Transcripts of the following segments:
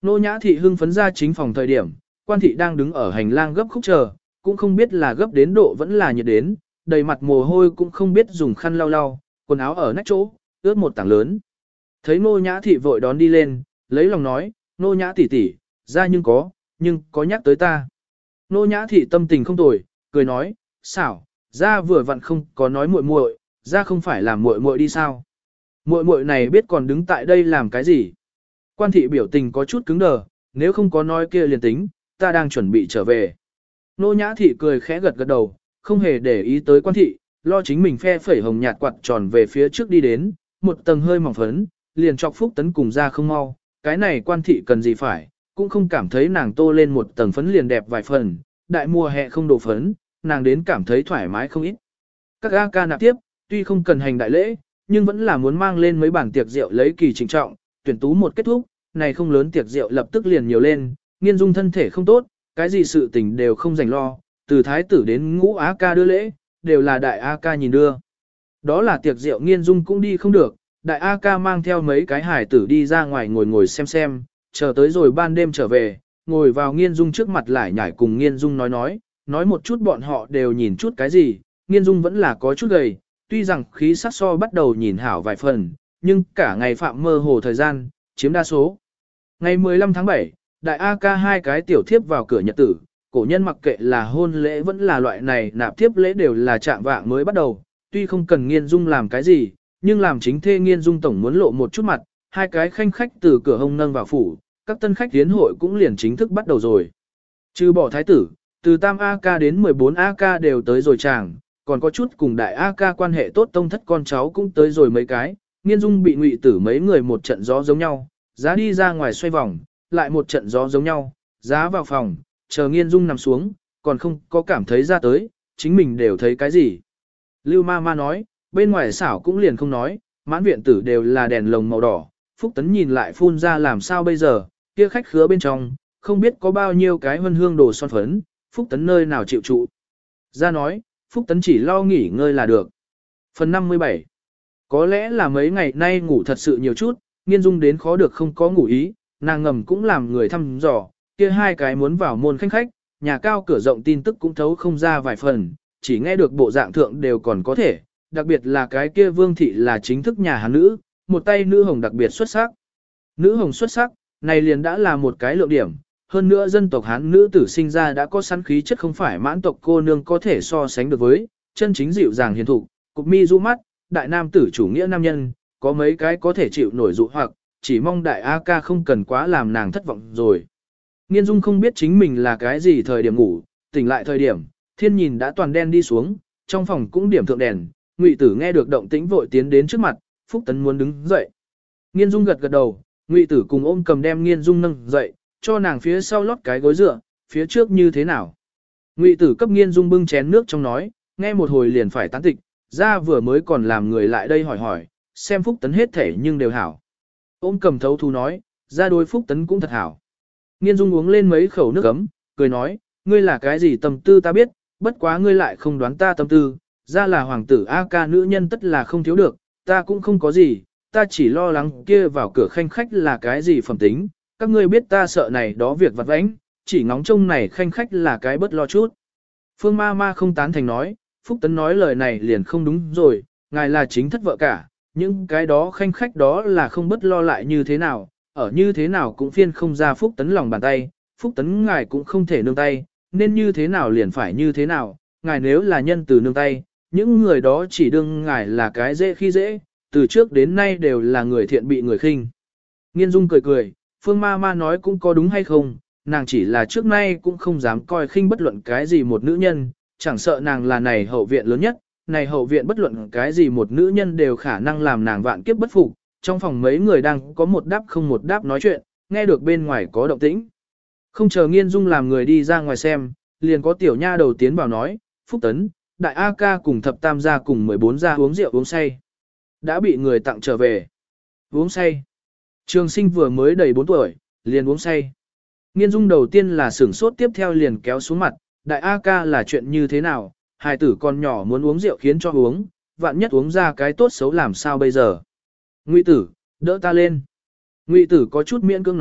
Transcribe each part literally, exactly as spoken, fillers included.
Nô Nhã Thị hưng phấn ra chính phòng thời điểm, Quan Thị đang đứng ở hành lang gấp khúc chờ, cũng không biết là gấp đến độ vẫn là nhiệt đến, đầy mặt mồ hôi cũng không biết dùng khăn lau lau, quần áo ở nách chỗ, ướt một tảng lớn. Thấy Nô Nhã Thị vội đón đi lên, lấy lòng nói, Nô Nhã tỷ tỷ, ra nhưng có, nhưng có nhắc tới ta. Nô Nhã Thị tâm tình không tồi, cười nói, xảo, ra vừa vặn không có nói muội muội, ra không phải làm muội muội đi sao? Muội muội này biết còn đứng tại đây làm cái gì? Quan Thị biểu tình có chút cứng đờ, nếu không có nói kia liền tính, ta đang chuẩn bị trở về. Nô Nhã Thị cười khẽ gật gật đầu, không hề để ý tới Quan Thị, lo chính mình phe phẩy hồng nhạt quạt tròn về phía trước đi đến, một tầng hơi mỏng phấn, liền chọc Phúc Tấn cùng ra không mau, cái này Quan Thị cần gì phải, cũng không cảm thấy nàng tô lên một tầng phấn liền đẹp vài phần, đại mùa hè không đổ phấn, nàng đến cảm thấy thoải mái không ít. Các A ca nạp tiếp, tuy không cần hành đại lễ, nhưng vẫn là muốn mang lên mấy bản tiệc rượu lấy kỳ trình trọng, tuyển tú một kết thúc, này không lớn tiệc rượu lập tức liền nhiều lên, Nghiên Dung thân thể không tốt, cái gì sự tình đều không dành lo, từ thái tử đến ngũ A ca đưa lễ, đều là đại A ca nhìn đưa. Đó là tiệc rượu Nghiên Dung cũng đi không được, đại A ca mang theo mấy cái hải tử đi ra ngoài ngồi ngồi xem xem, chờ tới rồi ban đêm trở về, ngồi vào Nghiên Dung trước mặt lại nhảy cùng Nghiên Dung nói nói, nói một chút bọn họ đều nhìn chút cái gì, Nghiên Dung vẫn là có chút gầy, tuy rằng khí sắc so bắt đầu nhìn hảo vài phần, nhưng cả ngày phạm mơ hồ thời gian, chiếm đa số. Ngày mười lăm tháng bảy, đại A ca hai cái tiểu thiếp vào cửa nhật tử, cổ nhân mặc kệ là hôn lễ vẫn là loại này nạp thiếp lễ đều là chạm vạng mới bắt đầu, tuy không cần Nghiên Dung làm cái gì, nhưng làm chính thê Nghiên Dung tổng muốn lộ một chút mặt, hai cái khanh khách từ cửa hông nâng vào phủ, các tân khách tiến hội cũng liền chính thức bắt đầu rồi. Trừ bỏ thái tử, từ tam A ca đến mười bốn A ca đều tới rồi chàng, còn có chút cùng đại A ca quan hệ tốt tông thất con cháu cũng tới rồi mấy cái, Nghiên Dung bị Ngụy Tử mấy người một trận gió giống nhau, giá đi ra ngoài xoay vòng, lại một trận gió giống nhau, giá vào phòng, chờ Nghiên Dung nằm xuống, còn không có cảm thấy ra tới, chính mình đều thấy cái gì. Lưu ma ma nói, bên ngoài xảo cũng liền không nói, mãn viện tử đều là đèn lồng màu đỏ, Phúc Tấn nhìn lại phun ra làm sao bây giờ, kia khách khứa bên trong, không biết có bao nhiêu cái hương hương đồ son phấn, Phúc Tấn nơi nào chịu trụ. Ra nói, Phúc Tấn chỉ lo nghỉ ngơi là được. Phần năm mươi bảy. Có lẽ là mấy ngày nay ngủ thật sự nhiều chút, Nghiên Dung đến khó được không có ngủ ý, nàng ngầm cũng làm người thăm dò, kia hai cái muốn vào môn khách khách, nhà cao cửa rộng tin tức cũng thấu không ra vài phần, chỉ nghe được bộ dạng thượng đều còn có thể, đặc biệt là cái kia Vương thị là chính thức nhà Hán nữ, một tay nữ hồng đặc biệt xuất sắc. Nữ hồng xuất sắc, này liền đã là một cái lượng điểm, hơn nữa dân tộc Hán nữ tử sinh ra đã có sẵn khí chất không phải mãn tộc cô nương có thể so sánh được với, chân chính dịu dàng hiền thục, cục mi du mắt, đại nam tử chủ nghĩa nam nhân, có mấy cái có thể chịu nổi dụ hoặc, chỉ mong đại A ca không cần quá làm nàng thất vọng rồi. Nghiên Dung không biết chính mình là cái gì thời điểm ngủ, tỉnh lại thời điểm, thiên nhìn đã toàn đen đi xuống, trong phòng cũng điểm thượng đèn, Ngụy Tử nghe được động tĩnh vội tiến đến trước mặt, Phúc Tấn muốn đứng dậy. Nghiên Dung gật gật đầu, Ngụy Tử cùng ôm cầm đem Nghiên Dung nâng dậy, cho nàng phía sau lót cái gối dựa, phía trước như thế nào. Ngụy Tử cấp Nghiên Dung bưng chén nước trong nói, nghe một hồi liền phải tán tịch, ra vừa mới còn làm người lại đây hỏi hỏi, xem Phúc Tấn hết thể nhưng đều hảo. Ôm cầm thấu thu nói, ra đối Phúc Tấn cũng thật hảo. Nghiên Dung uống lên mấy khẩu nước ấm, cười nói, ngươi là cái gì tâm tư ta biết, bất quá ngươi lại không đoán ta tâm tư, ra là hoàng tử A ca nữ nhân tất là không thiếu được, ta cũng không có gì, ta chỉ lo lắng kia vào cửa khanh khách là cái gì phẩm tính, các ngươi biết ta sợ này đó việc vặt vãnh, chỉ ngóng trông này khanh khách là cái bất lo chút. Phương ma ma không tán thành nói, Phúc Tấn nói lời này liền không đúng rồi, ngài là chính thất vợ cả, những cái đó khanh khách đó là không bất lo lại như thế nào, ở như thế nào cũng phiên không ra Phúc Tấn lòng bàn tay, Phúc Tấn ngài cũng không thể nương tay, nên như thế nào liền phải như thế nào, ngài nếu là nhân từ nương tay, những người đó chỉ đương ngài là cái dễ khi dễ, từ trước đến nay đều là người thiện bị người khinh. Nghiên Dung cười cười, Phương ma ma nói cũng có đúng hay không, nàng chỉ là trước nay cũng không dám coi khinh bất luận cái gì một nữ nhân, chẳng sợ nàng là này hậu viện lớn nhất, này hậu viện bất luận cái gì một nữ nhân đều khả năng làm nàng vạn kiếp bất phục. Trong phòng mấy người đang có một đáp không một đáp nói chuyện, nghe được bên ngoài có động tĩnh. Không chờ Nghiên Dung làm người đi ra ngoài xem, liền có tiểu nha đầu tiến vào nói, Phúc Tấn, đại A ca cùng thập tam gia cùng mười bốn gia uống rượu uống say. Đã bị người tặng trở về. Uống say. Trường Sinh vừa mới đầy bốn tuổi, liền uống say. Nghiên Dung đầu tiên là sửng sốt, tiếp theo liền kéo xuống mặt, đại A ca là chuyện như thế nào, hài tử con nhỏ muốn uống rượu khiến cho uống, vạn nhất uống ra cái tốt xấu làm sao bây giờ. Ngụy Tử, đỡ ta lên. Ngụy Tử có chút miễn cưỡng nói,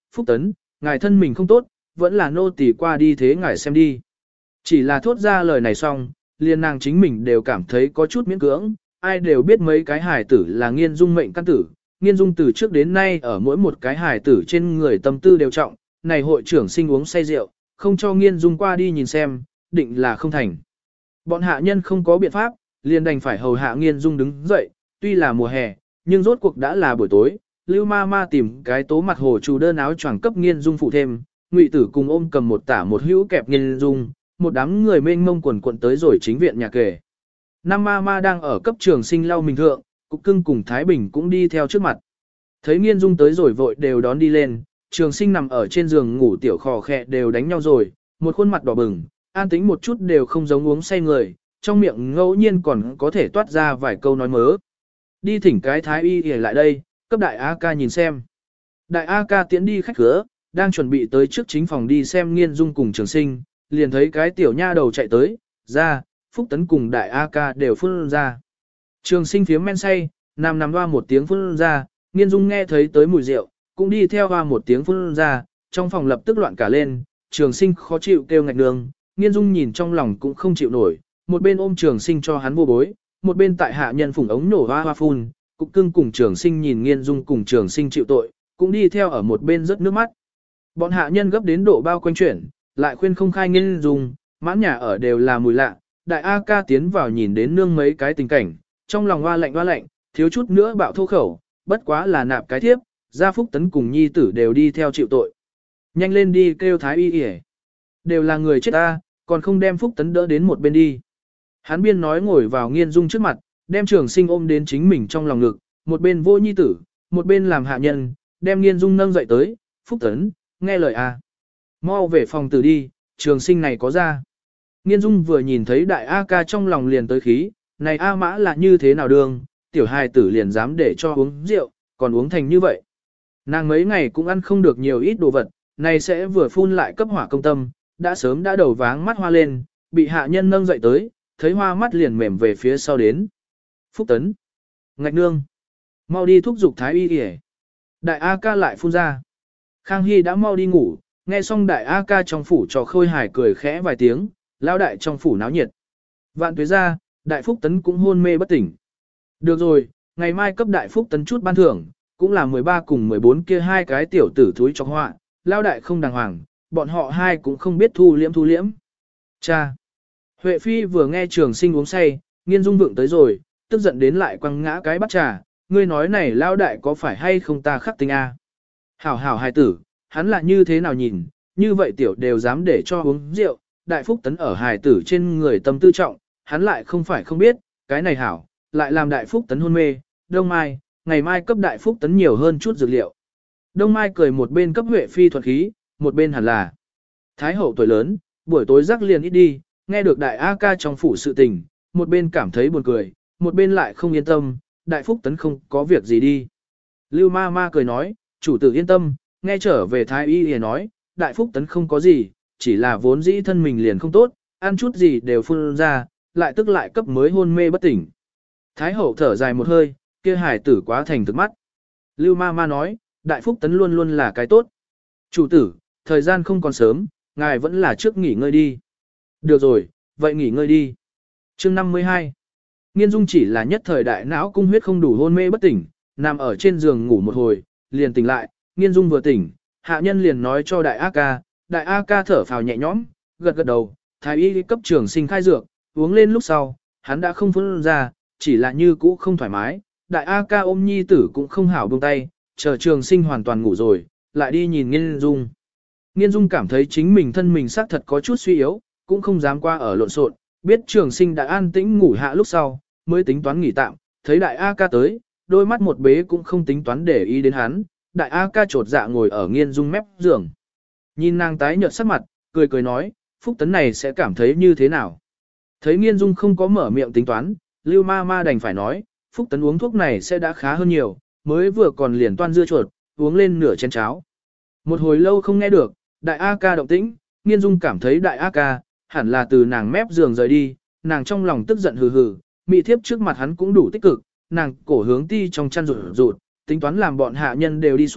Phúc Tấn, ngài thân mình không tốt, vẫn là nô tỳ qua đi thế ngài xem đi. Chỉ là thốt ra lời này xong, liền nàng chính mình đều cảm thấy có chút miễn cưỡng, ai đều biết mấy cái hài tử là nghiên dung mệnh căn tử, nghiên dung từ trước đến nay ở mỗi một cái hài tử trên người tâm tư đều trọng, này hội trưởng sinh uống say rượu, không cho nghiên dung qua đi nhìn xem, định là không thành. Bọn hạ nhân không có biện pháp, liền đành phải hầu hạ nghiên dung đứng dậy, tuy là mùa hè, nhưng rốt cuộc đã là buổi tối, Lưu ma ma tìm cái tố mặt hồ chủ đơn áo choàng cấp nghiên dung phụ thêm, Ngụy tử cùng ôm cầm một tả một hữu kẹp nghiên dung, một đám người mênh mông quần quận tới rồi chính viện nhà kề. Nam ma ma đang ở cấp trường sinh lau mình thượng, Cục Cưng cùng Thái Bình cũng đi theo trước mặt. Thấy nghiên dung tới rồi vội đều đón đi lên, trường sinh nằm ở trên giường ngủ tiểu khò khẹ đều đánh nhau rồi, một khuôn mặt đỏ bừng, an tĩnh một chút đều không giống uống say người, trong miệng ngẫu nhiên còn có thể toát ra vài câu nói mớ. Đi thỉnh cái Thái y để lại đây, cấp đại A ca nhìn xem. Đại A ca tiến đi khách cửa, đang chuẩn bị tới trước chính phòng đi xem nghiên dung cùng trường sinh, liền thấy cái tiểu nha đầu chạy tới, ra, Phúc Tấn cùng đại A ca đều phun ra. Trường sinh phía men say, nằm nằm hoa một tiếng phun ra, nghiên dung nghe thấy tới mùi rượu, cũng đi theo hoa một tiếng phun ra, trong phòng lập tức loạn cả lên, trường sinh khó chịu kêu ngạch đường, nghiên dung nhìn trong lòng cũng không chịu nổi, một bên ôm trường sinh cho hắn vô bối, một bên tại hạ nhân phủng ống nổ hoa hoa phun, Cục Cưng cùng trường sinh nhìn nghiên dung cùng trường sinh chịu tội, cũng đi theo ở một bên rớt nước mắt. Bọn hạ nhân gấp đến độ bao quanh chuyển, lại khuyên không khai nghiên dung, mãn nhà ở đều là mùi lạ, đại A ca tiến vào nhìn đến nương mấy cái tình cảnh, trong lòng hoa lạnh hoa lạnh, thiếu chút nữa bạo thô khẩu, bất quá là nạp cái thiếp, gia Phúc Tấn cùng nhi tử đều đi theo chịu tội. Nhanh lên đi kêu thái y y, đều là người chết ta, còn không đem Phúc Tấn đỡ đến một bên đi. Hắn biên nói ngồi vào nghiên dung trước mặt, đem trường sinh ôm đến chính mình trong lòng ngực, một bên vô nhi tử, một bên làm hạ nhân, đem nghiên dung nâng dậy tới, Phúc Tấn, nghe lời a, mau về phòng tử đi, trường sinh này có ra. Nghiên dung vừa nhìn thấy đại A ca trong lòng liền tới khí, này A mã là như thế nào đường, tiểu hài tử liền dám để cho uống rượu, còn uống thành như vậy. Nàng mấy ngày cũng ăn không được nhiều ít đồ vật, này sẽ vừa phun lại cấp hỏa công tâm, đã sớm đã đầu váng mắt hoa lên, bị hạ nhân nâng dậy tới, thấy hoa mắt liền mềm về phía sau đến. Phúc Tấn, ngạch nương, mau đi thúc giục thái y kìa. Đại A ca lại phun ra. Khang Hy đã mau đi ngủ, nghe xong đại A ca trong phủ trò khôi hài cười khẽ vài tiếng, lao đại trong phủ náo nhiệt. Vạn tuế ra, đại Phúc Tấn cũng hôn mê bất tỉnh. Được rồi, ngày mai cấp đại Phúc Tấn chút ban thưởng, cũng là mười ba cùng mười bốn kia hai cái tiểu tử thúi cho họa, lao đại không đàng hoàng, bọn họ hai cũng không biết thu liễm thu liễm. Cha! Huệ Phi vừa nghe trường sinh uống say, nghiên dung vượng tới rồi, tức giận đến lại quăng ngã cái bắt trà, ngươi nói này lao đại có phải hay không ta khắc tinh a? Hảo hảo hài tử, hắn là như thế nào nhìn, như vậy tiểu đều dám để cho uống rượu, đại Phúc Tấn ở hài tử trên người tâm tư trọng, hắn lại không phải không biết, cái này hảo, lại làm đại Phúc Tấn hôn mê, Đông Mai, ngày mai cấp đại Phúc Tấn nhiều hơn chút dược liệu. Đông Mai cười một bên cấp Huệ Phi thuật khí, một bên hẳn là Thái hậu tuổi lớn, buổi tối rắc liền ít đi, nghe được đại A ca trong phủ sự tình, một bên cảm thấy buồn cười, một bên lại không yên tâm, đại Phúc Tấn không có việc gì đi. Lưu ma ma cười nói, chủ tử yên tâm, nghe trở về Thái y thì nói, đại Phúc Tấn không có gì, chỉ là vốn dĩ thân mình liền không tốt, ăn chút gì đều phun ra, lại tức lại cấp mới hôn mê bất tỉnh. Thái hậu thở dài một hơi, kia hải tử quá thành thực mắt. Lưu ma ma nói, đại Phúc Tấn luôn luôn là cái tốt. Chủ tử, thời gian không còn sớm, ngài vẫn là trước nghỉ ngơi đi. Được rồi, vậy nghỉ ngơi đi. Chương năm mươi hai. Nghiên dung chỉ là nhất thời đại não cung huyết không đủ hôn mê bất tỉnh, nằm ở trên giường ngủ một hồi, liền tỉnh lại, nghiên dung vừa tỉnh, hạ nhân liền nói cho đại A ca, đại A ca thở phào nhẹ nhõm, gật gật đầu, thái y cấp trường sinh khai dược, uống lên lúc sau, hắn đã không phun ra, chỉ là như cũ không thoải mái, đại A ca ôm nhi tử cũng không hảo buông tay, chờ trường sinh hoàn toàn ngủ rồi, lại đi nhìn nghiên dung. Nghiên dung cảm thấy chính mình thân mình xác thật có chút suy yếu, cũng không dám qua ở lộn xộn, biết trường sinh đã an tĩnh ngủ hạ lúc sau, mới tính toán nghỉ tạm, thấy đại A ca tới, đôi mắt một bế cũng không tính toán để ý đến hắn, đại A ca trột dạ ngồi ở nghiên dung mép giường. Nhìn nàng tái nhợt sắc mặt, cười cười nói, Phúc Tấn này sẽ cảm thấy như thế nào. Thấy nghiên dung không có mở miệng tính toán, Lưu ma ma đành phải nói, Phúc Tấn uống thuốc này sẽ đã khá hơn nhiều, mới vừa còn liền toan dưa chuột, uống lên nửa chén cháo. Một hồi lâu không nghe được, đại A ca động tĩnh, nghiên dung cảm thấy đại A ca, hẳn là từ nàng mép giường rời đi, nàng trong lòng tức giận hừ hừ, mị thiếp trước mặt hắn cũng đủ tích cực, nàng cổ hướng ti trong chăn rụt rụt, tính toán làm bọn hạ nhân đều đi xuống,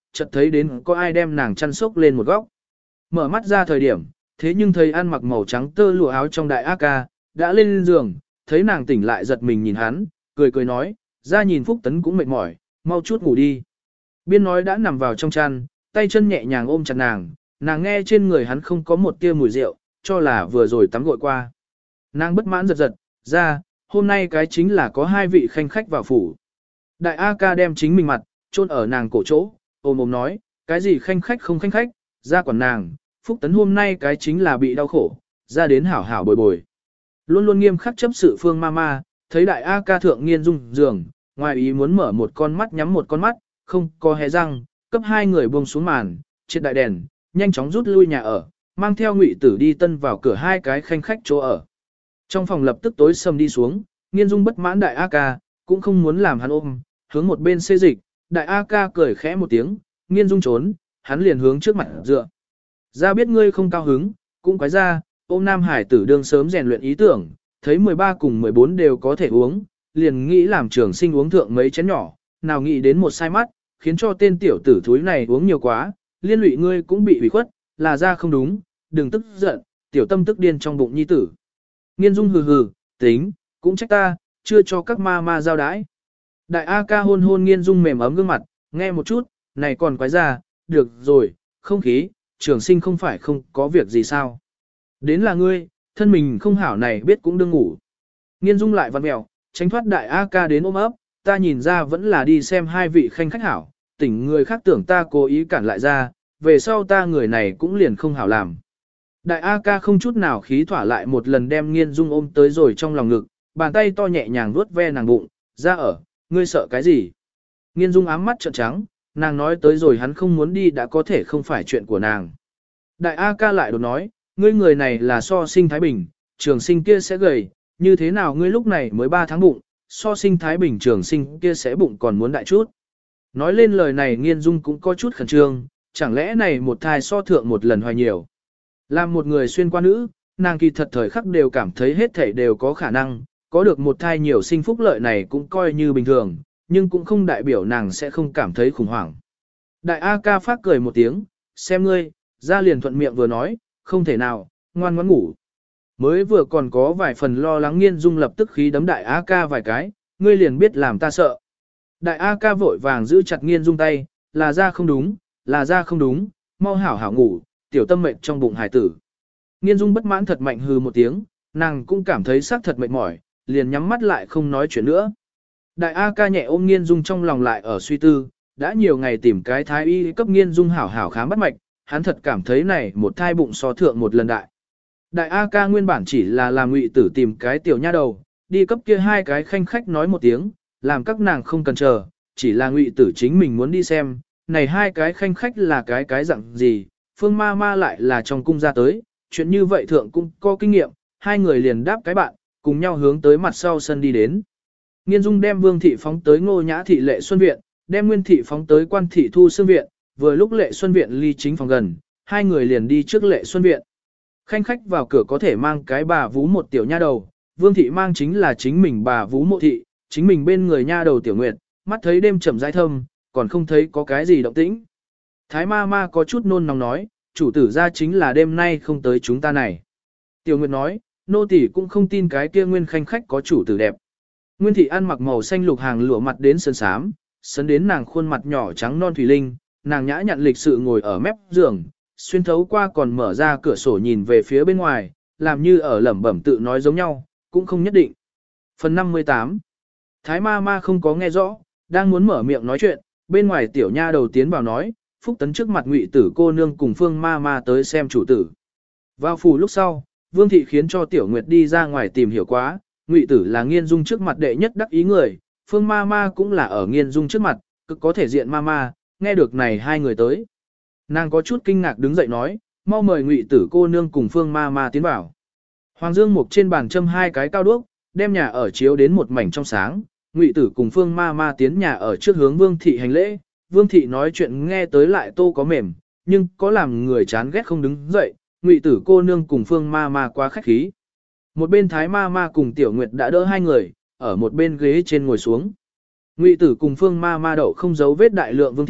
chợt thấy đến có ai đem nàng chăn sốc lên một góc. Mở mắt ra thời điểm, thế nhưng thấy ăn mặc màu trắng tơ lụa áo trong đại A ca, đã lên giường, thấy nàng tỉnh lại giật mình nhìn hắn, cười cười nói, ra nhìn Phúc Tấn cũng mệt mỏi, mau chút ngủ đi. Biên nói đã nằm vào trong chăn, tay chân nhẹ nhàng ôm chặt nàng, nàng nghe trên người hắn không có một tia mùi rượu, cho là vừa rồi tắm gội qua. Nàng bất mãn giật giật, ra, hôm nay cái chính là có hai vị khanh khách vào phủ. Đại A ca đem chính mình mặt, chôn ở nàng cổ chỗ, ôm ôm nói, cái gì khanh khách không khanh khách, ra quản nàng, Phúc Tấn hôm nay cái chính là bị đau khổ, ra đến hảo hảo bồi bồi. Luôn luôn nghiêm khắc chấp sự Phương Mama, thấy đại A ca thượng nghiên dung giường, ngoài ý muốn mở một con mắt nhắm một con mắt, không có hé răng, cấp hai người buông xuống màn, triệt đại đèn, nhanh chóng rút lui nhà ở, mang theo Ngụy Tử đi tân vào cửa hai cái khanh khách chỗ ở. Trong phòng lập tức tối sầm đi xuống, nghiên dung bất mãn đại A ca, cũng không muốn làm hắn ôm, hướng một bên xê dịch, đại A ca cười khẽ một tiếng, nghiên dung trốn, hắn liền hướng trước mặt dựa. Ra biết ngươi không cao hứng, cũng quái ra, ôm nam hải tử đương sớm rèn luyện ý tưởng, thấy mười ba cùng mười bốn đều có thể uống, liền nghĩ làm trường sinh uống thượng mấy chén nhỏ, nào nghĩ đến một sai mắt, khiến cho tên tiểu tử thúi này uống nhiều quá, liên lụy ngươi cũng bị ủy khuất, là ra không đúng, đừng tức giận, tiểu tâm tức điên trong bụng nhi tử. Nghiên dung hừ hừ, tính, cũng trách ta, chưa cho các ma ma giao đái. Đại A ca hôn hôn nghiên dung mềm ấm gương mặt, nghe một chút, này còn quái ra, được rồi, không khí, trường sinh không phải không có việc gì sao. Đến là ngươi, thân mình không hảo này biết cũng đừng ngủ. Nghiên dung lại vặn mèo, tránh thoát đại A ca đến ôm ấp, ta nhìn ra vẫn là đi xem hai vị khanh khách hảo, tỉnh người khác tưởng ta cố ý cản lại ra, về sau ta người này cũng liền không hảo làm. Đại A ca không chút nào khí thỏa lại một lần đem nghiên dung ôm tới rồi trong lòng ngực, bàn tay to nhẹ nhàng vuốt ve nàng bụng, ra ở, ngươi sợ cái gì? Nghiên dung ám mắt trợn trắng, nàng nói tới rồi hắn không muốn đi đã có thể không phải chuyện của nàng. Đại A ca lại đột nói, ngươi người này là so sinh Thái Bình, trường sinh kia sẽ gầy, như thế nào ngươi lúc này mới ba tháng bụng, so sinh Thái Bình trường sinh kia sẽ bụng còn muốn đại chút. Nói lên lời này nghiên dung cũng có chút khẩn trương, chẳng lẽ này một thai so thượng một lần hoài nhiều. Làm một người xuyên qua nữ, nàng kỳ thật thời khắc đều cảm thấy hết thảy đều có khả năng, có được một thai nhiều sinh phúc lợi này cũng coi như bình thường, nhưng cũng không đại biểu nàng sẽ không cảm thấy khủng hoảng. Đại A ca phát cười một tiếng, xem ngươi, ra liền thuận miệng vừa nói, không thể nào, ngoan ngoãn ngủ. Mới vừa còn có vài phần lo lắng nghiên dung lập tức khí đấm đại A ca vài cái, ngươi liền biết làm ta sợ. Đại A ca vội vàng giữ chặt nghiên dung tay, là ra không đúng, là ra không đúng, mau hảo hảo ngủ, tiểu tâm mệnh trong bụng hải tử. Nghiên dung bất mãn thật mạnh hừ một tiếng, nàng cũng cảm thấy xác thật mệt mỏi, liền nhắm mắt lại không nói chuyện nữa. Đại A ca nhẹ ôm nghiên dung trong lòng lại ở suy tư, đã nhiều ngày tìm cái thái y cấp nghiên dung hảo hảo khám bắt mạch, hắn thật cảm thấy này một thai bụng so thượng một lần đại. Đại A ca nguyên bản chỉ là làm Ngụy Tử tìm cái tiểu nha đầu, đi cấp kia hai cái khanh khách nói một tiếng, làm các nàng không cần chờ, chỉ là Ngụy Tử chính mình muốn đi xem, này hai cái khanh khách là cái cái dạng gì, Phương ma ma lại là trong cung ra tới, chuyện như vậy thượng cung có kinh nghiệm, hai người liền đáp cái bạn, cùng nhau hướng tới mặt sau sân đi đến. Nghiên dung đem Vương thị phóng tới Ngô Nhã thị Lệ Xuân viện, đem Nguyên thị phóng tới Quan thị Thu Xương viện, vừa lúc Lệ Xuân viện ly chính phòng gần, hai người liền đi trước Lệ Xuân viện. Khanh khách vào cửa có thể mang cái bà vú một tiểu nha đầu, Vương thị mang chính là chính mình bà vú Mộ thị, chính mình bên người nha đầu Tiểu Nguyệt, mắt thấy đêm chậm rãi thâm, còn không thấy có cái gì động tĩnh. Thái ma ma có chút nôn nóng nói, chủ tử ra chính là đêm nay không tới chúng ta này. Tiểu Nguyệt nói, nô tỳ cũng không tin cái kia Nguyên khanh khách có chủ tử đẹp. Nguyên thị ăn mặc màu xanh lục hàng lụa mặt đến sơn sám, sấn đến nàng khuôn mặt nhỏ trắng non thủy linh, nàng nhã nhặn lịch sự ngồi ở mép giường, xuyên thấu qua còn mở ra cửa sổ nhìn về phía bên ngoài, làm như ở lẩm bẩm tự nói giống nhau, cũng không nhất định. Phần năm mươi tám. Thái ma ma không có nghe rõ, đang muốn mở miệng nói chuyện, bên ngoài tiểu nha đầu tiến vào nói, Phúc Tấn trước mặt Ngụy Tử cô nương cùng Phương ma ma tới xem chủ tử. Vào phủ lúc sau, Vương thị khiến cho Tiểu Nguyệt đi ra ngoài tìm hiểu quá, Ngụy Tử là Nghiên Dung trước mặt đệ nhất đắc ý người, Phương ma ma cũng là ở Nghiên Dung trước mặt, cực có thể diện ma ma, nghe được này hai người tới. Nàng có chút kinh ngạc đứng dậy nói, mau mời Ngụy Tử cô nương cùng Phương ma ma tiến vào. Hoàng Dương Mục trên bàn châm hai cái cao đuốc, đem nhà ở chiếu đến một mảnh trong sáng, Ngụy Tử cùng Phương ma ma tiến nhà ở trước hướng Vương thị hành lễ, Vương thị nói chuyện nghe tới lại tô có mềm, nhưng có làm người chán ghét không đứng dậy, Ngụy Tử cô nương cùng Phương ma ma quá khách khí. Một bên Thái ma ma cùng Tiểu Nguyệt đã đỡ hai người, ở một bên ghế trên ngồi xuống. Ngụy Tử cùng Phương ma ma đậu không giấu vết đại lượng Vương thị,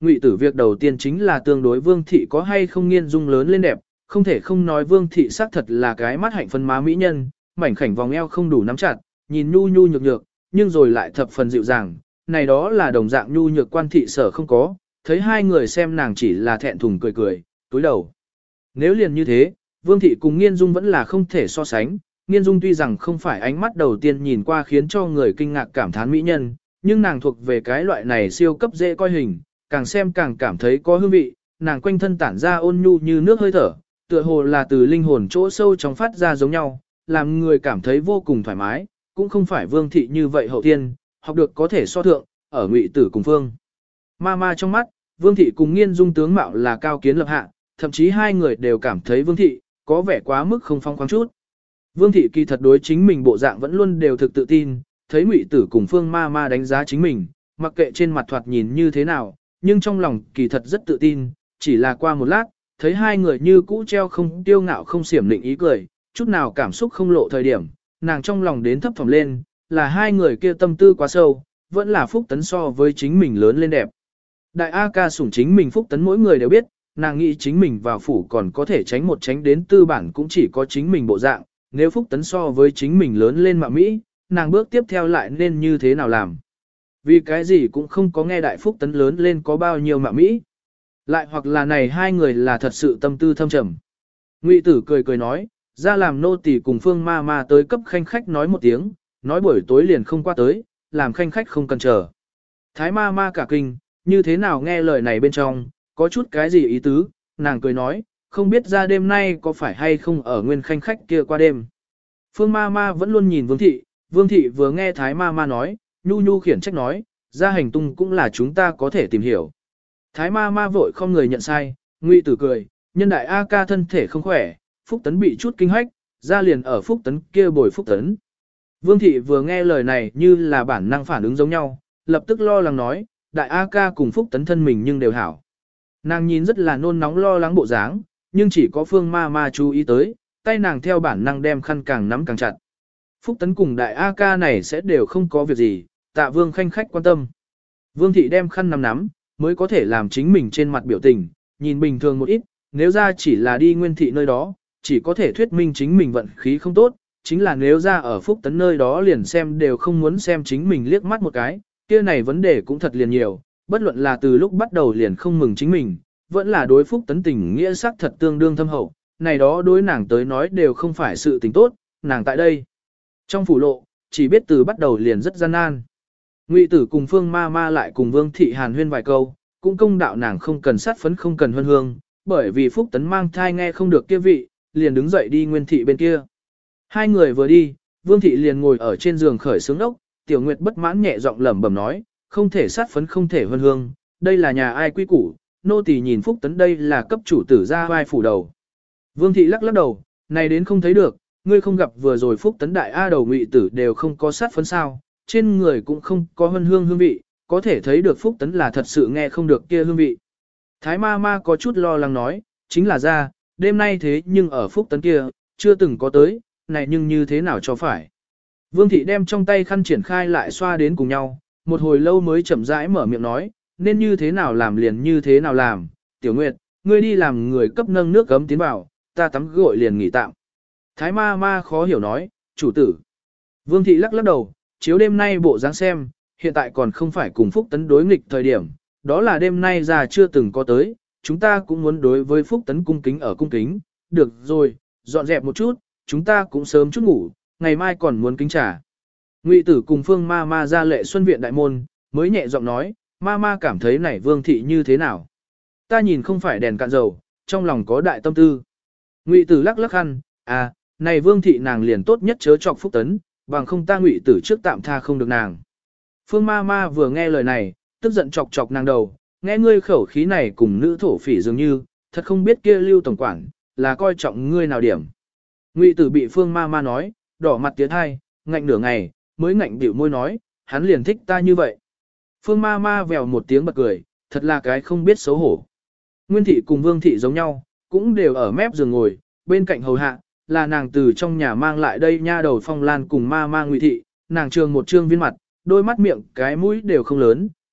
Ngụy Tử việc đầu tiên chính là tương đối Vương thị có hay không nghiên dung lớn lên đẹp, không thể không nói Vương thị xác thật là cái mắt hạnh phân má mỹ nhân, mảnh khảnh vòng eo không đủ nắm chặt, nhìn nhu nhu nhược nhược, nhưng rồi lại thập phần dịu dàng, này đó là đồng dạng nhu nhược quan thị sở không có, thấy hai người xem nàng chỉ là thẹn thùng cười cười, túi đầu. Nếu liền như thế, Vương thị cùng Nghiên Dung vẫn là không thể so sánh, Nghiên Dung tuy rằng không phải ánh mắt đầu tiên nhìn qua khiến cho người kinh ngạc cảm thán mỹ nhân, nhưng nàng thuộc về cái loại này siêu cấp dễ coi hình, càng xem càng cảm thấy có hương vị, nàng quanh thân tản ra ôn nhu như nước hơi thở, tựa hồ là từ linh hồn chỗ sâu trong phát ra giống nhau, làm người cảm thấy vô cùng thoải mái, cũng không phải Vương thị như vậy hậu tiên, học được có thể so thượng, ở Ngụy Tử cùng Phương. Ma ma trong mắt, Vương thị cùng Nghiên Dung tướng mạo là cao kiến lập hạ, thậm chí hai người đều cảm thấy Vương thị có vẻ quá mức không phong khoáng chút. Vương thị kỳ thật đối chính mình bộ dạng vẫn luôn đều thực tự tin, thấy Ngụy Tử cùng Phương ma ma đánh giá chính mình, mặc kệ trên mặt thoạt nhìn như thế nào, nhưng trong lòng kỳ thật rất tự tin, chỉ là qua một lát, thấy hai người như cũ treo không tiêu ngạo không xiểm định ý cười, chút nào cảm xúc không lộ thời điểm, nàng trong lòng đến thấp thỏm lên, là hai người kia tâm tư quá sâu, vẫn là Phúc Tấn so với chính mình lớn lên đẹp. Đại A ca sủng chính mình Phúc Tấn mỗi người đều biết, nàng nghĩ chính mình vào phủ còn có thể tránh một tránh đến tư bản cũng chỉ có chính mình bộ dạng, nếu Phúc Tấn so với chính mình lớn lên mạ Mỹ, nàng bước tiếp theo lại nên như thế nào làm. Vì cái gì cũng không có nghe Đại Phúc Tấn lớn lên có bao nhiêu mạ Mỹ. Lại hoặc là này hai người là thật sự tâm tư thâm trầm. Ngụy Tử cười cười nói, ra làm nô tỳ cùng Phương ma ma tới cấp khanh khách nói một tiếng, nói buổi tối liền không qua tới, làm khanh khách không cần chờ. Thái ma ma cả kinh, như thế nào nghe lời này bên trong, có chút cái gì ý tứ, nàng cười nói, không biết ra đêm nay có phải hay không ở nguyên khanh khách kia qua đêm. Phương ma ma vẫn luôn nhìn Vương thị, Vương thị vừa nghe Thái ma ma nói, nhu nhu khiển trách nói, ra hành tung cũng là chúng ta có thể tìm hiểu. Thái ma ma vội không người nhận sai, Ngụy Tử cười, nhân đại A ca thân thể không khỏe, Phúc Tấn bị chút kinh hách, ra liền ở Phúc Tấn kia bồi Phúc Tấn. Vương thị vừa nghe lời này như là bản năng phản ứng giống nhau, lập tức lo lắng nói, đại A ca cùng Phúc Tấn thân mình nhưng đều hảo. Nàng nhìn rất là nôn nóng lo lắng bộ dáng, nhưng chỉ có Phương ma ma chú ý tới, tay nàng theo bản năng đem khăn càng nắm càng chặt. Phúc Tấn cùng đại A ca này sẽ đều không có việc gì, tạ Vương khanh khách quan tâm. Vương thị đem khăn nắm nắm, mới có thể làm chính mình trên mặt biểu tình, nhìn bình thường một ít, nếu ra chỉ là đi Nguyên thị nơi đó, chỉ có thể thuyết minh chính mình vận khí không tốt, chính là nếu ra ở Phúc Tấn nơi đó liền xem đều không muốn xem chính mình liếc mắt một cái, kia này vấn đề cũng thật liền nhiều, bất luận là từ lúc bắt đầu liền không mừng chính mình, vẫn là đối Phúc Tấn tình nghĩa sắc thật tương đương thâm hậu, này đó đối nàng tới nói đều không phải sự tình tốt, nàng tại đây. Trong phủ lộ, chỉ biết từ bắt đầu liền rất gian nan. Ngụy Tử cùng Phương ma ma lại cùng Vương thị hàn huyên vài câu, cũng công đạo nàng không cần sát phấn không cần huân hương, bởi vì Phúc Tấn mang thai nghe không được kia vị, liền đứng dậy đi Nguyên thị bên kia. Hai người vừa đi, Vương thị liền ngồi ở trên giường khởi sướng ốc, Tiểu Nguyệt bất mãn nhẹ giọng lẩm bẩm nói, không thể sát phấn không thể huân hương, đây là nhà ai quy củ, nô tỳ nhìn Phúc Tấn đây là cấp chủ tử ra vai phủ đầu. Vương thị lắc lắc đầu, này đến không thấy được, ngươi không gặp vừa rồi Phúc Tấn đại A đầu Ngụy Tử đều không có sát phấn sao, trên người cũng không có huân hương hương vị, có thể thấy được Phúc Tấn là thật sự nghe không được kia hương vị. Thái ma ma có chút lo lắng nói, chính là ra, đêm nay thế nhưng ở Phúc Tấn kia, chưa từng có tới, này nhưng như thế nào cho phải. Vương thị đem trong tay khăn triển khai lại xoa đến cùng nhau, một hồi lâu mới chậm rãi mở miệng nói, nên như thế nào làm liền như thế nào làm, Tiểu Nguyệt, ngươi đi làm người cấp nâng nước gấm tiến vào, ta tắm gội liền nghỉ tạm. Thái ma ma khó hiểu nói, chủ tử. Vương thị lắc lắc đầu, chiếu đêm nay bộ dáng xem, hiện tại còn không phải cùng Phúc Tấn đối nghịch thời điểm, đó là đêm nay già chưa từng có tới, chúng ta cũng muốn đối với Phúc Tấn cung kính ở cung kính, được rồi, dọn dẹp một chút, chúng ta cũng sớm chút ngủ, ngày mai còn muốn kính trả. Ngụy Tử cùng Phương ma ma ra lệ xuân viện đại môn, mới nhẹ giọng nói, ma ma cảm thấy này Vương thị như thế nào. Ta nhìn không phải đèn cạn dầu, trong lòng có đại tâm tư. Ngụy Tử lắc lắc khăn, à, này Vương thị nàng liền tốt nhất chớ chọc Phúc Tấn, bằng không ta Ngụy Tử trước tạm tha không được nàng. Phương ma ma vừa nghe lời này, tức giận chọc chọc nàng đầu, nghe ngươi khẩu khí này cùng nữ thổ phỉ dường như, thật không biết kia Lưu tổng quản, là coi trọng ngươi nào điểm. Ngụy Tử bị Phương ma ma nói, đỏ mặt tiến hai, ngạnh nửa ngày, mới ngạnh biểu môi nói, hắn liền thích ta như vậy. Phương ma ma vèo một tiếng bật cười, thật là cái không biết xấu hổ. Nguyên thị cùng Vương thị giống nhau, cũng đều ở mép giường ngồi, bên cạnh hầu hạ, là nàng từ trong nhà mang lại đây nha đầu Phong Lan cùng ma ma Ngụy thị, nàng trường một trương viên mặt, đôi mắt miệng cái mũi đều không lớn,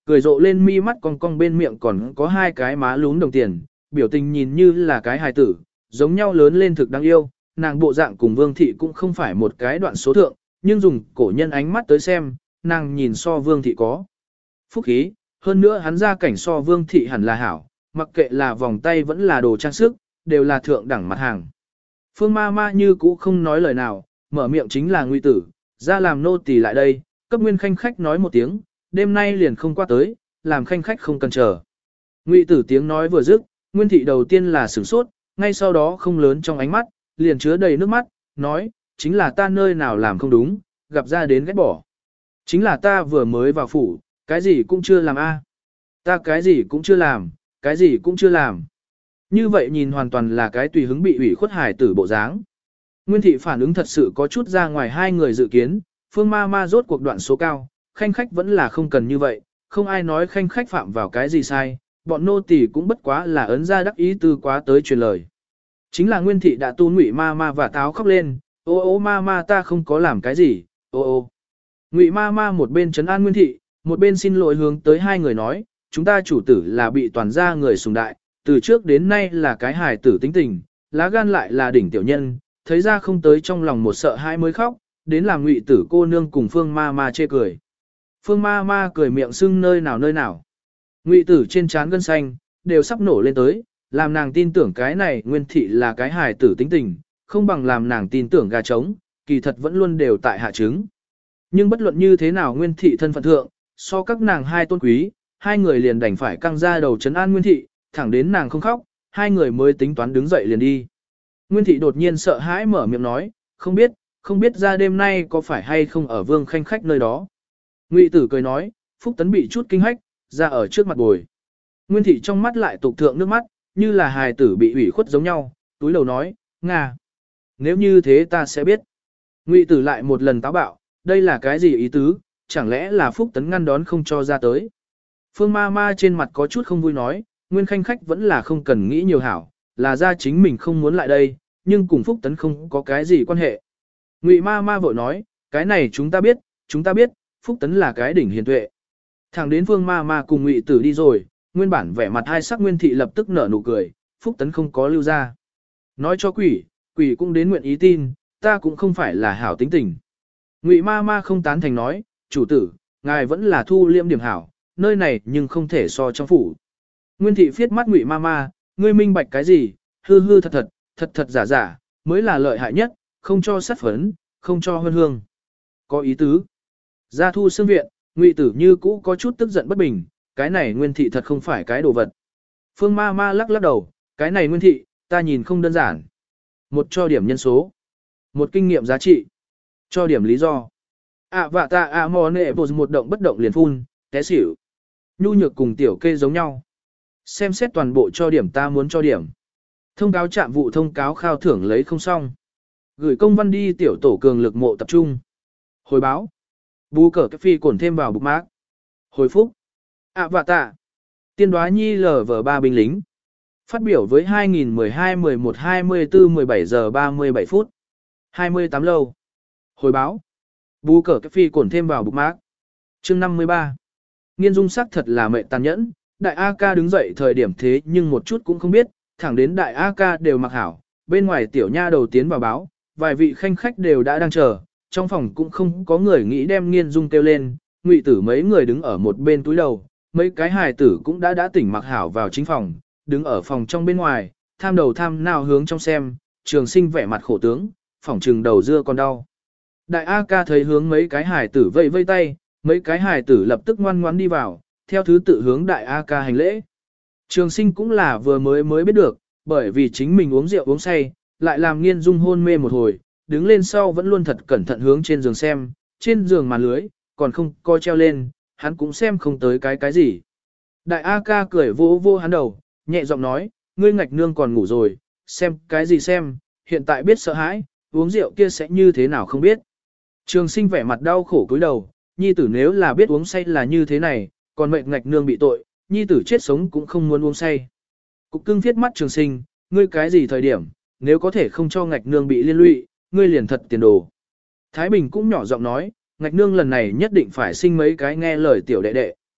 cười rộ lên mi mắt cong cong bên miệng còn có hai cái má lún đồng tiền, biểu tình nhìn như là cái hài tử, giống nhau lớn lên thực đáng yêu, nàng bộ dạng cùng Vương Thị cũng không phải một cái đoạn số thượng, nhưng dùng cổ nhân ánh mắt tới xem, nàng nhìn so Vương Thị có phúc khí, hơn nữa hắn ra cảnh so Vương Thị hẳn là hảo, mặc kệ là vòng tay vẫn là đồ trang sức, đều là thượng đẳng mặt hàng. Phương ma ma như cũ không nói lời nào, mở miệng chính là Ngụy Tử, ra làm nô tỳ lại đây, cấp Nguyên Khanh khách nói một tiếng, đêm nay liền không qua tới, làm Khanh khách không cần chờ. Ngụy Tử tiếng nói vừa dứt, Nguyên Thị đầu tiên là sửng sốt, ngay sau đó không lớn trong ánh mắt, liền chứa đầy nước mắt, nói, chính là ta nơi nào làm không đúng, gặp ra đến ghét bỏ. Chính là ta vừa mới vào phủ, cái gì cũng chưa làm a. Ta cái gì cũng chưa làm, cái gì cũng chưa làm. Như vậy nhìn hoàn toàn là cái tùy hứng bị ủy khuất hải tử bộ dáng. Nguyên Thị phản ứng thật sự có chút ra ngoài hai người dự kiến, Phương ma ma rốt cuộc đoạn số cao, Khanh khách vẫn là không cần như vậy, không ai nói Khanh khách phạm vào cái gì sai, bọn nô tỳ cũng bất quá là ấn ra đắc ý tư quá tới truyền lời. Chính là Nguyên Thị đã tu Ngụy ma ma và táo khóc lên, ô ô ma ma ta không có làm cái gì, ô ô. Ngụy ma ma một bên trấn an Nguyên Thị, một bên xin lỗi hướng tới hai người nói, chúng ta chủ tử là bị toàn gia người sùng đại, từ trước đến nay là cái hài tử tính tình, lá gan lại là đỉnh tiểu nhân, thấy ra không tới trong lòng một sợ hãi mới khóc, đến làm Ngụy tử cô nương cùng Phương ma ma chê cười. Phương ma ma cười miệng sưng nơi nào nơi nào. Ngụy tử trên trán gân xanh, đều sắp nổ lên tới, làm nàng tin tưởng cái này Nguyên Thị là cái hài tử tính tình, không bằng làm nàng tin tưởng gà trống, kỳ thật vẫn luôn đều tại hạ trứng. Nhưng bất luận như thế nào Nguyên Thị thân phận thượng, so các nàng hai tôn quý, hai người liền đành phải căng ra đầu trấn an Nguyên Thị, thẳng đến nàng không khóc, hai người mới tính toán đứng dậy liền đi. Nguyên Thị đột nhiên sợ hãi mở miệng nói, không biết, không biết ra đêm nay có phải hay không ở Vương Khanh khách nơi đó. Ngụy Tử cười nói, Phúc Tấn bị chút kinh hách, ra ở trước mặt bồi. Nguyên Thị trong mắt lại tục thượng nước mắt, như là hài tử bị ủy khuất giống nhau, túi đầu nói, Nga. Nếu như thế ta sẽ biết. Ngụy Tử lại một lần táo bạo, đây là cái gì ý tứ, chẳng lẽ là Phúc Tấn ngăn đón không cho ra tới. Phương ma ma trên mặt có chút không vui nói, Nguyên Khanh khách vẫn là không cần nghĩ nhiều hảo, là ra chính mình không muốn lại đây, nhưng cùng Phúc Tấn không có cái gì quan hệ. Ngụy ma ma vội nói, cái này chúng ta biết, chúng ta biết, Phúc Tấn là cái đỉnh hiền tuệ. Thẳng đến Phương ma ma cùng Ngụy Tử đi rồi, nguyên bản vẻ mặt hai sắc Nguyên Thị lập tức nở nụ cười, Phúc Tấn không có lưu ra. Nói cho quỷ, quỷ cũng đến nguyện ý tin, ta cũng không phải là hảo tính tình. Ngụy ma ma không tán thành nói, chủ tử, ngài vẫn là thu liêm điểm hảo, nơi này nhưng không thể so trong phủ. Nguyên Thị phiết mắt Ngụy ma ma, ngươi minh bạch cái gì, hư hư thật thật, thật thật giả giả, mới là lợi hại nhất, không cho sát phấn, không cho hương hương. Có ý tứ. Ra thu xương viện, Ngụy Tử như cũ có chút tức giận bất bình, cái này Nguyên Thị thật không phải cái đồ vật. Phương ma ma lắc lắc đầu, cái này Nguyên Thị, ta nhìn không đơn giản. Một cho điểm nhân số, một kinh nghiệm giá trị, cho điểm lý do. À vạ ta à mò nệ bột một động bất động liền phun, té xỉu. Nhu nhược cùng tiểu kê giống nhau. Xem xét toàn bộ cho điểm ta muốn cho điểm. Thông cáo trạm vụ thông cáo khao thưởng lấy không xong. Gửi công văn đi tiểu tổ cường lực mộ tập trung. Hồi báo. Bú cờ cái phi cổn thêm vào bục mác. Hồi phúc. À vạ tạ. Tiên đoá nhi lờ vờ ba binh lính. Phát biểu với hai nghìn mười hai mười một hai mươi tư mười bảy giờ ba mươi bảy phút. hai mươi tám lâu. Hồi báo. Bú cờ cái phi cổn thêm vào bục mác. Chương năm mươi ba. Nghiên dung sắc thật là mệnh tàn nhẫn. Đại A ca đứng dậy thời điểm thế nhưng một chút cũng không biết, thẳng đến đại A ca đều mặc hảo, bên ngoài tiểu nha đầu tiến vào báo, vài vị khanh khách đều đã đang chờ, trong phòng cũng không có người nghĩ đem Nghiên dung kêu lên, Ngụy Tử mấy người đứng ở một bên túi đầu, mấy cái hài tử cũng đã đã tỉnh mặc hảo vào chính phòng, đứng ở phòng trong bên ngoài, tham đầu tham nào hướng trong xem, Trường Sinh vẻ mặt khổ tướng, phỏng trừng đầu dưa còn đau. Đại A ca thấy hướng mấy cái hài tử vây vây tay, mấy cái hài tử lập tức ngoan ngoãn đi vào, theo thứ tự hướng đại A ca hành lễ. Trường Sinh cũng là vừa mới mới biết được, bởi vì chính mình uống rượu uống say, lại làm Nghiên dung hôn mê một hồi, đứng lên sau vẫn luôn thật cẩn thận hướng trên giường xem, trên giường màn lưới, còn không coi treo lên, hắn cũng xem không tới cái cái gì. Đại A ca cười vô vô hắn đầu, nhẹ giọng nói, ngươi ngạch nương còn ngủ rồi, xem cái gì xem, hiện tại biết sợ hãi, uống rượu kia sẽ như thế nào không biết. Trường Sinh vẻ mặt đau khổ cúi đầu, nhi tử nếu là biết uống say là như thế này, còn mệnh ngạch nương bị tội, nhi tử chết sống cũng không muốn uống say. Cục cưng thiết mắt Trường Sinh, ngươi cái gì thời điểm, nếu có thể không cho ngạch nương bị liên lụy, ngươi liền thật tiền đồ. Thái Bình cũng nhỏ giọng nói, ngạch nương lần này nhất định phải sinh mấy cái nghe lời tiểu đệ đệ.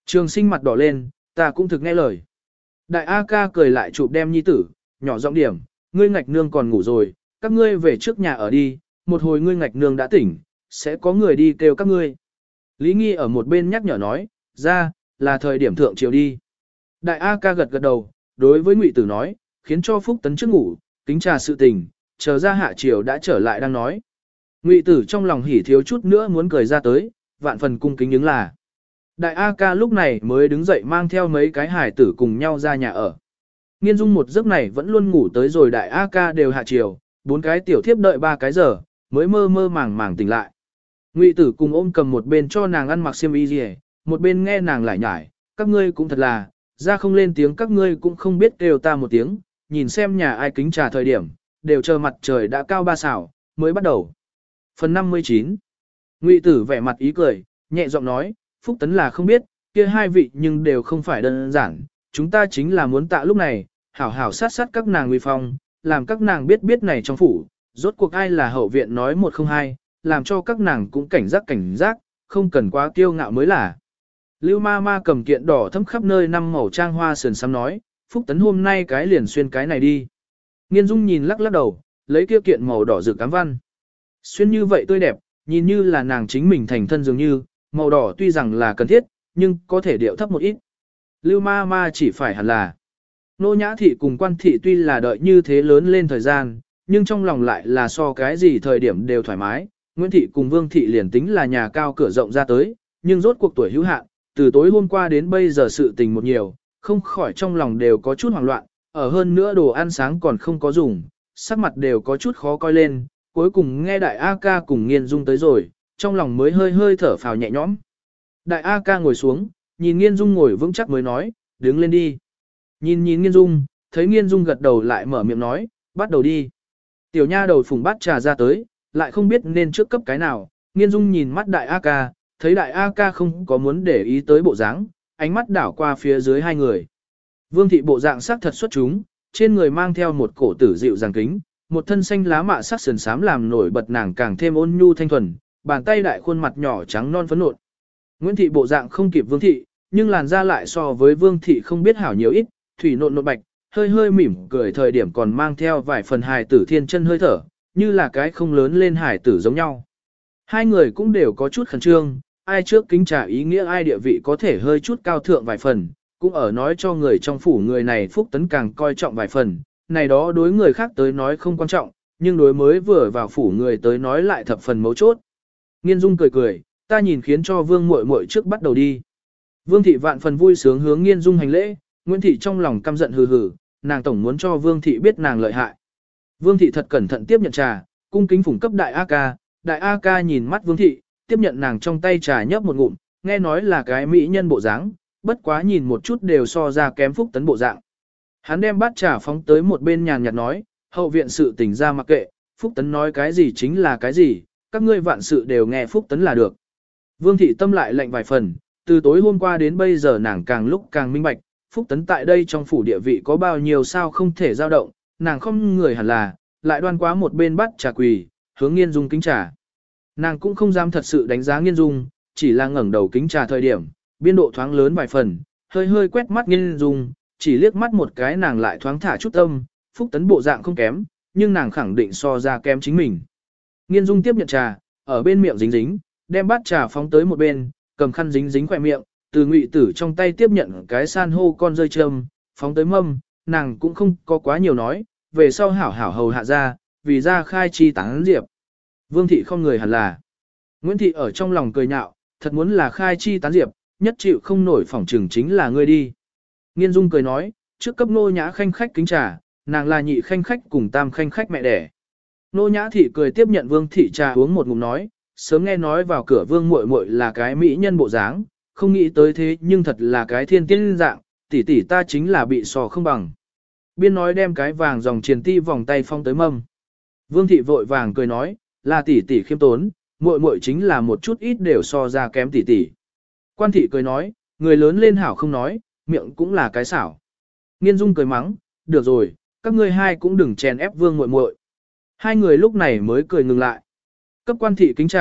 Trường sinh mặt đỏ lên, ta cũng thực nghe lời. Đại A ca cười lại chụp đem nhi tử, nhỏ giọng điểm, ngươi ngạch nương còn ngủ rồi, các ngươi về trước nhà ở đi, một hồi ngươi ngạch nương đã tỉnh, sẽ có người đi kêu các ngươi. Lý Nghi ở một bên nhắc nhở nói, ra, là thời điểm thượng triều đi. Đại A ca gật gật đầu, đối với Ngụy Tử nói, khiến cho Phúc Tấn trước ngủ, kính trà sự tình, chờ ra hạ triều đã trở lại đang nói. Ngụy Tử trong lòng hỉ thiếu chút nữa muốn cười ra tới, vạn phần cung kính những là. Đại A ca lúc này mới đứng dậy mang theo mấy cái hải tử cùng nhau ra nhà ở. Nghiên Dung một giấc này vẫn luôn ngủ tới rồi đại A ca đều hạ chiều, bốn cái tiểu thiếp đợi ba cái giờ, mới mơ mơ màng màng tỉnh lại. Ngụy Tử cùng ôm cầm một bên cho nàng ăn mặc xiêm y gì, một bên nghe nàng lải nhải, các ngươi cũng thật là, ra không lên tiếng các ngươi cũng không biết kêu ta một tiếng, nhìn xem nhà ai kính trà thời điểm, đều chờ mặt trời đã cao ba xảo, mới bắt đầu. Phần năm mươi chín. Ngụy Tử vẻ mặt ý cười, nhẹ giọng nói, Phúc Tấn là không biết, kia hai vị nhưng đều không phải đơn giản, chúng ta chính là muốn tạ lúc này, hảo hảo sát sát các nàng uy phong, làm các nàng biết biết này trong phủ, rốt cuộc ai là hậu viện nói một không hai, làm cho các nàng cũng cảnh giác cảnh giác, không cần quá kiêu ngạo mới là. Lưu ma ma cầm kiện đỏ thấm khắp nơi năm màu trang hoa sườn xăm nói, Phúc Tấn hôm nay cái liền xuyên cái này đi. Nghiên Dung nhìn lắc lắc đầu, lấy kia kiện màu đỏ rực cám văn. Xuyên như vậy tươi đẹp, nhìn như là nàng chính mình thành thân dường như, màu đỏ tuy rằng là cần thiết, nhưng có thể điệu thấp một ít. Lưu ma ma chỉ phải hẳn là. Nô nhã thị cùng quan thị tuy là đợi như thế lớn lên thời gian, nhưng trong lòng lại là so cái gì thời điểm đều thoải mái. Nguyễn thị cùng vương thị liền tính là nhà cao cửa rộng ra tới, nhưng rốt cuộc tuổi hữu hạn, từ tối hôm qua đến bây giờ sự tình một nhiều, không khỏi trong lòng đều có chút hoảng loạn, ở hơn nữa đồ ăn sáng còn không có dùng, sắc mặt đều có chút khó coi lên, cuối cùng nghe đại A ca cùng Nghiên Dung tới rồi, trong lòng mới hơi hơi thở phào nhẹ nhõm. Đại A ca ngồi xuống, nhìn Nghiên Dung ngồi vững chắc mới nói, đứng lên đi. Nhìn nhìn Nghiên Dung, thấy Nghiên Dung gật đầu lại mở miệng nói, bắt đầu đi. Tiểu nha đầu phùng bát trà ra tới, lại không biết nên trước cấp cái nào, Nghiên Dung nhìn mắt đại A ca, thấy đại A ca không có muốn để ý tới bộ dáng, ánh mắt đảo qua phía dưới hai người. Vương thị bộ dạng sắc thật xuất chúng, trên người mang theo một cổ tử dịu dàng kính, một thân xanh lá mạ sắc sườn xám làm nổi bật nàng càng thêm ôn nhu thanh thuần, bàn tay đại khuôn mặt nhỏ trắng non phấn nộn. Nguyễn thị bộ dạng không kịp Vương thị, nhưng làn da lại so với Vương thị không biết hảo nhiều ít, thủy nộn nộn bạch, hơi hơi mỉm cười thời điểm còn mang theo vài phần hài tử thiên chân hơi thở, như là cái không lớn lên hài tử giống nhau. Hai người cũng đều có chút khẩn trương, ai trước kính trà ý nghĩa ai địa vị có thể hơi chút cao thượng vài phần, cũng ở nói cho người trong phủ người này Phúc Tấn càng coi trọng vài phần, này đó đối người khác tới nói không quan trọng, nhưng đối mới vừa vào phủ người tới nói lại thập phần mấu chốt. Nghiên Dung cười cười, ta nhìn khiến cho Vương muội muội trước bắt đầu đi. Vương thị vạn phần vui sướng hướng Nghiên Dung hành lễ, Nguyễn thị trong lòng căm giận hừ hừ, nàng tổng muốn cho Vương thị biết nàng lợi hại. Vương thị thật cẩn thận tiếp nhận trà, cung kính phủng cấp đại A ca, đại A ca nhìn mắt Vương thị, tiếp nhận nàng trong tay trà nhấp một ngụm, nghe nói là cái mỹ nhân bộ dáng, bất quá nhìn một chút đều so ra kém Phúc Tấn bộ dạng. Hắn đem bát trà phóng tới một bên nhàn nhạt nói, hậu viện sự tình ra mặc kệ, Phúc Tấn nói cái gì chính là cái gì, các ngươi vạn sự đều nghe Phúc Tấn là được. Vương thị tâm lại lạnh vài phần, từ tối hôm qua đến bây giờ nàng càng lúc càng minh bạch, Phúc Tấn tại đây trong phủ địa vị có bao nhiêu sao không thể dao động, nàng không người hẳn là, lại đoan quá một bên bát trà quỳ, hướng Nghiên Dung kính trà. Nàng cũng không dám thật sự đánh giá Nghiên Dung, chỉ là ngẩng đầu kính trà thời điểm, biên độ thoáng lớn vài phần, hơi hơi quét mắt Nghiên Dung, chỉ liếc mắt một cái nàng lại thoáng thả chút tâm, Phúc Tấn bộ dạng không kém, nhưng nàng khẳng định so ra kém chính mình. Nghiên Dung tiếp nhận trà, ở bên miệng dính dính, đem bát trà phóng tới một bên, cầm khăn dính dính khỏe miệng, từ Ngụy Tử trong tay tiếp nhận cái san hô con rơi châm, phóng tới mâm, nàng cũng không có quá nhiều nói, về sau hảo hảo hầu hạ ra, vì ra khai chi tán diệp. Vương thị không người hẳn là. Nguyễn thị ở trong lòng cười nhạo, thật muốn là khai chi tán diệp, nhất chịu không nổi phỏng trừng chính là ngươi đi. Nghiên Dung cười nói, trước cấp nô nhã khanh khách kính trà, nàng là nhị khanh khách cùng tam khanh khách mẹ đẻ. Nô nhã thị cười tiếp nhận Vương thị trà uống một ngụm nói, sớm nghe nói vào cửa Vương muội muội là cái mỹ nhân bộ dáng, không nghĩ tới thế nhưng thật là cái thiên tiên dạng, tỷ tỷ ta chính là bị sò không bằng. Biên nói đem cái vàng dòng triền ti vòng tay phong tới mâm. Vương thị vội vàng cười nói, là tỷ tỷ khiêm tốn, muội muội chính là một chút ít đều so ra kém tỷ tỷ. Quan thị cười nói, người lớn lên hảo không nói, miệng cũng là cái xảo. Nghiên Dung cười mắng, được rồi, các ngươi hai cũng đừng chèn ép Vương muội muội. Hai người lúc này mới cười ngừng lại. Cấp quan thị kính trà,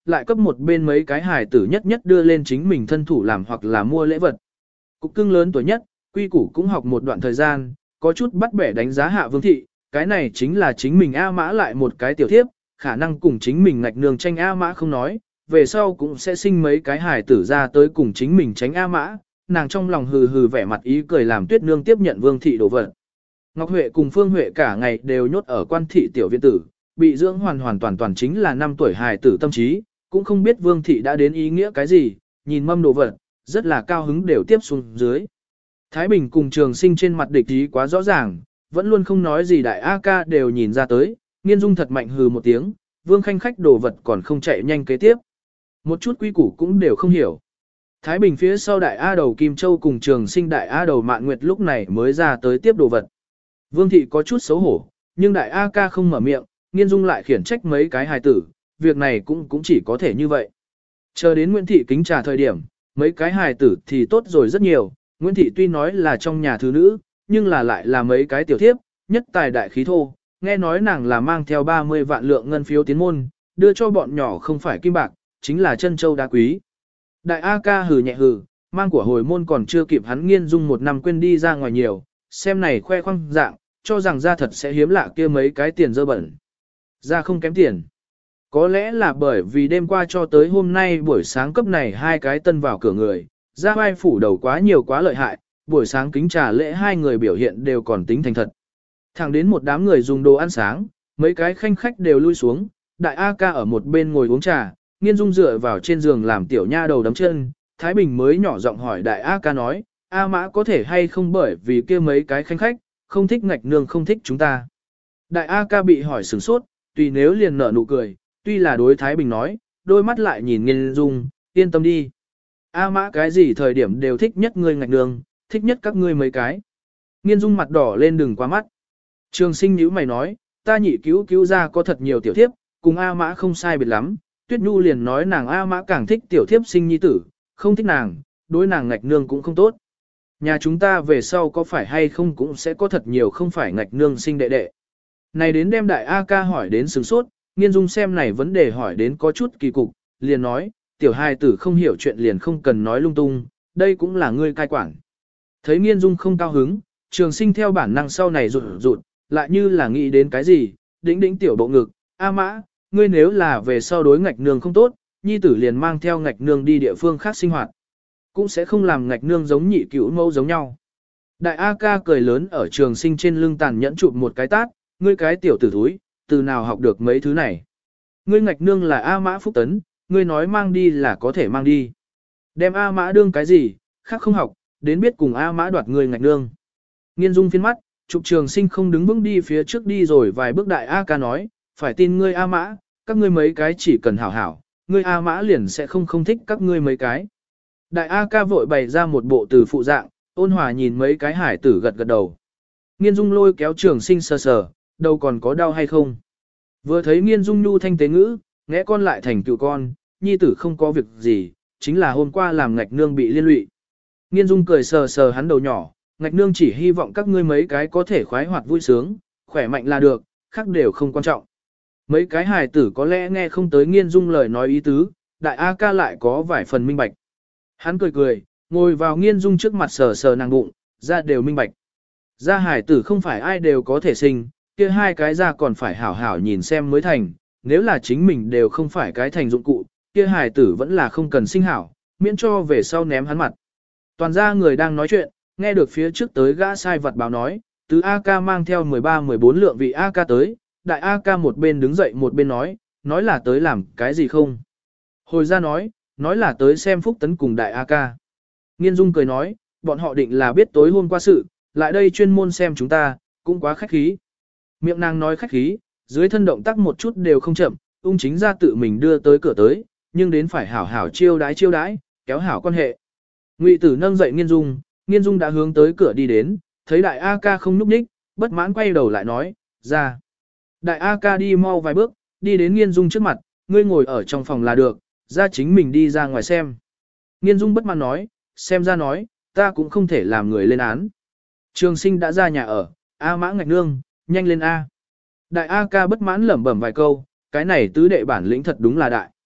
lại cấp một bên mấy cái hài tử nhất nhất đưa lên chính mình thân thủ làm hoặc là mua lễ vật. Cục cưng lớn tuổi nhất, quy củ cũng học một đoạn thời gian, có chút bắt bẻ đánh giá hạ Vương thị, cái này chính là chính mình A Mã lại một cái tiểu thiếp, khả năng cùng chính mình ngạch nương tranh A Mã không nói, về sau cũng sẽ sinh mấy cái hài tử ra tới cùng chính mình tránh A Mã, nàng trong lòng hừ hừ vẻ mặt ý cười làm Tuyết Nương tiếp nhận Vương thị đồ vật. Ngọc Huệ cùng Phương Huệ cả ngày đều nhốt ở quan thị tiểu viện tử, bị dưỡng hoàn hoàn toàn toàn chính là năm tuổi hài tử tâm trí, cũng không biết Vương thị đã đến ý nghĩa cái gì, nhìn mâm đồ vật, rất là cao hứng đều tiếp xuống dưới. Thái Bình cùng Trường Sinh trên mặt địch ý quá rõ ràng, vẫn luôn không nói gì đại A ca đều nhìn ra tới, Nghiên Dung thật mạnh hừ một tiếng, Vương Khanh khách đồ vật còn không chạy nhanh kế tiếp. Một chút quy củ cũng đều không hiểu. Thái Bình phía sau đại A đầu Kim Châu cùng Trường Sinh đại A đầu Mạn Nguyệt lúc này mới ra tới tiếp đồ vật. Vương thị có chút xấu hổ, nhưng đại A ca không mở miệng, Nghiên Dung lại khiển trách mấy cái hài tử, việc này cũng cũng chỉ có thể như vậy. Chờ đến Nguyễn thị kính trà thời điểm, mấy cái hài tử thì tốt rồi rất nhiều, Nguyễn thị tuy nói là trong nhà thứ nữ, nhưng là lại là mấy cái tiểu thiếp, nhất tài đại khí thô, nghe nói nàng là mang theo ba mươi vạn lượng ngân phiếu tiến môn, đưa cho bọn nhỏ không phải kim bạc, chính là chân châu đá quý. Đại A ca hừ nhẹ hừ, mang của hồi môn còn chưa kịp hắn Nghiên Dung một năm quên đi ra ngoài nhiều, xem này khoe khoang dạng, cho rằng ra thật sẽ hiếm lạ kia mấy cái tiền dơ bẩn. Ra không kém tiền. Có lẽ là bởi vì đêm qua cho tới hôm nay buổi sáng cấp này hai cái tân vào cửa người, ra vai phủ đầu quá nhiều quá lợi hại, buổi sáng kính trà lễ hai người biểu hiện đều còn tính thành thật. Thẳng đến một đám người dùng đồ ăn sáng, mấy cái khanh khách đều lui xuống, đại A ca ở một bên ngồi uống trà, Nghiên Dung dựa vào trên giường làm tiểu nha đầu đấm chân, Thái Bình mới nhỏ giọng hỏi đại A ca nói, A Mã có thể hay không bởi vì kia mấy cái khanh khách, không thích ngạch nương không thích chúng ta. Đại A ca bị hỏi sửng sốt, tùy nếu liền nở nụ cười, tuy là đối Thái Bình nói, đôi mắt lại nhìn Nghiên Dung, yên tâm đi. A Mã cái gì thời điểm đều thích nhất ngươi ngạch nương, thích nhất các ngươi mấy cái. Nghiên Dung mặt đỏ lên đừng quá mắt. Trường Sinh nhíu mày nói, ta nhị cứu cứu ra có thật nhiều tiểu thiếp, cùng A Mã không sai biệt lắm. Tuyết Nhu liền nói nàng A Mã càng thích tiểu thiếp sinh nhi tử, không thích nàng, đối nàng ngạch nương cũng không tốt. Nhà chúng ta về sau có phải hay không cũng sẽ có thật nhiều không phải ngạch nương sinh đệ đệ. Này đến đem đại A ca hỏi đến sướng sốt, Nghiên Dung xem này vấn đề hỏi đến có chút kỳ cục, liền nói, tiểu hài tử không hiểu chuyện liền không cần nói lung tung, đây cũng là ngươi cai quản. Thấy Nghiên Dung không cao hứng, Trường Sinh theo bản năng sau này rụt rụt, lại như là nghĩ đến cái gì, đĩnh đĩnh tiểu bộ ngực, A Mã, ngươi nếu là về sau đối ngạch nương không tốt, nhi tử liền mang theo ngạch nương đi địa phương khác sinh hoạt. Cũng sẽ không làm ngạch nương giống nhị cữu mâu giống nhau. Đại A ca cười lớn ở Trường Sinh trên lưng tàn nhẫn chụp một cái tát, ngươi cái tiểu tử thúi, từ nào học được mấy thứ này. Ngươi ngạch nương là A Mã Phúc Tấn, ngươi nói mang đi là có thể mang đi. Đem A Mã đương cái gì, khác không học, đến biết cùng A Mã đoạt ngươi ngạch nương. Nghiên Dung phiên mắt, Trục Trường Sinh không đứng vững đi phía trước đi rồi vài bước đại A ca nói, phải tin ngươi A Mã, các ngươi mấy cái chỉ cần hảo hảo, ngươi A Mã liền sẽ không không thích các ngươi mấy cái. Đại A ca vội bày ra một bộ từ phụ dạng, ôn hòa nhìn mấy cái hải tử gật gật đầu. Nghiên Dung lôi kéo Trường Sinh sờ sờ, đâu còn có đau hay không. Vừa thấy Nghiên Dung nhu thanh tế ngữ, ngẽ con lại thành cựu con, nhi tử không có việc gì, chính là hôm qua làm ngạch nương bị liên lụy. Nghiên Dung cười sờ sờ hắn đầu nhỏ, ngạch nương chỉ hy vọng các ngươi mấy cái có thể khoái hoạt vui sướng, khỏe mạnh là được, khác đều không quan trọng. Mấy cái hài tử có lẽ nghe không tới Nghiên Dung lời nói ý tứ, đại A ca lại có vài phần minh bạch. Hắn cười cười, ngồi vào Nghiên Dung trước mặt sờ sờ nàng bụng, ra đều minh bạch. Ra hài tử không phải ai đều có thể sinh, kia hai cái ra còn phải hảo hảo nhìn xem mới thành, nếu là chính mình đều không phải cái thành dụng cụ, kia hài tử vẫn là không cần sinh hảo, miễn cho về sau ném hắn mặt. Toàn ra người đang nói chuyện, nghe được phía trước tới gã sai vật báo nói, tứ A ca mang theo mười ba mười bốn lượng vị A ca tới, đại A ca một bên đứng dậy một bên nói, nói là tới làm cái gì không. Hồi ra nói, nói là tới xem Phúc Tấn cùng đại A ca. Nghiên Dung cười nói, bọn họ định là biết tối hôm qua sự, lại đây chuyên môn xem chúng ta, cũng quá khách khí. Miệng nàng nói khách khí, dưới thân động tác một chút đều không chậm, ung chính ra tự mình đưa tới cửa tới, nhưng đến phải hảo hảo chiêu đái chiêu đái, kéo hảo quan hệ. Ngụy Tử nâng dậy Nghiên Dung, Nghiên Dung đã hướng tới cửa đi đến, thấy đại A ca không nhúc nhích, bất mãn quay đầu lại nói, ra. Đại A ca đi mau vài bước, đi đến Nghiên Dung trước mặt, ngươi ngồi ở trong phòng là được, ra chính mình đi ra ngoài xem. Nghiên Dung bất mãn nói, xem ra nói, ta cũng không thể làm người lên án. Trường Sinh đã ra nhà ở, A Mã ngạch nương, nhanh lên A. Đại A ca bất mãn lẩm bẩm vài câu, cái này tứ đệ bản lĩnh thật đúng là đại.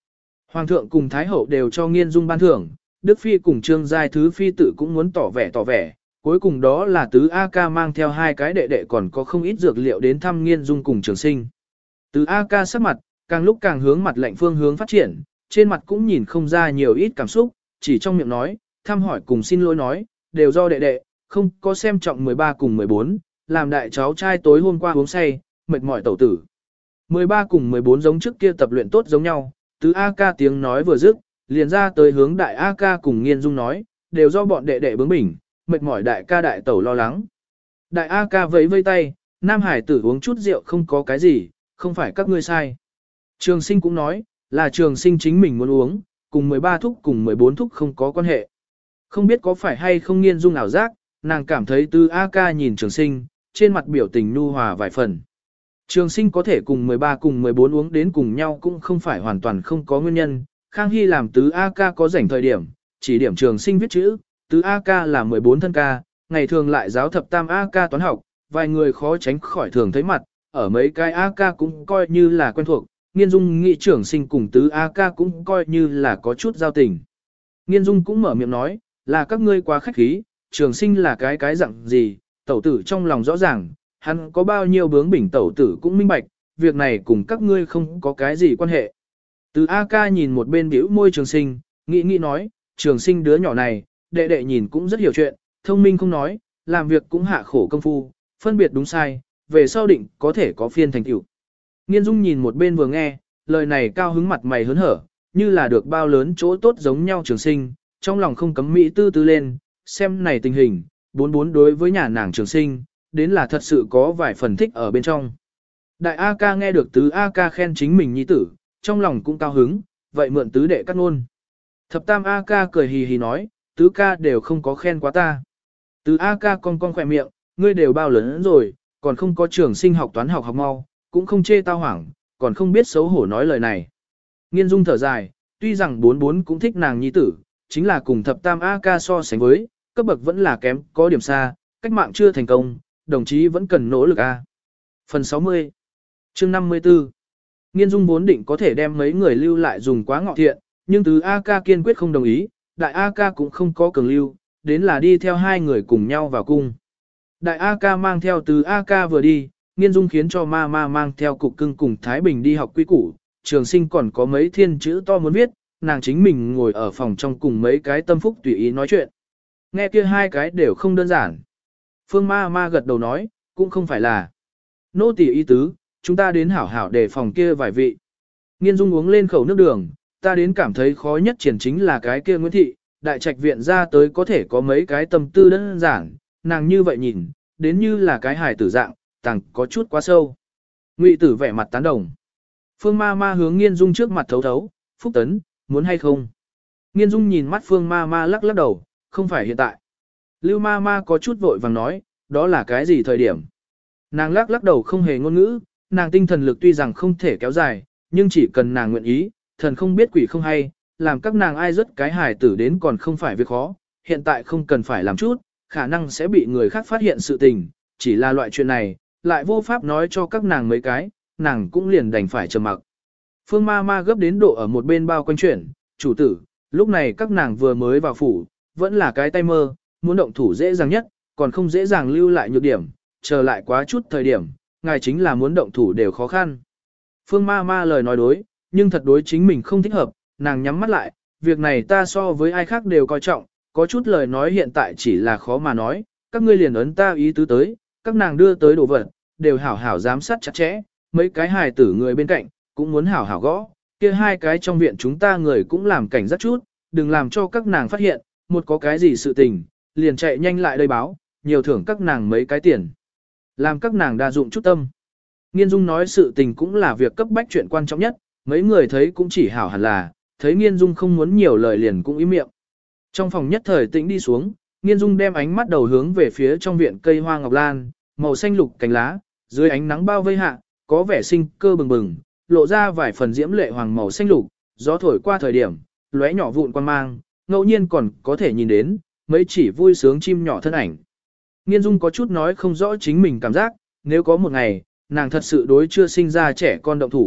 Hoàng thượng cùng Thái hậu đều cho Nghiên Dung ban thưởng, Đức Phi cùng Trương Giai Thứ Phi tự cũng muốn tỏ vẻ tỏ vẻ, cuối cùng đó là Tứ A Ca mang theo hai cái đệ đệ còn có không ít dược liệu đến thăm Nghiên Dung cùng Trường Sinh. Tứ A Ca sắc mặt, càng lúc càng hướng mặt lạnh phương hướng phát triển, trên mặt cũng nhìn không ra nhiều ít cảm xúc, chỉ trong miệng nói, thăm hỏi cùng xin lỗi nói, đều do đệ đệ, không có xem trọng mười ba cùng mười bốn, làm đại cháu trai tối hôm qua uống say, mệt mỏi tẩu tử. mười ba cùng mười bốn giống trước kia tập luyện tốt giống nhau, Tứ A Ca tiếng nói vừa dứt, liền ra tới hướng đại A Ca cùng Nghiên Dung nói, đều do bọn đệ đệ bướng bỉnh, mệt mỏi đại ca đại tẩu lo lắng. Đại A Ca vẫy vây tay, Nam Hải tử uống chút rượu không có cái gì, không phải các ngươi sai. Trường Sinh cũng nói, là Trường Sinh chính mình muốn uống, cùng mười ba thúc cùng mười bốn thúc không có quan hệ. Không biết có phải hay không Nghiên Dung ảo giác, nàng cảm thấy Tứ A Ca nhìn Trường Sinh, trên mặt biểu tình nhu hòa vài phần. Trường Sinh có thể cùng mười ba cùng mười bốn uống đến cùng nhau cũng không phải hoàn toàn không có nguyên nhân. Khang Hy làm Tứ A Ca có rảnh thời điểm, chỉ điểm Trường Sinh viết chữ, Tứ A Ca là mười bốn thân ca, ngày thường lại giáo thập tam A Ca toán học, vài người khó tránh khỏi thường thấy mặt, ở mấy cái A Ca cũng coi như là quen thuộc, Nghiên Dung nghĩ Trường Sinh cùng Tứ A Ca cũng coi như là có chút giao tình. Nghiên Dung cũng mở miệng nói, là các ngươi quá khách khí, Trường Sinh là cái cái dạng gì, tẩu tử trong lòng rõ ràng, hắn có bao nhiêu bướng bỉnh tẩu tử cũng minh bạch, việc này cùng các ngươi không có cái gì quan hệ. Tứ A Ca nhìn một bên bĩu môi Trường Sinh, nghĩ nghĩ nói, Trường Sinh đứa nhỏ này, đệ đệ nhìn cũng rất hiểu chuyện, thông minh không nói, làm việc cũng hạ khổ công phu, phân biệt đúng sai, về sau định có thể có phiên thành tựu. Nghiên Dung nhìn một bên vừa nghe, lời này cao hứng mặt mày hớn hở, như là được bao lớn chỗ tốt giống nhau Trường Sinh, trong lòng không cấm mỹ tư tư lên, xem này tình hình, bốn bốn đối với nhà nàng Trường Sinh, đến là thật sự có vài phần thích ở bên trong. Đại A Ca nghe được Tứ A Ca khen chính mình nhi tử, trong lòng cũng cao hứng, vậy mượn tứ đệ cắt ngôn. Thập tam A Ca cười hì hì nói, Tứ ca đều không có khen quá ta. Tứ A Ca cong cong khỏe miệng, ngươi đều bao lớn rồi, còn không có Trường Sinh học toán học học mau, cũng không chê tao hoảng, còn không biết xấu hổ nói lời này. Nghiên Dung thở dài, tuy rằng bốn bốn cũng thích nàng nhi tử, chính là cùng thập tam A Ca so sánh với, cấp bậc vẫn là kém, có điểm xa, cách mạng chưa thành công, đồng chí vẫn cần nỗ lực A. Phần sáu mươi chương năm mươi tư Nghiên Dung vốn định có thể đem mấy người lưu lại dùng quá ngọ thiện, nhưng Tứ A Ca kiên quyết không đồng ý, Đại A Ca cũng không có cường lưu, đến là đi theo hai người cùng nhau vào cung. Đại A Ca mang theo Tứ A Ca vừa đi, Nghiên Dung khiến cho ma ma mang theo Cục Cưng cùng Thái Bình đi học quy củ, Trường Sinh còn có mấy thiên chữ to muốn viết, nàng chính mình ngồi ở phòng trong cùng mấy cái tâm phúc tùy ý nói chuyện. Nghe kia hai cái đều không đơn giản. Phương ma ma gật đầu nói, cũng không phải là nô tỳ ý tứ, chúng ta đến hảo hảo để phòng kia vài vị. Nghiên Dung uống lên khẩu nước đường, ta đến cảm thấy khó nhất triển chính là cái kia Nguyễn Thị, đại trạch viện ra tới có thể có mấy cái tâm tư đơn giản, nàng như vậy nhìn, đến như là cái hài tử dạng, tàng có chút quá sâu. Ngụy Tử vẻ mặt tán đồng. Phương ma ma hướng Nghiên Dung trước mặt thấu thấu, Phúc Tấn, muốn hay không? Nghiên Dung nhìn mắt Phương ma ma lắc lắc đầu, không phải hiện tại. Lưu ma ma có chút vội vàng nói, đó là cái gì thời điểm? Nàng lắc lắc đầu không hề ngôn ngữ, nàng tinh thần lực tuy rằng không thể kéo dài, nhưng chỉ cần nàng nguyện ý, thần không biết quỷ không hay, làm các nàng ai rất cái hài tử đến còn không phải việc khó, hiện tại không cần phải làm chút, khả năng sẽ bị người khác phát hiện sự tình, chỉ là loại chuyện này, lại vô pháp nói cho các nàng mấy cái, nàng cũng liền đành phải trầm mặc. Phương ma ma gấp đến độ ở một bên bao quanh chuyển, chủ tử, lúc này các nàng vừa mới vào phủ, vẫn là cái tay mơ, muốn động thủ dễ dàng nhất, còn không dễ dàng lưu lại nhược điểm, chờ lại quá chút thời điểm, ngài chính là muốn động thủ đều khó khăn. Phương ma ma lời nói đối, nhưng thật đối chính mình không thích hợp, nàng nhắm mắt lại, việc này ta so với ai khác đều coi trọng, có chút lời nói hiện tại chỉ là khó mà nói, các ngươi liền ấn ta ý tứ tới, các nàng đưa tới đồ vật, đều hảo hảo giám sát chặt chẽ, mấy cái hài tử người bên cạnh, cũng muốn hảo hảo gõ, kia hai cái trong viện chúng ta người cũng làm cảnh giác chút, đừng làm cho các nàng phát hiện, một có cái gì sự tình, liền chạy nhanh lại đây báo, nhiều thưởng các nàng mấy cái tiền. Làm các nàng đa dụng chút tâm. Nghiên Dung nói sự tình cũng là việc cấp bách chuyện quan trọng nhất, mấy người thấy cũng chỉ hảo hẳn là, thấy Nghiên Dung không muốn nhiều lời liền cũng im miệng. Trong phòng nhất thời tĩnh đi xuống, Nghiên Dung đem ánh mắt đầu hướng về phía trong viện cây hoa ngọc lan, màu xanh lục cành lá, dưới ánh nắng bao vây hạ, có vẻ sinh cơ bừng bừng, lộ ra vài phần diễm lệ hoàng màu xanh lục, gió thổi qua thời điểm, lóe nhỏ vụn quan mang, ngẫu nhiên còn có thể nhìn đến mấy chỉ vui sướng chim nhỏ thân ảnh. Nghiên Dung có chút nói không rõ chính mình cảm giác, nếu có một ngày, nàng thật sự đối chưa sinh ra trẻ con động thủ,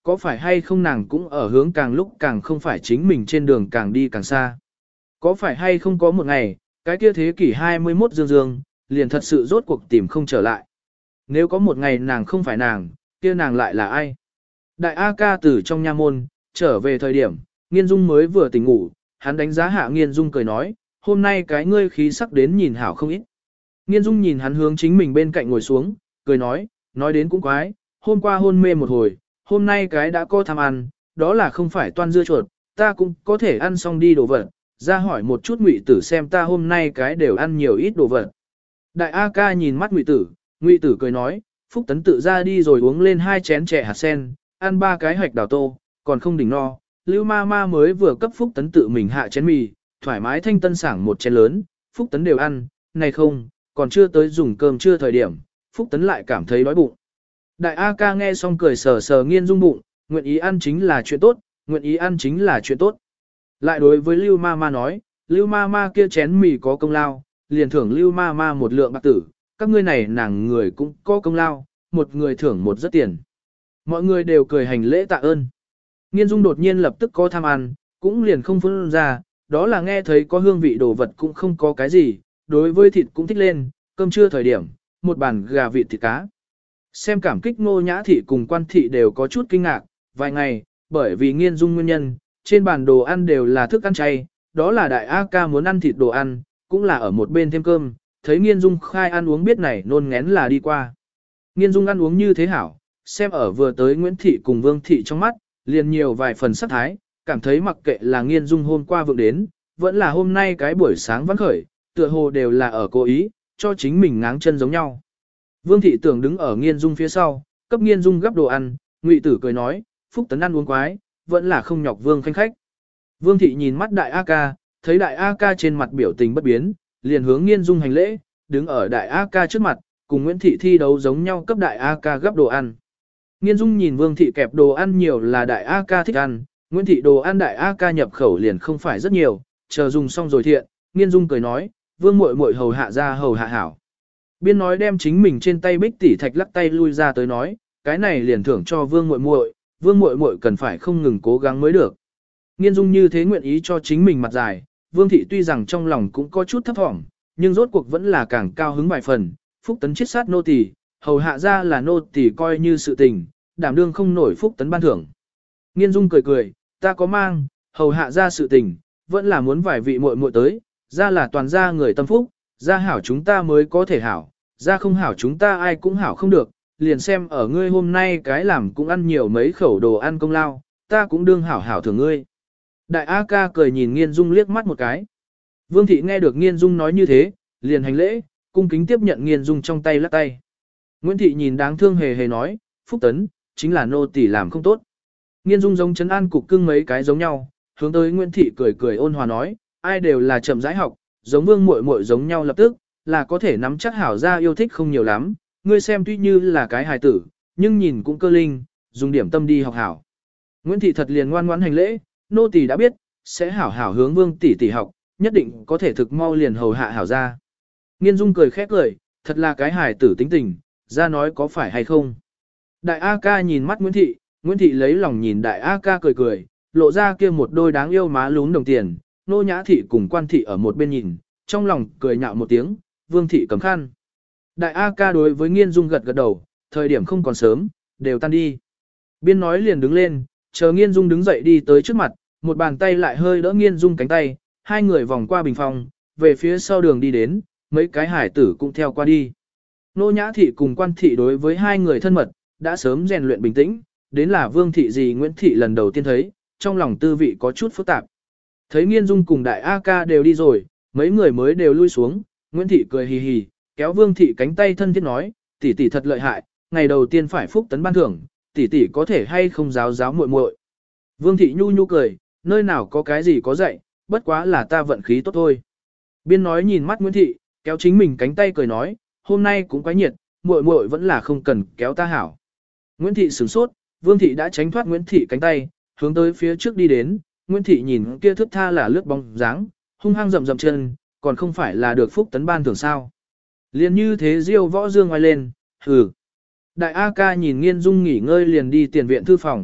có phải hay không nàng cũng ở hướng càng lúc càng không phải chính mình trên đường càng đi càng xa. Có phải hay không có một ngày, cái kia thế kỷ hai mươi mốt dương dương, liền thật sự rốt cuộc tìm không trở lại. Nếu có một ngày nàng không phải nàng, kia nàng lại là ai? Đại A ca từ trong nha môn, trở về thời điểm, Nghiên Dung mới vừa tỉnh ngủ, hắn đánh giá hạ Nghiên Dung cười nói, hôm nay cái ngươi khí sắc đến nhìn hảo không ít. Nghiên Dung nhìn hắn hướng chính mình bên cạnh ngồi xuống, cười nói, nói đến cũng quái, hôm qua hôn mê một hồi, hôm nay cái đã có tham ăn, đó là không phải toan dưa chuột, ta cũng có thể ăn xong đi đồ vật, ra hỏi một chút Ngụy Tử xem ta hôm nay cái đều ăn nhiều ít đồ vật. Đại A ca nhìn mắt Ngụy Tử, Ngụy Tử cười nói, Phúc Tấn tự ra đi rồi uống lên hai chén chè hạt sen, ăn ba cái hạch đào tô, còn không đỉnh no. Lưu ma ma mới vừa cấp Phúc Tấn tự mình hạ chén mì, thoải mái thanh tân sảng một chén lớn, Phúc Tấn đều ăn, này không, còn chưa tới dùng cơm trưa thời điểm, Phúc Tấn lại cảm thấy đói bụng. Đại A ca nghe xong cười sờ sờ Nghiên Dung bụng, nguyện ý ăn chính là chuyện tốt, nguyện ý ăn chính là chuyện tốt. Lại đối với Lưu ma ma nói, Lưu ma ma kia chén mì có công lao, liền thưởng Lưu ma ma một lượng bạc tử, các ngươi này nàng người cũng có công lao, một người thưởng một rất tiền. Mọi người đều cười hành lễ tạ ơn. Nghiên Dung đột nhiên lập tức có tham ăn, cũng liền không phun ra, đó là nghe thấy có hương vị đồ vật cũng không có cái gì, đối với thịt cũng thích lên, cơm trưa thời điểm, một bàn gà vịt thịt cá. Xem cảm kích Ngô Nhã thị cùng Quan thị đều có chút kinh ngạc, vài ngày, bởi vì Nghiên Dung nguyên nhân, trên bàn đồ ăn đều là thức ăn chay, đó là đại A ca muốn ăn thịt đồ ăn, cũng là ở một bên thêm cơm, thấy Nghiên Dung khai ăn uống biết này nôn ngén là đi qua. Nghiên Dung ăn uống như thế hảo, xem ở vừa tới Nguyễn thị cùng Vương thị trong mắt, liền nhiều vài phần sắc thái, cảm thấy mặc kệ là Nghiên Dung hôm qua vượng đến, vẫn là hôm nay cái buổi sáng vắng khởi, tựa hồ đều là ở cố ý, cho chính mình ngáng chân giống nhau. Vương thị tưởng đứng ở Nghiên Dung phía sau, cấp Nghiên Dung gấp đồ ăn, Ngụy Tử cười nói, Phúc Tấn ăn uống quái, vẫn là không nhọc Vương khanh khách. Vương thị nhìn mắt đại A ca, thấy đại A ca trên mặt biểu tình bất biến, liền hướng Nghiên Dung hành lễ, đứng ở đại A ca trước mặt, cùng Nguyễn thị thi đấu giống nhau cấp đại A ca gấp đồ ăn. Nghiên Dung nhìn Vương thị kẹp đồ ăn nhiều là đại A ca thích ăn, Nguyễn thị đồ ăn đại A ca nhập khẩu liền không phải rất nhiều, chờ dùng xong rồi thiện, Nghiên Dung cười nói, Vương muội muội hầu hạ ra hầu hạ hảo. Biên nói đem chính mình trên tay bích tỷ thạch lắc tay lui ra tới nói, cái này liền thưởng cho Vương muội muội, Vương muội muội cần phải không ngừng cố gắng mới được. Nghiên Dung như thế nguyện ý cho chính mình mặt dài, Vương thị tuy rằng trong lòng cũng có chút thấp thỏm, nhưng rốt cuộc vẫn là càng cao hứng vài phần, Phúc Tấn chiết sát nô tỳ, hầu hạ ra là nô tỳ coi như sự tình, đảm đương không nổi Phúc Tấn ban thưởng. Nghiên Dung cười cười, ta có mang, hầu hạ ra sự tình, vẫn là muốn vài vị muội muội tới, ra là toàn gia người tâm phúc, ra hảo chúng ta mới có thể hảo, ra không hảo chúng ta ai cũng hảo không được, liền xem ở ngươi hôm nay cái làm cũng ăn nhiều mấy khẩu đồ ăn công lao, ta cũng đương hảo hảo thưởng ngươi. Đại A ca cười nhìn Nghiên Dung liếc mắt một cái. Vương thị nghe được Nghiên Dung nói như thế, liền hành lễ, cung kính tiếp nhận Nghiên Dung trong tay lắc tay. Nguyễn thị nhìn đáng thương hề hề nói, Phúc Tấn, chính là nô tỳ làm không tốt. Nghiên Dung giống trấn an cục cưng mấy cái giống nhau, hướng tới Nguyễn thị cười cười ôn hòa nói, ai đều là chậm rãi học, giống Vương muội muội giống nhau lập tức, là có thể nắm chắc hảo ra yêu thích không nhiều lắm, ngươi xem tuy như là cái hài tử, nhưng nhìn cũng cơ linh, dùng điểm tâm đi học hảo. Nguyễn thị thật liền ngoan ngoãn hành lễ, nô tỳ đã biết, sẽ hảo hảo hướng Vương tỷ tỷ học, nhất định có thể thực mau liền hầu hạ hảo ra. Nghiên Dung cười khẽ cười, thật là cái hài tử tính tình, ra nói có phải hay không. Đại A ca nhìn mắt Nguyễn thị, Nguyễn thị lấy lòng nhìn đại A ca cười cười, lộ ra kia một đôi đáng yêu má lún đồng tiền, nô nhã thị cùng Quan thị ở một bên nhìn, trong lòng cười nhạo một tiếng, Vương thị cầm khăn. Đại A ca đối với Nghiên Dung gật gật đầu, thời điểm không còn sớm, đều tan đi. Biên nói liền đứng lên, chờ Nghiên Dung đứng dậy đi tới trước mặt, một bàn tay lại hơi đỡ Nghiên Dung cánh tay, hai người vòng qua bình phòng, về phía sau đường đi đến, mấy cái hải tử cũng theo qua đi. Nô nhã thị cùng Quan thị đối với hai người thân mật, đã sớm rèn luyện bình tĩnh, đến là Vương thị gì Nguyễn thị lần đầu tiên thấy, trong lòng tư vị có chút phức tạp. Thấy Nghiên Dung cùng đại A ca đều đi rồi, mấy người mới đều lui xuống, Nguyễn thị cười hì hì, kéo Vương thị cánh tay thân thiết nói, tỷ tỷ thật lợi hại, ngày đầu tiên phải Phúc Tấn ban thưởng, tỷ tỷ có thể hay không giáo giáo muội muội. Vương thị nhu nhu cười, nơi nào có cái gì có dạy, bất quá là ta vận khí tốt thôi. Biên nói nhìn mắt Nguyễn thị, kéo chính mình cánh tay cười nói, hôm nay cũng quá nhiệt, muội muội vẫn là không cần kéo ta hảo. Nguyễn thị sửng sốt, Vương thị đã tránh thoát Nguyễn thị cánh tay, hướng tới phía trước đi đến, Nguyễn thị nhìn kia thước tha là lướt bóng dáng, hung hăng rậm rậm chân, còn không phải là được Phúc Tấn ban thưởng sao. Liền như thế diêu võ dương ngoài lên, hừ. Đại A ca nhìn Nghiên Dung nghỉ ngơi liền đi tiền viện thư phòng,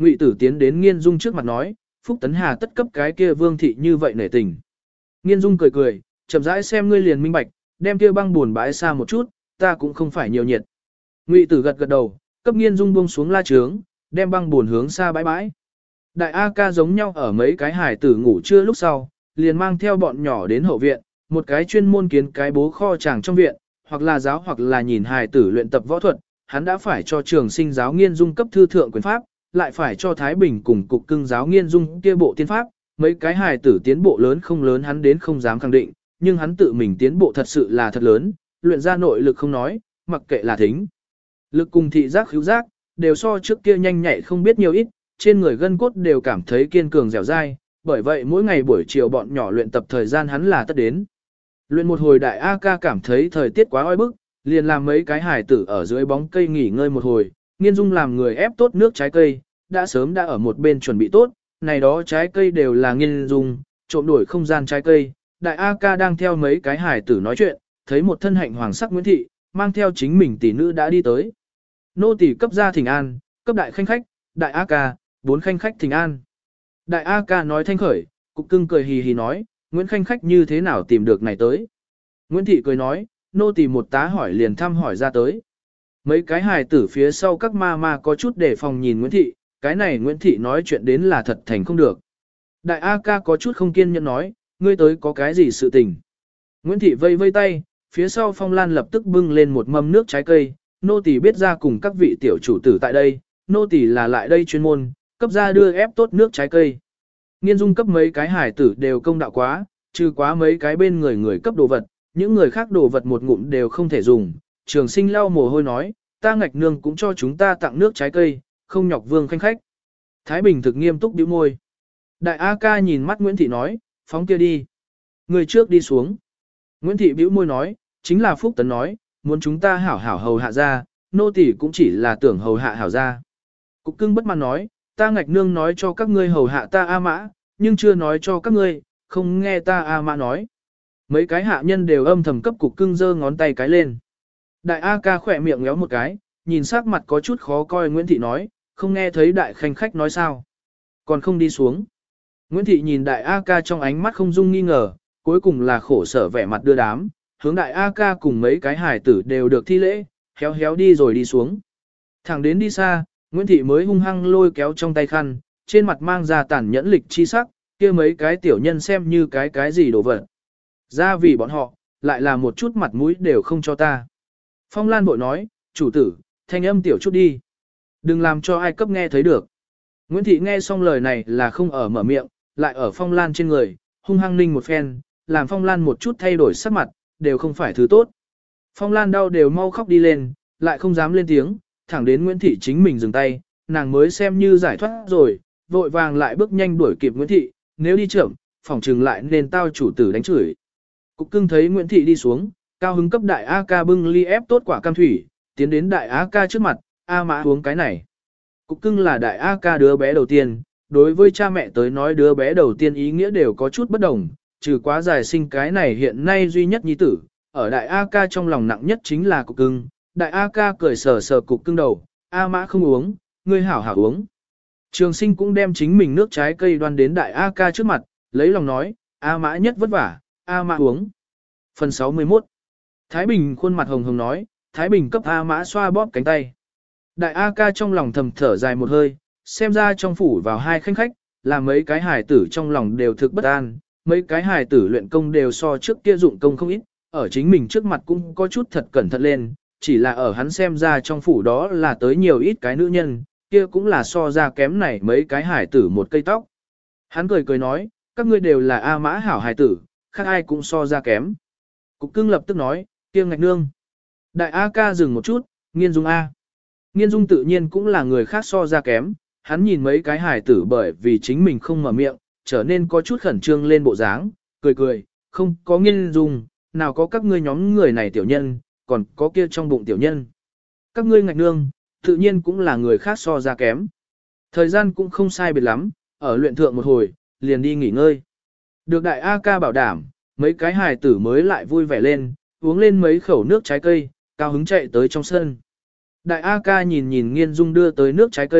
Ngụy Tử tiến đến Nghiên Dung trước mặt nói, Phúc Tấn Hà tất cấp cái kia Vương thị như vậy nể tình. Nghiên Dung cười cười, chậm rãi xem ngươi liền minh bạch, đem kia băng buồn bãi xa một chút, ta cũng không phải nhiều nhiệt. Ngụy Tử gật gật đầu, cấp Nghiên Dung buông xuống la trướng, đem băng buồn hướng xa bãi bãi. Đại A ca giống nhau ở mấy cái hải tử ngủ trưa lúc sau, liền mang theo bọn nhỏ đến hậu viện, một cái chuyên môn kiến cái bố kho chàng trong viện, hoặc là giáo hoặc là nhìn hải tử luyện tập võ thuật, hắn đã phải cho trường sinh giáo Nghiên Dung cấp thư thượng quyền pháp, lại phải cho Thái Bình cùng cục cưng giáo Nghiên Dung kia bộ tiên pháp, mấy cái hài tử tiến bộ lớn không lớn hắn đến không dám khẳng định, nhưng hắn tự mình tiến bộ thật sự là thật lớn, luyện ra nội lực không nói, mặc kệ là thính. Lực cùng thị giác khứu giác, đều so trước kia nhanh nhạy không biết nhiều ít, trên người gân cốt đều cảm thấy kiên cường dẻo dai, bởi vậy mỗi ngày buổi chiều bọn nhỏ luyện tập thời gian hắn là tất đến. Luyện một hồi đại A ca cảm thấy thời tiết quá oi bức, liền làm mấy cái hài tử ở dưới bóng cây nghỉ ngơi một hồi, Nghiên Dung làm người ép tốt nước trái cây, đã sớm đã ở một bên chuẩn bị tốt, này đó trái cây đều là Nghiên Dung, trộm đổi không gian trái cây. Đại A ca đang theo mấy cái hài tử nói chuyện, thấy một thân hạnh hoàng sắc Nguyễn Thị, mang theo chính mình tỷ nữ đã đi tới. Nô tỷ cấp ra thỉnh an, cấp đại khanh khách, đại A ca, bốn khanh khách thỉnh an. Đại A ca nói thanh khởi, cục cưng cười hì hì nói, Nguyễn khanh khách như thế nào tìm được này tới. Nguyễn Thị cười nói, nô tỷ một tá hỏi liền thăm hỏi ra tới. Mấy cái hài tử phía sau các ma ma có chút để phòng nhìn Nguyễn Thị, cái này Nguyễn Thị nói chuyện đến là thật thành không được. Đại A ca có chút không kiên nhẫn nói, ngươi tới có cái gì sự tình. Nguyễn Thị vây vây tay, phía sau Phong Lan lập tức bưng lên một mâm nước trái cây, nô tỳ biết ra cùng các vị tiểu chủ tử tại đây, nô tỳ là lại đây chuyên môn, cấp ra đưa ép tốt nước trái cây. Nghiên Dung cấp mấy cái hải tử đều công đạo quá, trừ quá mấy cái bên người người cấp đồ vật, những người khác đồ vật một ngụm đều không thể dùng. Trường Sinh lau mồ hôi nói, ta ngạch nương cũng cho chúng ta tặng nước trái cây, không nhọc vương khanh khách. Thái Bình thực nghiêm túc bĩu môi. Đại A ca nhìn mắt Nguyễn Thị nói, phóng kia đi. Người trước đi xuống. Nguyễn Thị bĩu môi nói, chính là Phúc Tấn nói, muốn chúng ta hảo hảo hầu hạ ra, nô tỳ cũng chỉ là tưởng hầu hạ hảo ra. Cục cưng bất mãn nói, ta ngạch nương nói cho các ngươi hầu hạ ta A Mã, nhưng chưa nói cho các ngươi, không nghe ta A Mã nói. Mấy cái hạ nhân đều âm thầm cấp cục cưng giơ ngón tay cái lên. Đại A ca khỏe miệng ngéo một cái, nhìn sắc mặt có chút khó coi Nguyễn Thị nói, không nghe thấy đại khanh khách nói sao. Còn không đi xuống. Nguyễn Thị nhìn đại A ca trong ánh mắt không dung nghi ngờ, cuối cùng là khổ sở vẻ mặt đưa đám, hướng đại A ca cùng mấy cái hải tử đều được thi lễ, héo héo đi rồi đi xuống. Thẳng đến đi xa, Nguyễn Thị mới hung hăng lôi kéo trong tay khăn, trên mặt mang ra tàn nhẫn lịch chi sắc, kia mấy cái tiểu nhân xem như cái cái gì đồ vật. Ra vì bọn họ, lại là một chút mặt mũi đều không cho ta. Phong Lan bội nói, chủ tử, thanh âm tiểu chút đi. Đừng làm cho ai cấp nghe thấy được. Nguyễn Thị nghe xong lời này là không ở mở miệng, lại ở Phong Lan trên người, hung hăng ninh một phen, làm Phong Lan một chút thay đổi sắc mặt, đều không phải thứ tốt. Phong Lan đau đều mau khóc đi lên, lại không dám lên tiếng, thẳng đến Nguyễn Thị chính mình dừng tay, nàng mới xem như giải thoát rồi, vội vàng lại bước nhanh đuổi kịp Nguyễn Thị, nếu đi chậm, phỏng trừng lại nên tao chủ tử đánh chửi. Cục cưng thấy Nguyễn Thị đi xuống, cao hứng cấp đại A ca bưng ly ép tốt quả cam thủy, tiến đến đại A ca trước mặt, A Mã uống cái này. Cục cưng là đại A ca đứa bé đầu tiên, đối với cha mẹ tới nói đứa bé đầu tiên ý nghĩa đều có chút bất đồng, trừ quá dài sinh cái này hiện nay duy nhất nhi tử, ở đại A ca trong lòng nặng nhất chính là cục cưng, đại A ca cười sờ sờ cục cưng đầu, A Mã không uống, ngươi hảo hảo uống. Trường Sinh cũng đem chính mình nước trái cây đoan đến đại A ca trước mặt, lấy lòng nói, A Mã nhất vất vả, A Mã uống. Phần sáu mươi mốt. Thái Bình khuôn mặt hồng hồng nói, Thái Bình cấp A Mã xoa bóp cánh tay. Đại A ca trong lòng thầm thở dài một hơi, xem ra trong phủ vào hai khanh khách, là mấy cái hài tử trong lòng đều thực bất an, mấy cái hài tử luyện công đều so trước kia dụng công không ít, ở chính mình trước mặt cũng có chút thật cẩn thận lên, chỉ là ở hắn xem ra trong phủ đó là tới nhiều ít cái nữ nhân, kia cũng là so ra kém này mấy cái hài tử một cây tóc. Hắn cười cười nói, các ngươi đều là A Mã hảo hài tử, khác ai cũng so ra kém. Cục cưng lập tức nói, kia ngạch nương. Đại A ca dừng một chút, Nghiên Dung A. Nghiên Dung tự nhiên cũng là người khác so ra kém, hắn nhìn mấy cái hài tử bởi vì chính mình không mở miệng, trở nên có chút khẩn trương lên bộ dáng, cười cười, không có Nghiên Dung, nào có các ngươi nhóm người này tiểu nhân, còn có kia trong bụng tiểu nhân. Các ngươi ngạch nương, tự nhiên cũng là người khác so ra kém. Thời gian cũng không sai biệt lắm, ở luyện thượng một hồi, liền đi nghỉ ngơi. Được đại A ca bảo đảm, mấy cái hài tử mới lại vui vẻ lên, uống lên mấy khẩu nước trái cây, cao hứng chạy tới trong sân. Đại A ca nhìn nhìn Nghiên Dung đưa tới nước trái cây,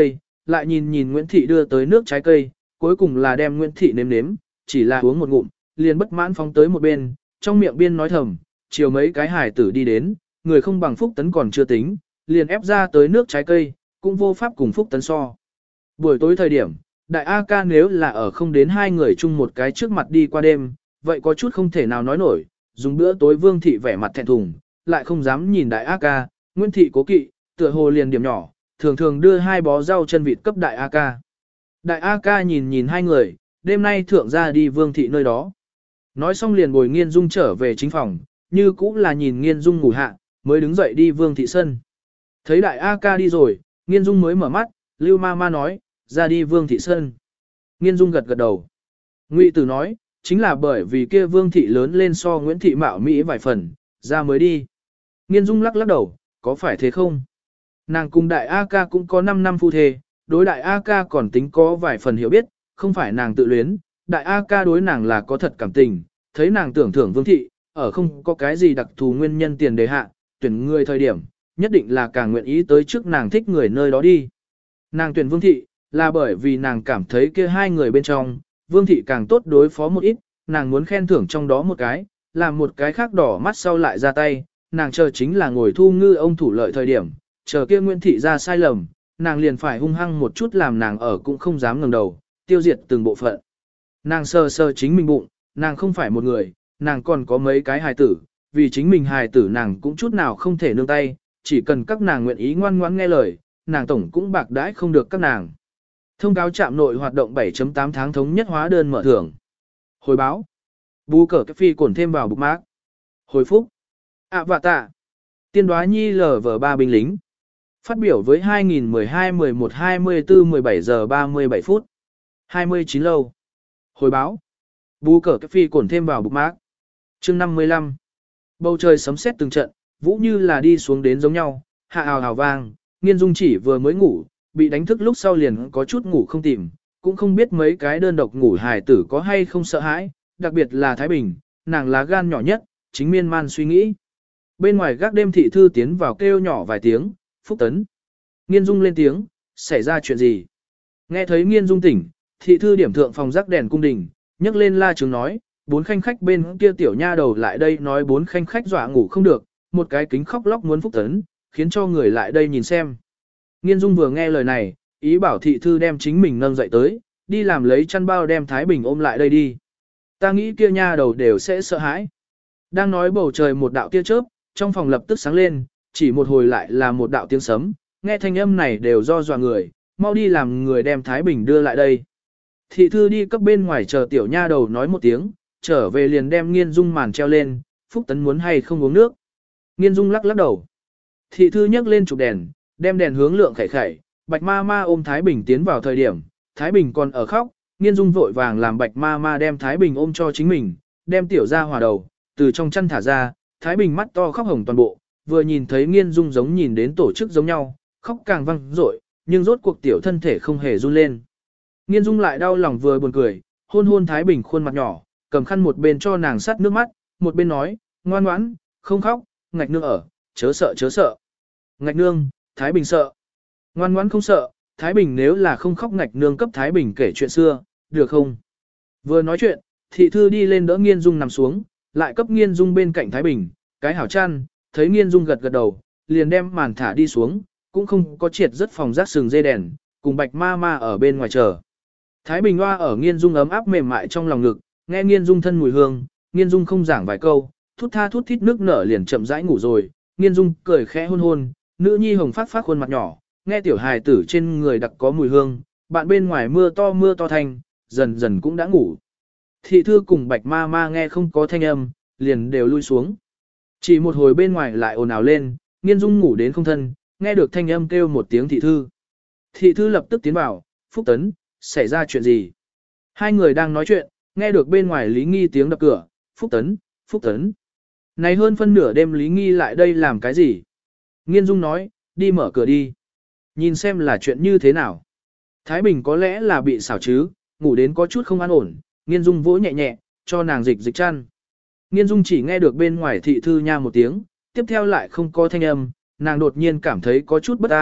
lại nhìn nhìn Nguyễn Thị đưa tới nước trái cây, cuối cùng là đem Nguyễn Thị nếm nếm, chỉ là uống một ngụm, liền bất mãn phóng tới một bên, trong miệng biên nói thầm, chiều mấy cái hải tử đi đến, người không bằng Phúc Tấn còn chưa tính, liền ép ra tới nước trái cây, cũng vô pháp cùng Phúc Tấn so. Buổi tối thời điểm, đại A ca nếu là ở không đến hai người chung một cái trước mặt đi qua đêm, vậy có chút không thể nào nói nổi, dùng bữa tối Vương Thị vẻ mặt thẹn thùng, lại không dám nhìn đại A ca, Nguyễn Thị cố kỵ, tựa hồ liền điểm nhỏ, thường thường đưa hai bó rau chân vịt cấp đại A ca. Đại A ca nhìn nhìn hai người, đêm nay thượng ra đi Vương Thị nơi đó. Nói xong liền bồi Nghiên Dung trở về chính phòng, như cũng là nhìn Nghiên Dung ngủ hạ, mới đứng dậy đi Vương Thị sân. Thấy đại A ca đi rồi, Nghiên Dung mới mở mắt, Lưu ma ma nói, ra đi Vương Thị sân. Nghiên Dung gật gật đầu. Ngụy Tử nói, chính là bởi vì kia Vương Thị lớn lên so Nguyễn Thị mạo mỹ vài phần, ra mới đi. Nghiên Dung lắc lắc đầu, có phải thế không? Nàng cùng đại A ca cũng có năm năm phu thê, đối đại A ca còn tính có vài phần hiểu biết, không phải nàng tự luyến, đại A ca đối nàng là có thật cảm tình, thấy nàng tưởng thưởng Vương Thị, ở không có cái gì đặc thù nguyên nhân tiền đề hạ, tuyển người thời điểm, nhất định là càng nguyện ý tới trước nàng thích người nơi đó đi. Nàng tuyển Vương Thị, là bởi vì nàng cảm thấy kia hai người bên trong, Vương Thị càng tốt đối phó một ít, nàng muốn khen thưởng trong đó một cái, làm một cái khác đỏ mắt sau lại ra tay, nàng chờ chính là ngồi thu ngư ông thủ lợi thời điểm, chờ kia Nguyễn Thị ra sai lầm, nàng liền phải hung hăng một chút làm nàng ở cũng không dám ngẩng đầu, tiêu diệt từng bộ phận. Nàng sờ sờ chính mình bụng, nàng không phải một người, nàng còn có mấy cái hài tử, vì chính mình hài tử nàng cũng chút nào không thể nương tay, chỉ cần các nàng nguyện ý ngoan ngoãn nghe lời, nàng tổng cũng bạc đãi không được các nàng. Thông cáo trạm nội hoạt động bảy chấm tám tháng thống nhất hóa đơn mở thưởng. Hồi báo. Bù cờ cái phi cổn thêm vào bục mác. Hồi phúc. À vạ tạ. Tiên đoá nhi lờ vờ ba binh lính. Phát biểu với hai nghìn mười hai mười một hai mươi tư mười bảy giờ ba mươi bảy phút. hai mươi chín lâu. Hồi báo. Bù cờ cái phi cổn thêm vào bục mác. Chương năm mươi lăm. Bầu trời sấm sét từng trận, vũ như là đi xuống đến giống nhau, hạ ào ào vang, Nghiên Dung chỉ vừa mới ngủ, bị đánh thức lúc sau liền có chút ngủ không tìm, cũng không biết mấy cái đơn độc ngủ hài tử có hay không sợ hãi, đặc biệt là Thái Bình, nàng lá gan nhỏ nhất, chính miên man suy nghĩ. Bên ngoài gác đêm thị thư tiến vào kêu nhỏ vài tiếng, Phúc Tấn. Nghiên Dung lên tiếng, xảy ra chuyện gì? Nghe thấy Nghiên Dung tỉnh, thị thư điểm thượng phòng rắc đèn cung đình, nhấc lên la chứng nói, bốn khanh khách bên kia tiểu nha đầu lại đây nói bốn khanh khách dọa ngủ không được, một cái kính khóc lóc muốn Phúc Tấn, khiến cho người lại đây nhìn xem. Nghiên Dung vừa nghe lời này, ý bảo thị thư đem chính mình nâng dậy tới, đi làm lấy chăn bao đem Thái Bình ôm lại đây đi. Ta nghĩ kia nha đầu đều sẽ sợ hãi. Đang nói bầu trời một đạo tia chớp, trong phòng lập tức sáng lên, chỉ một hồi lại là một đạo tiếng sấm, nghe thanh âm này đều do dọa người, mau đi làm người đem Thái Bình đưa lại đây. Thị thư đi cấp bên ngoài chờ tiểu nha đầu nói một tiếng, trở về liền đem Nghiên Dung màn treo lên, Phúc Tấn muốn hay không uống nước. Nghiên Dung lắc lắc đầu. Thị thư nhấc lên chụp đèn, đem đèn hướng lượng khẩy khẩy, Bạch ma ma ôm Thái Bình tiến vào thời điểm, Thái Bình còn ở khóc, Nghiên Dung vội vàng làm Bạch ma ma đem Thái Bình ôm cho chính mình, đem tiểu ra hòa đầu, từ trong chăn thả ra, Thái Bình mắt to khóc hồng toàn bộ, vừa nhìn thấy Nghiên Dung giống nhìn đến tổ chức giống nhau, khóc càng vang dội, nhưng rốt cuộc tiểu thân thể không hề run lên. Nghiên Dung lại đau lòng vừa buồn cười, hôn hôn Thái Bình khuôn mặt nhỏ, cầm khăn một bên cho nàng sắt nước mắt, một bên nói, ngoan ngoãn, không khóc, ngạch nương ở, chớ sợ chớ sợ. Ngạch nương, Thái Bình sợ. Ngoan ngoãn không sợ, Thái Bình nếu là không khóc ngạch nương cấp Thái Bình kể chuyện xưa, được không? Vừa nói chuyện, thị thư đi lên đỡ Nghiên Dung nằm xuống, lại cấp Nghiên Dung bên cạnh Thái Bình, cái hảo chăn, thấy Nghiên Dung gật gật đầu, liền đem màn thả đi xuống, cũng không có triệt rất phòng rác sừng dây đèn, cùng Bạch ma ma ở bên ngoài chờ. Thái Bình hoa ở Nghiên Dung ấm áp mềm mại trong lòng ngực, nghe Nghiên Dung thân mùi hương, Nghiên Dung không giảng vài câu, thút tha thút thít nước nở liền chậm rãi ngủ rồi, Nghiên Dung cười khẽ hôn hôn, nữ nhi hồng phát phát khuôn mặt nhỏ, nghe tiểu hài tử trên người đặc có mùi hương, bạn bên ngoài mưa to mưa to thanh, dần dần cũng đã ngủ. Thị thư cùng Bạch ma ma nghe không có thanh âm, liền đều lui xuống. Chỉ một hồi bên ngoài lại ồn ào lên, Nghiên Dung ngủ đến không thân, nghe được thanh âm kêu một tiếng thị thư. Thị thư lập tức tiến vào, Phúc Tấn, xảy ra chuyện gì? Hai người đang nói chuyện, nghe được bên ngoài Lý Nghi tiếng đập cửa, Phúc Tấn, Phúc Tấn. Này hơn phân nửa đêm Lý Nghi lại đây làm cái gì? Nghiên Dung nói, đi mở cửa đi. Nhìn xem là chuyện như thế nào. Thái Bình có lẽ là bị xảo chứ, ngủ đến có chút không an ổn, Nghiên Dung vỗ nhẹ nhẹ, cho nàng dịch dịch chăn. Nghiên Dung chỉ nghe được bên ngoài thị thư nha một tiếng, tiếp theo lại không có thanh âm, nàng đột nhiên cảm thấy có chút bất an,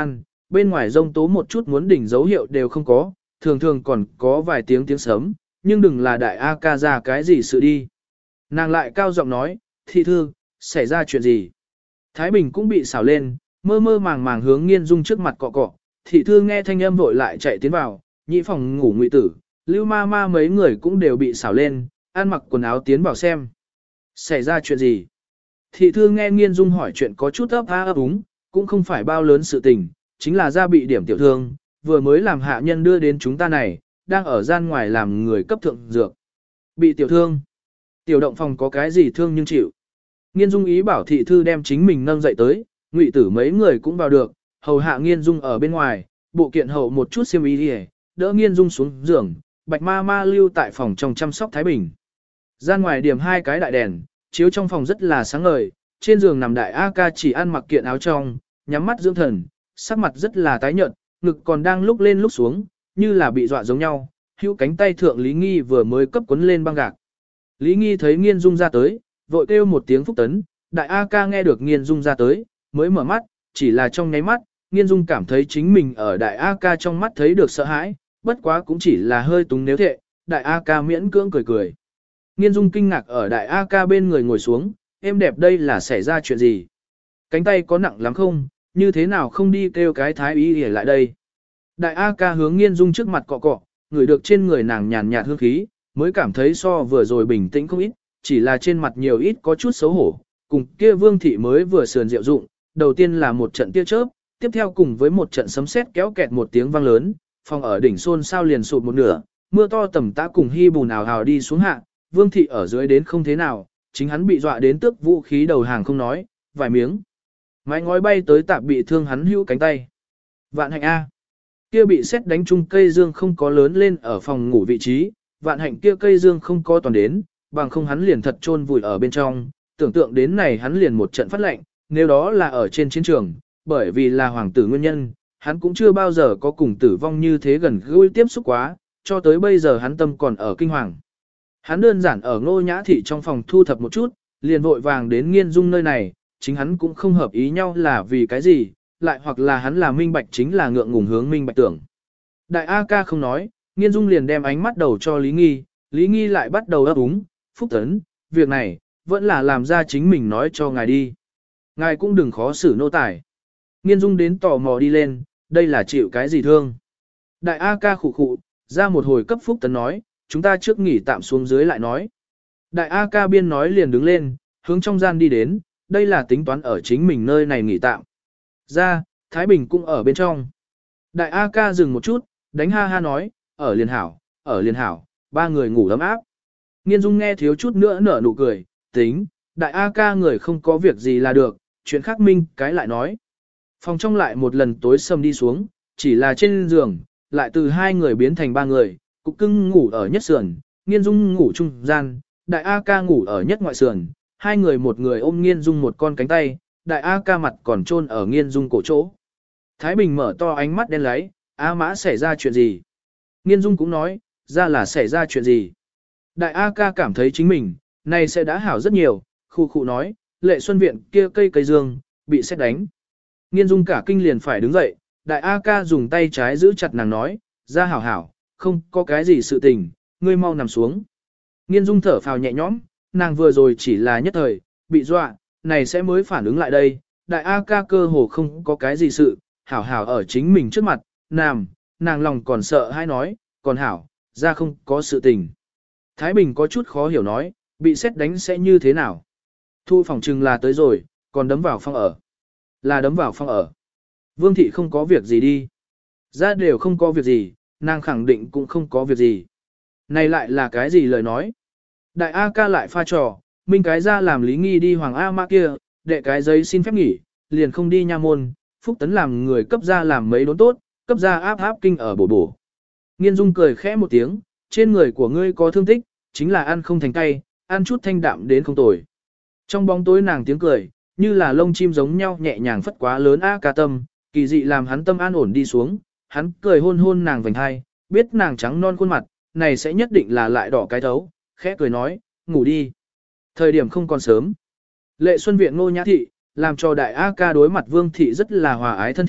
bên ngoài rông tố một chút muốn đỉnh dấu hiệu đều không có, thường thường còn có vài tiếng tiếng sớm, nhưng đừng là đại A ca ra cái gì sự đi. Nàng lại cao giọng nói, thị thư, xảy ra chuyện gì? Thái Bình cũng bị xảo lên, mơ mơ màng màng hướng Nghiên Dung trước mặt cọ cọ, thị thư nghe thanh âm vội lại chạy tiến vào, nhị phòng ngủ ngụy tử, lưu ma ma mấy người cũng đều bị xảo lên, ăn mặc quần áo tiến vào xem. Xảy ra chuyện gì? Thị thư nghe Nghiên Dung hỏi chuyện có chút ấp a ấp úng, cũng không phải bao lớn sự tình, chính là ra bị điểm tiểu thương, vừa mới làm hạ nhân đưa đến chúng ta này, đang ở gian ngoài làm người cấp thượng dược. Bị tiểu thương. Tiểu động phòng có cái gì thương nhưng chịu. Nghiên Dung ý bảo thị thư đem chính mình nâng dậy tới, ngụy tử mấy người cũng vào được, hầu hạ Nghiên Dung ở bên ngoài, bộ kiện hậu một chút xiêm y đi, đỡ Nghiên Dung xuống giường, Bạch ma ma lưu tại phòng trong chăm sóc Thái Bình. Gian ngoài điểm hai cái đại đèn, chiếu trong phòng rất là sáng ngời, trên giường nằm đại A ca chỉ ăn mặc kiện áo trong, nhắm mắt dưỡng thần, sắc mặt rất là tái nhợt, ngực còn đang lúc lên lúc xuống, như là bị dọa giống nhau, hữu cánh tay thượng Lý Nghi vừa mới cấp quấn lên băng gạc. Lý Nghi thấy Nghiên Dung ra tới, vội kêu một tiếng phúc tấn, đại A ca nghe được Nghiên Dung ra tới, mới mở mắt, chỉ là trong nháy mắt, Nghiên Dung cảm thấy chính mình ở đại A ca trong mắt thấy được sợ hãi, bất quá cũng chỉ là hơi túng nếu thệ, đại A ca miễn cưỡng cười cười. Nghiên Dung kinh ngạc ở đại A ca bên người ngồi xuống, em đẹp đây là xảy ra chuyện gì? Cánh tay có nặng lắm không, như thế nào không đi kêu cái thái y để lại đây? Đại A ca hướng Nghiên Dung trước mặt cọ cọ, ngửi được trên người nàng nhàn nhạt hương khí, mới cảm thấy so vừa rồi bình tĩnh không ít, chỉ là trên mặt nhiều ít có chút xấu hổ, cùng kia Vương thị mới vừa sườn rượu dụng, đầu tiên là một trận tia chớp, tiếp theo cùng với một trận sấm sét kéo kẹt một tiếng vang lớn, phòng ở đỉnh xôn sao liền sụp một nửa, mưa to tầm tã cùng hy bùn ào ào đi xuống hạ, Vương thị ở dưới đến không thế nào, chính hắn bị dọa đến tức vũ khí đầu hàng không nói, vài miếng. Mái ngói bay tới tạp bị thương hắn hữu cánh tay. Vạn hạnh A. Kia bị xét đánh chung cây dương không có lớn lên ở phòng ngủ vị trí, vạn hạnh kia cây dương không có toàn đến, bằng không hắn liền thật chôn vùi ở bên trong, tưởng tượng đến này hắn liền một trận phát lệnh, nếu đó là ở trên chiến trường, bởi vì là hoàng tử nguyên nhân, hắn cũng chưa bao giờ có cùng tử vong như thế gần gũi tiếp xúc quá, cho tới bây giờ hắn tâm còn ở kinh hoàng. Hắn đơn giản ở Ngô Nhã thị trong phòng thu thập một chút, liền vội vàng đến Nghiên Dung nơi này, chính hắn cũng không hợp ý nhau là vì cái gì, lại hoặc là hắn là minh bạch chính là ngượng ngùng hướng minh bạch tưởng. Đại A ca không nói, Nghiên Dung liền đem ánh mắt đầu cho Lý Nghi, Lý Nghi lại bắt đầu ấp úng, Phúc Tấn, việc này, vẫn là làm ra chính mình nói cho ngài đi. Ngài cũng đừng khó xử nô tài. Nghiên Dung đến tò mò đi lên, đây là chịu cái gì thương. Đại A ca khụ khụ, ra một hồi cấp Phúc Tấn nói, chúng ta trước nghỉ tạm xuống dưới lại nói. Đại A ca biên nói liền đứng lên, hướng trong gian đi đến, đây là tính toán ở chính mình nơi này nghỉ tạm. Ra, Thái Bình cũng ở bên trong. Đại A ca dừng một chút, đánh ha ha nói, ở liền hảo, ở liền hảo, ba người ngủ ấm áp. Nghiên Dung nghe thiếu chút nữa nở nụ cười, tính, đại A ca người không có việc gì là được, chuyện khác minh cái lại nói. Phòng trong lại một lần tối sầm đi xuống, chỉ là trên giường, lại từ hai người biến thành ba người, cục cưng ngủ ở nhất sườn, Nghiên Dung ngủ trung gian, đại A ca ngủ ở nhất ngoại sườn, hai người một người ôm Nghiên Dung một con cánh tay, đại A ca mặt còn chôn ở Nghiên Dung cổ chỗ. Thái Bình mở to ánh mắt đen láy, A mã xảy ra chuyện gì? Nghiên Dung cũng nói, ra là xảy ra chuyện gì? Đại A ca cảm thấy chính mình, này sẽ đã hảo rất nhiều, khu khu nói, lệ xuân viện kia cây cây dương, bị xét đánh. Nghiên Dung cả kinh liền phải đứng dậy, đại A ca dùng tay trái giữ chặt nàng nói, ra hảo hảo, không có cái gì sự tình, ngươi mau nằm xuống. Nghiên Dung thở phào nhẹ nhõm, nàng vừa rồi chỉ là nhất thời, bị dọa, này sẽ mới phản ứng lại đây, đại A ca cơ hồ không có cái gì sự, hảo hảo ở chính mình trước mặt, nằm, nàng lòng còn sợ hay nói, còn hảo, ra không có sự tình. Thái Bình có chút khó hiểu nói, bị xét đánh sẽ như thế nào? Thu phòng trừng là tới rồi, còn đấm vào phòng ở. Là đấm vào phòng ở. Vương thị không có việc gì đi. Ra đều không có việc gì, nàng khẳng định cũng không có việc gì. Này lại là cái gì lời nói? Đại A ca lại pha trò, minh cái ra làm Lý Nghi đi Hoàng A mã kia, đệ cái giấy xin phép nghỉ, liền không đi nha môn, Phúc Tấn làm người cấp ra làm mấy đốn tốt, cấp ra áp áp kinh ở bổ bổ. Nghiên Dung cười khẽ một tiếng, trên người của ngươi có thương tích, chính là ăn không thành cay, ăn chút thanh đạm đến không tồi. Trong bóng tối nàng tiếng cười, như là lông chim giống nhau nhẹ nhàng phất quá lớn A ca tâm, kỳ dị làm hắn tâm an ổn đi xuống, hắn cười hôn hôn nàng vành hai, biết nàng trắng non khuôn mặt, này sẽ nhất định là lại đỏ cái thấu, khẽ cười nói, ngủ đi. Thời điểm không còn sớm. Lệ Xuân viện Ngô Nhã thị, làm cho đại A ca đối mặt Vương thị rất là hòa ái thân thiết,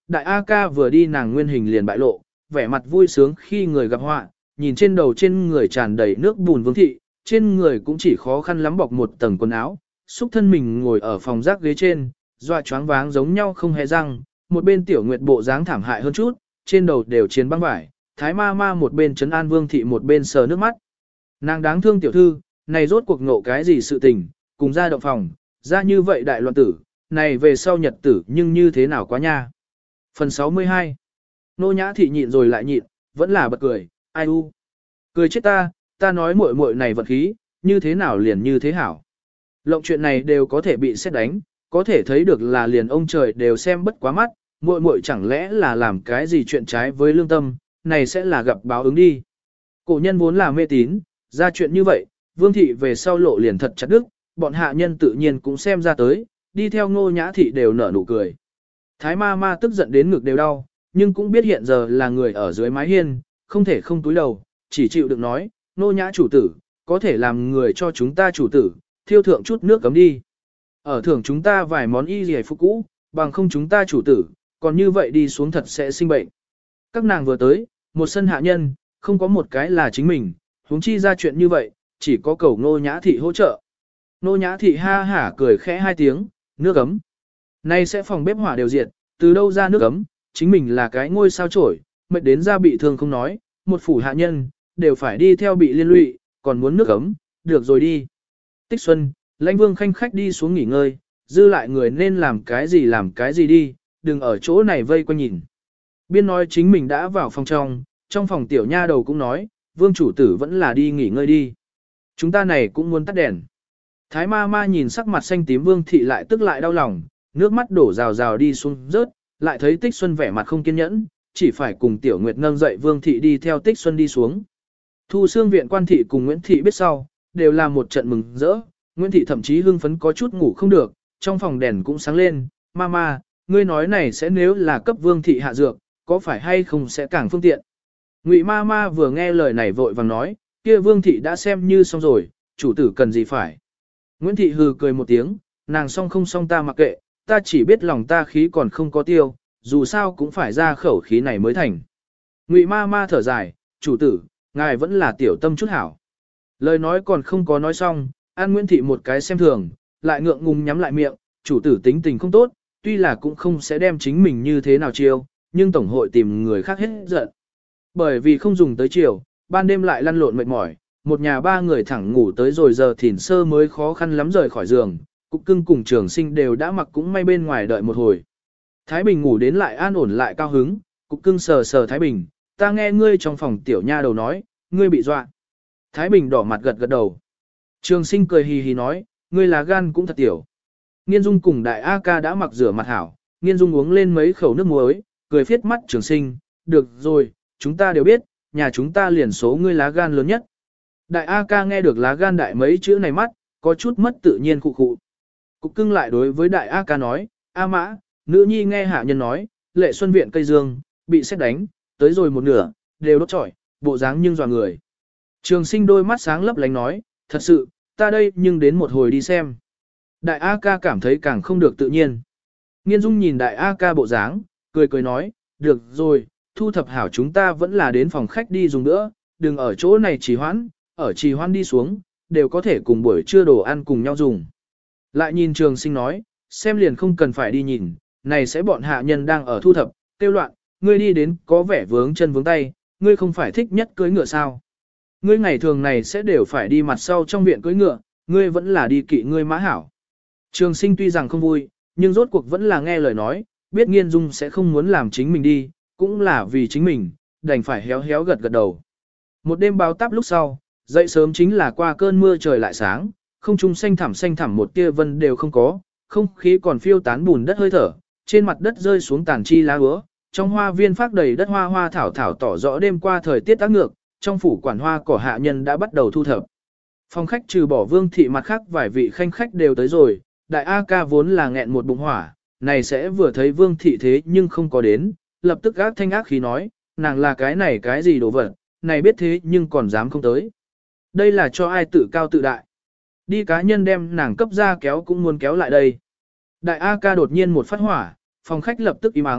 đại A ca vừa đi nàng nguyên hình liền bại lộ, vẻ mặt vui sướng khi người gặp họa, nhìn trên đầu trên người tràn đầy nước bùn Vương thị, trên người cũng chỉ khó khăn lắm bọc một tầng quần áo, xúc thân mình ngồi ở phòng rác ghế trên, dọa choáng váng giống nhau không hề răng, một bên tiểu nguyệt bộ dáng thảm hại hơn chút, trên đầu đều chiến băng vải, thái ma ma một bên trấn an Vương thị một bên sờ nước mắt. Nàng đáng thương tiểu thư, này rốt cuộc ngộ cái gì sự tình, cùng ra động phòng, ra như vậy đại loạn tử, này về sau nhật tử nhưng như thế nào quá nha. Phần sáu mươi hai. Nô nhã thị nhịn rồi lại nhịn, vẫn là bật cười, ai u. Cười chết ta, ta nói muội muội này vật khí, như thế nào liền như thế hảo. Lộng chuyện này đều có thể bị xét đánh, có thể thấy được là liền ông trời đều xem bất quá mắt, muội muội chẳng lẽ là làm cái gì chuyện trái với lương tâm, này sẽ là gặp báo ứng đi. Cổ nhân vốn là mê tín, ra chuyện như vậy, Vương thị về sau lộ liền thật chặt đức, bọn hạ nhân tự nhiên cũng xem ra tới, đi theo Ngô Nhã thị đều nở nụ cười. Thái ma ma tức giận đến ngực đều đau, nhưng cũng biết hiện giờ là người ở dưới mái hiên, không thể không túi đầu, chỉ chịu được nói, Ngô Nhã chủ tử, có thể làm người cho chúng ta chủ tử, thiêu thượng chút nước cấm đi. Ở thưởng chúng ta vài món y dì phục cũ, bằng không chúng ta chủ tử, còn như vậy đi xuống thật sẽ sinh bệnh. Các nàng vừa tới, một sân hạ nhân, không có một cái là chính mình, huống chi ra chuyện như vậy, chỉ có cầu Ngô Nhã thị hỗ trợ. Ngô Nhã thị ha hả cười khẽ hai tiếng, nước ấm. Nay sẽ phòng bếp hỏa đều diệt, từ đâu ra nước ấm, chính mình là cái ngôi sao chổi, mệt đến ra bị thương không nói, một phủ hạ nhân, đều phải đi theo bị liên lụy, còn muốn nước ấm, được rồi đi. Tích Xuân, Lãnh Vương khanh khách đi xuống nghỉ ngơi, dư lại người nên làm cái gì làm cái gì đi, đừng ở chỗ này vây quanh nhìn. Biên nói chính mình đã vào phòng trong, trong phòng tiểu nha đầu cũng nói, Vương chủ tử vẫn là đi nghỉ ngơi đi. Chúng ta này cũng muốn tắt đèn. Thái ma ma nhìn sắc mặt xanh tím Vương thị lại tức lại đau lòng, nước mắt đổ rào rào đi xuống rớt, lại thấy Tích Xuân vẻ mặt không kiên nhẫn, chỉ phải cùng Tiểu Nguyệt nâng dậy Vương thị đi theo Tích Xuân đi xuống. Thu Xương viện quan thị cùng Nguyễn thị biết sau, đều là một trận mừng rỡ, Nguyễn thị thậm chí hưng phấn có chút ngủ không được, trong phòng đèn cũng sáng lên, "Mama, ngươi nói này sẽ nếu là cấp Vương thị hạ dược, có phải hay không sẽ càng phương tiện?" Ngụy Mama vừa nghe lời này vội vàng nói, "Kia Vương thị đã xem như xong rồi, chủ tử cần gì phải?" Nguyễn thị hừ cười một tiếng, "Nàng xong không xong ta mặc kệ, ta chỉ biết lòng ta khí còn không có tiêu, dù sao cũng phải ra khẩu khí này mới thành." Ngụy Mama thở dài, "Chủ tử, ngài vẫn là tiểu tâm chút hảo." Lời nói còn không có nói xong, An Nguyễn thị một cái xem thường, lại ngượng ngùng nhắm lại miệng, "Chủ tử tính tình không tốt, tuy là cũng không sẽ đem chính mình như thế nào chiêu, nhưng tổng hội tìm người khác hết giận." Bởi vì không dùng tới chiều, ban đêm lại lăn lộn mệt mỏi, một nhà ba người thẳng ngủ tới rồi giờ thìn sơ mới khó khăn lắm rời khỏi giường, Cục Cưng cùng Trường Sinh đều đã mặc cũng may bên ngoài đợi một hồi. Thái Bình ngủ đến lại an ổn lại cao hứng, Cục Cưng sờ sờ Thái Bình, "Ta nghe ngươi trong phòng tiểu nha đầu nói, ngươi bị dọa." Thái Bình đỏ mặt gật gật đầu. Trường Sinh cười hì hì nói, "Ngươi là gan cũng thật tiểu." Nghiên Dung cùng Đại A Ca đã mặc rửa mặt hảo, Nghiên Dung uống lên mấy khẩu nước muối, cười phiết mắt Trường Sinh, "Được rồi, chúng ta đều biết, nhà chúng ta liền số ngươi lá gan lớn nhất." Đại A Ca nghe được lá gan đại mấy chữ này mắt, có chút mất tự nhiên khụ khụ. Cục Cưng lại đối với Đại A Ca nói, "A Mã, nữ nhi nghe hạ nhân nói, Lệ Xuân viện cây dương, bị xét đánh, tới rồi một nửa, đều đốt trọi, bộ dáng nhưng dọa người." Trường Sinh đôi mắt sáng lấp lánh nói, "Thật sự, ta đây nhưng đến một hồi đi xem." Đại A Ca cảm thấy càng không được tự nhiên. Nghiên Dung nhìn Đại A Ca bộ dáng, cười cười nói, "Được rồi, thu thập hảo chúng ta vẫn là đến phòng khách đi dùng nữa, đừng ở chỗ này trì hoãn, ở trì hoãn đi xuống, đều có thể cùng buổi trưa đồ ăn cùng nhau dùng." Lại nhìn Trường Sinh nói, "Xem liền không cần phải đi nhìn, này sẽ bọn hạ nhân đang ở thu thập, tiêu loạn, ngươi đi đến có vẻ vướng chân vướng tay, ngươi không phải thích nhất cưới ngựa sao? Ngươi ngày thường này sẽ đều phải đi mặt sau trong viện cưới ngựa, ngươi vẫn là đi kỵ ngươi mã hảo." Trường Sinh tuy rằng không vui, nhưng rốt cuộc vẫn là nghe lời nói, biết Nghiên Dung sẽ không muốn làm chính mình đi, cũng là vì chính mình, đành phải héo héo gật gật đầu. Một đêm báo táp lúc sau, dậy sớm chính là qua cơn mưa trời lại sáng, không trung xanh thẳm xanh thẳm một tia vân đều không có, không khí còn phiêu tán bùn đất hơi thở, trên mặt đất rơi xuống tàn chi lá úa, trong hoa viên phát đầy đất hoa hoa thảo thảo tỏ rõ đêm qua thời tiết tác ngược, trong phủ quản hoa cỏ hạ nhân đã bắt đầu thu thập. Phòng khách trừ bỏ Vương thị mặt khác vài vị khanh khách đều tới rồi, Đại A Ca vốn là nghẹn một bụng hỏa, này sẽ vừa thấy Vương thị thế nhưng không có đến, lập tức ác thanh ác khí nói, nàng là cái này cái gì đồ vật, này biết thế nhưng còn dám không tới. Đây là cho ai tự cao tự đại. Đi cá nhân đem nàng cấp ra kéo cũng muốn kéo lại đây. Đại A Ca đột nhiên một phát hỏa, phòng khách lập tức im ắng,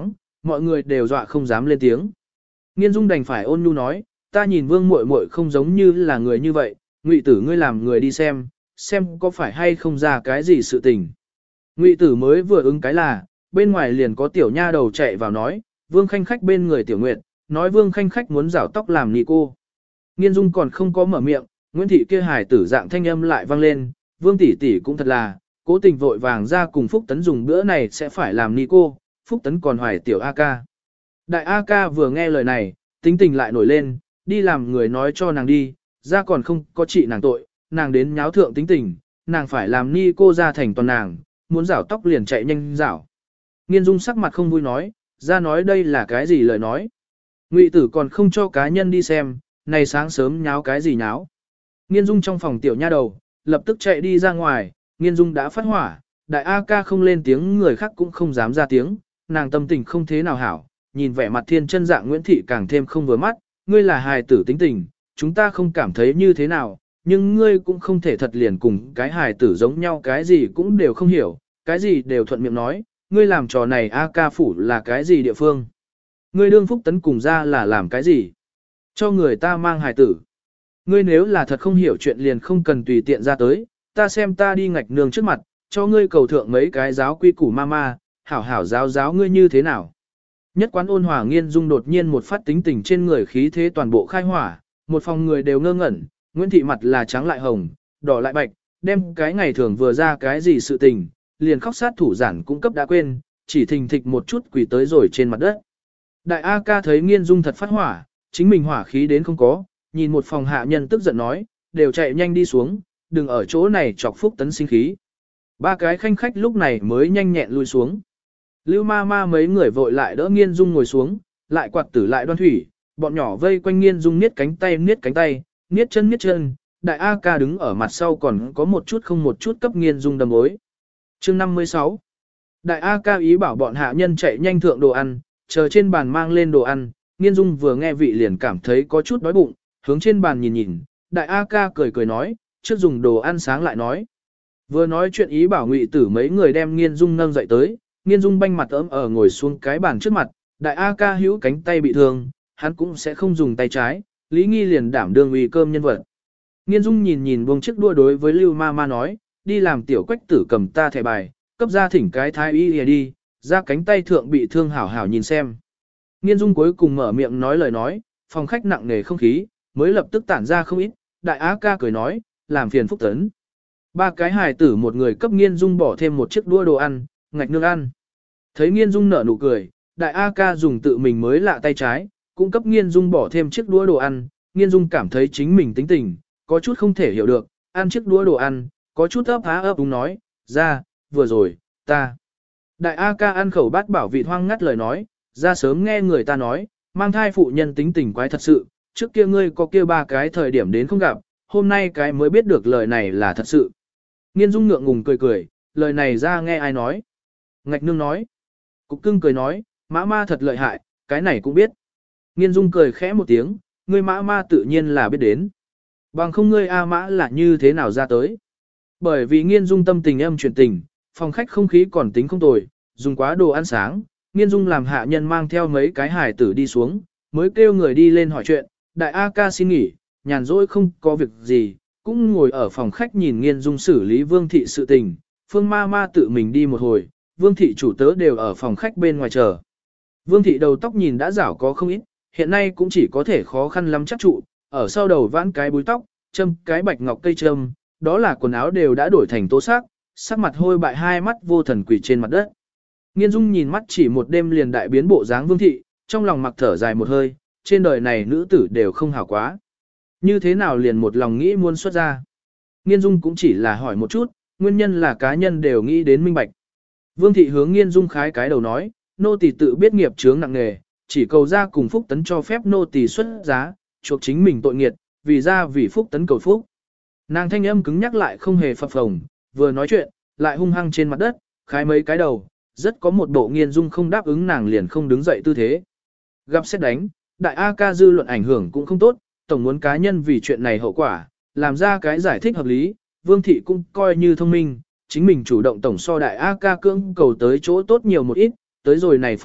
mọi người đều dọa không dám lên tiếng. Nghiên Dung đành phải ôn nhu nói, ta nhìn Vương muội muội không giống như là người như vậy, Ngụy tử ngươi làm người đi xem, xem có phải hay không ra cái gì sự tình. Ngụy tử mới vừa ứng cái là, bên ngoài liền có tiểu nha đầu chạy vào nói, Vương Khanh Khách bên người Tiểu Nguyệt, nói Vương Khanh Khách muốn rảo tóc làm nị cô. Nghiên Dung còn không có mở miệng, Nguyễn Thị kia hài tử dạng thanh âm lại vang lên, Vương tỷ tỷ cũng thật là, cố tình vội vàng ra cùng Phúc Tấn dùng bữa này sẽ phải làm nị cô, Phúc Tấn còn hoài tiểu A ca. Đại A ca vừa nghe lời này, tính tình lại nổi lên, đi làm người nói cho nàng đi, ra còn không có trị nàng tội, nàng đến nháo thượng tính tình, nàng phải làm ni cô ra thành toàn nàng, muốn rảo tóc liền chạy nhanh rảo. Nghiên Dung sắc mặt không vui nói, ra nói đây là cái gì lời nói. Ngụy tử còn không cho cá nhân đi xem, này sáng sớm nháo cái gì nháo. Nghiên Dung trong phòng tiểu nha đầu, lập tức chạy đi ra ngoài, Nghiên Dung đã phát hỏa, đại A ca không lên tiếng người khác cũng không dám ra tiếng, nàng tâm tình không thế nào hảo, nhìn vẻ mặt thiên chân dạng Nguyễn Thị càng thêm không vừa mắt, ngươi là hài tử tính tình, chúng ta không cảm thấy như thế nào, nhưng ngươi cũng không thể thật liền cùng cái hài tử giống nhau cái gì cũng đều không hiểu, cái gì đều thuận miệng nói, ngươi làm trò này A ca phủ là cái gì địa phương. Ngươi đương Phúc Tấn cùng ra là làm cái gì? Cho người ta mang hài tử. Ngươi nếu là thật không hiểu chuyện liền không cần tùy tiện ra tới, ta xem ta đi ngạch nương trước mặt, cho ngươi cầu thượng mấy cái giáo quy củ ma ma, hảo hảo giáo giáo ngươi như thế nào. Nhất quán ôn hòa Nghiên Dung đột nhiên một phát tính tình trên người khí thế toàn bộ khai hỏa, một phòng người đều ngơ ngẩn, Nguyễn Thị mặt là trắng lại hồng, đỏ lại bạch, đem cái ngày thường vừa ra cái gì sự tình, liền khóc sát thủ giản cũng cấp đã quên, chỉ thình thịch một chút quỳ tới rồi trên mặt đất. Đại A ca thấy Nghiên Dung thật phát hỏa, chính mình hỏa khí đến không có, nhìn một phòng hạ nhân tức giận nói, đều chạy nhanh đi xuống, đừng ở chỗ này chọc Phúc Tấn sinh khí. Ba cái khanh khách lúc này mới nhanh nhẹn lui xuống. Lưu ma ma mấy người vội lại đỡ Nghiên Dung ngồi xuống, lại quạt tử lại đoan thủy, bọn nhỏ vây quanh Nghiên Dung niết cánh tay niết cánh tay, niết chân niết chân, đại A ca đứng ở mặt sau còn có một chút không một chút cấp Nghiên Dung đầm ối. Chương năm mươi sáu. Đại A ca ý bảo bọn hạ nhân chạy nhanh thượng đồ ăn, chờ trên bàn mang lên đồ ăn, Nghiên Dung vừa nghe vị liền cảm thấy có chút đói bụng, hướng trên bàn nhìn nhìn, đại A ca cười cười nói, trước dùng đồ ăn sáng lại nói. Vừa nói chuyện ý bảo Ngụy tử mấy người đem Nghiên Dung nâng dậy tới, Nghiên Dung banh mặt ấm ở ngồi xuống cái bàn trước mặt, đại A ca hữu cánh tay bị thương, hắn cũng sẽ không dùng tay trái, Lý Nghi liền đảm đương uy cơm nhân vật. Nghiên Dung nhìn nhìn buông chiếc đua đối với Lưu ma ma nói, đi làm tiểu quách tử cầm ta thẻ bài, cấp ra thỉnh cái thái y đi, ra cánh tay thượng bị thương hảo hảo nhìn xem. Nghiên Dung cuối cùng mở miệng nói lời nói, phòng khách nặng nề không khí, mới lập tức tản ra không ít, đại A ca cười nói, làm phiền Phúc Tấn. Ba cái hài tử một người cấp Nghiên Dung bỏ thêm một chiếc đua đồ ăn, ngạch nương ăn. Thấy Nghiên Dung nở nụ cười, đại A ca dùng tự mình mới lạ tay trái, cũng cấp Nghiên Dung bỏ thêm chiếc đũa đồ ăn, Nghiên Dung cảm thấy chính mình tính tình, có chút không thể hiểu được, ăn chiếc đũa đồ ăn, có chút ấp há ấp đúng nói, ra, vừa rồi, ta. Đại A ca ăn khẩu bát bảo vị hoang ngắt lời nói, ra sớm nghe người ta nói, mang thai phụ nhân tính tình quái thật sự, trước kia ngươi có kia ba cái thời điểm đến không gặp, hôm nay cái mới biết được lời này là thật sự. Nghiên Dung ngượng ngùng cười cười, lời này ra nghe ai nói. Ngạch nương nói. Cục cưng cười nói, mã ma thật lợi hại, cái này cũng biết. Nghiên Dung cười khẽ một tiếng, ngươi mã ma tự nhiên là biết đến. Bằng không ngươi A mã là như thế nào ra tới. Bởi vì Nghiên Dung tâm tình âm chuyển tình, phòng khách không khí còn tính không tồi, dùng quá đồ ăn sáng, Nghiên Dung làm hạ nhân mang theo mấy cái hải tử đi xuống, mới kêu người đi lên hỏi chuyện, đại A ca xin nghỉ, nhàn rỗi không có việc gì, cũng ngồi ở phòng khách nhìn Nghiên Dung xử lý Vương thị sự tình, Phương ma ma tự mình đi một hồi, Vương thị chủ tớ đều ở phòng khách bên ngoài chờ. Vương thị đầu tóc nhìn đã rảo có không ít, hiện nay cũng chỉ có thể khó khăn lắm chắc trụ, ở sau đầu vãn cái búi tóc, châm cái bạch ngọc cây châm, đó là quần áo đều đã đổi thành tố sắc, sắc mặt hôi bại hai mắt vô thần quỷ trên mặt đất. Nghiên Dung nhìn mắt chỉ một đêm liền đại biến bộ dáng Vương thị, trong lòng mặc thở dài một hơi, trên đời này nữ tử đều không hảo quá. Như thế nào liền một lòng nghĩ muốn xuất ra. Nghiên Dung cũng chỉ là hỏi một chút, nguyên nhân là cá nhân đều nghĩ đến minh bạch. Vương thị hướng Nghiên Dung khái cái đầu nói, nô tỳ tự biết nghiệp chướng nặng nề, chỉ cầu ra cùng Phúc Tấn cho phép nô tỳ xuất giá, chuộc chính mình tội nghiệt, vì ra vì Phúc Tấn cầu phúc. Nàng thanh âm cứng nhắc lại không hề phập phồng, vừa nói chuyện, lại hung hăng trên mặt đất, khái mấy cái đầu, rất có một bộ Nghiên Dung không đáp ứng nàng liền không đứng dậy tư thế. Gặp xét đánh, đại A ca dư luận ảnh hưởng cũng không tốt, tổng muốn cá nhân vì chuyện này hậu quả, làm ra cái giải thích hợp lý, Vương thị cũng coi như thông minh, chính mình chủ động tổng so đại A ca cưỡng cầu tới chỗ tốt nhiều một ít, tới rồi này phân thượng,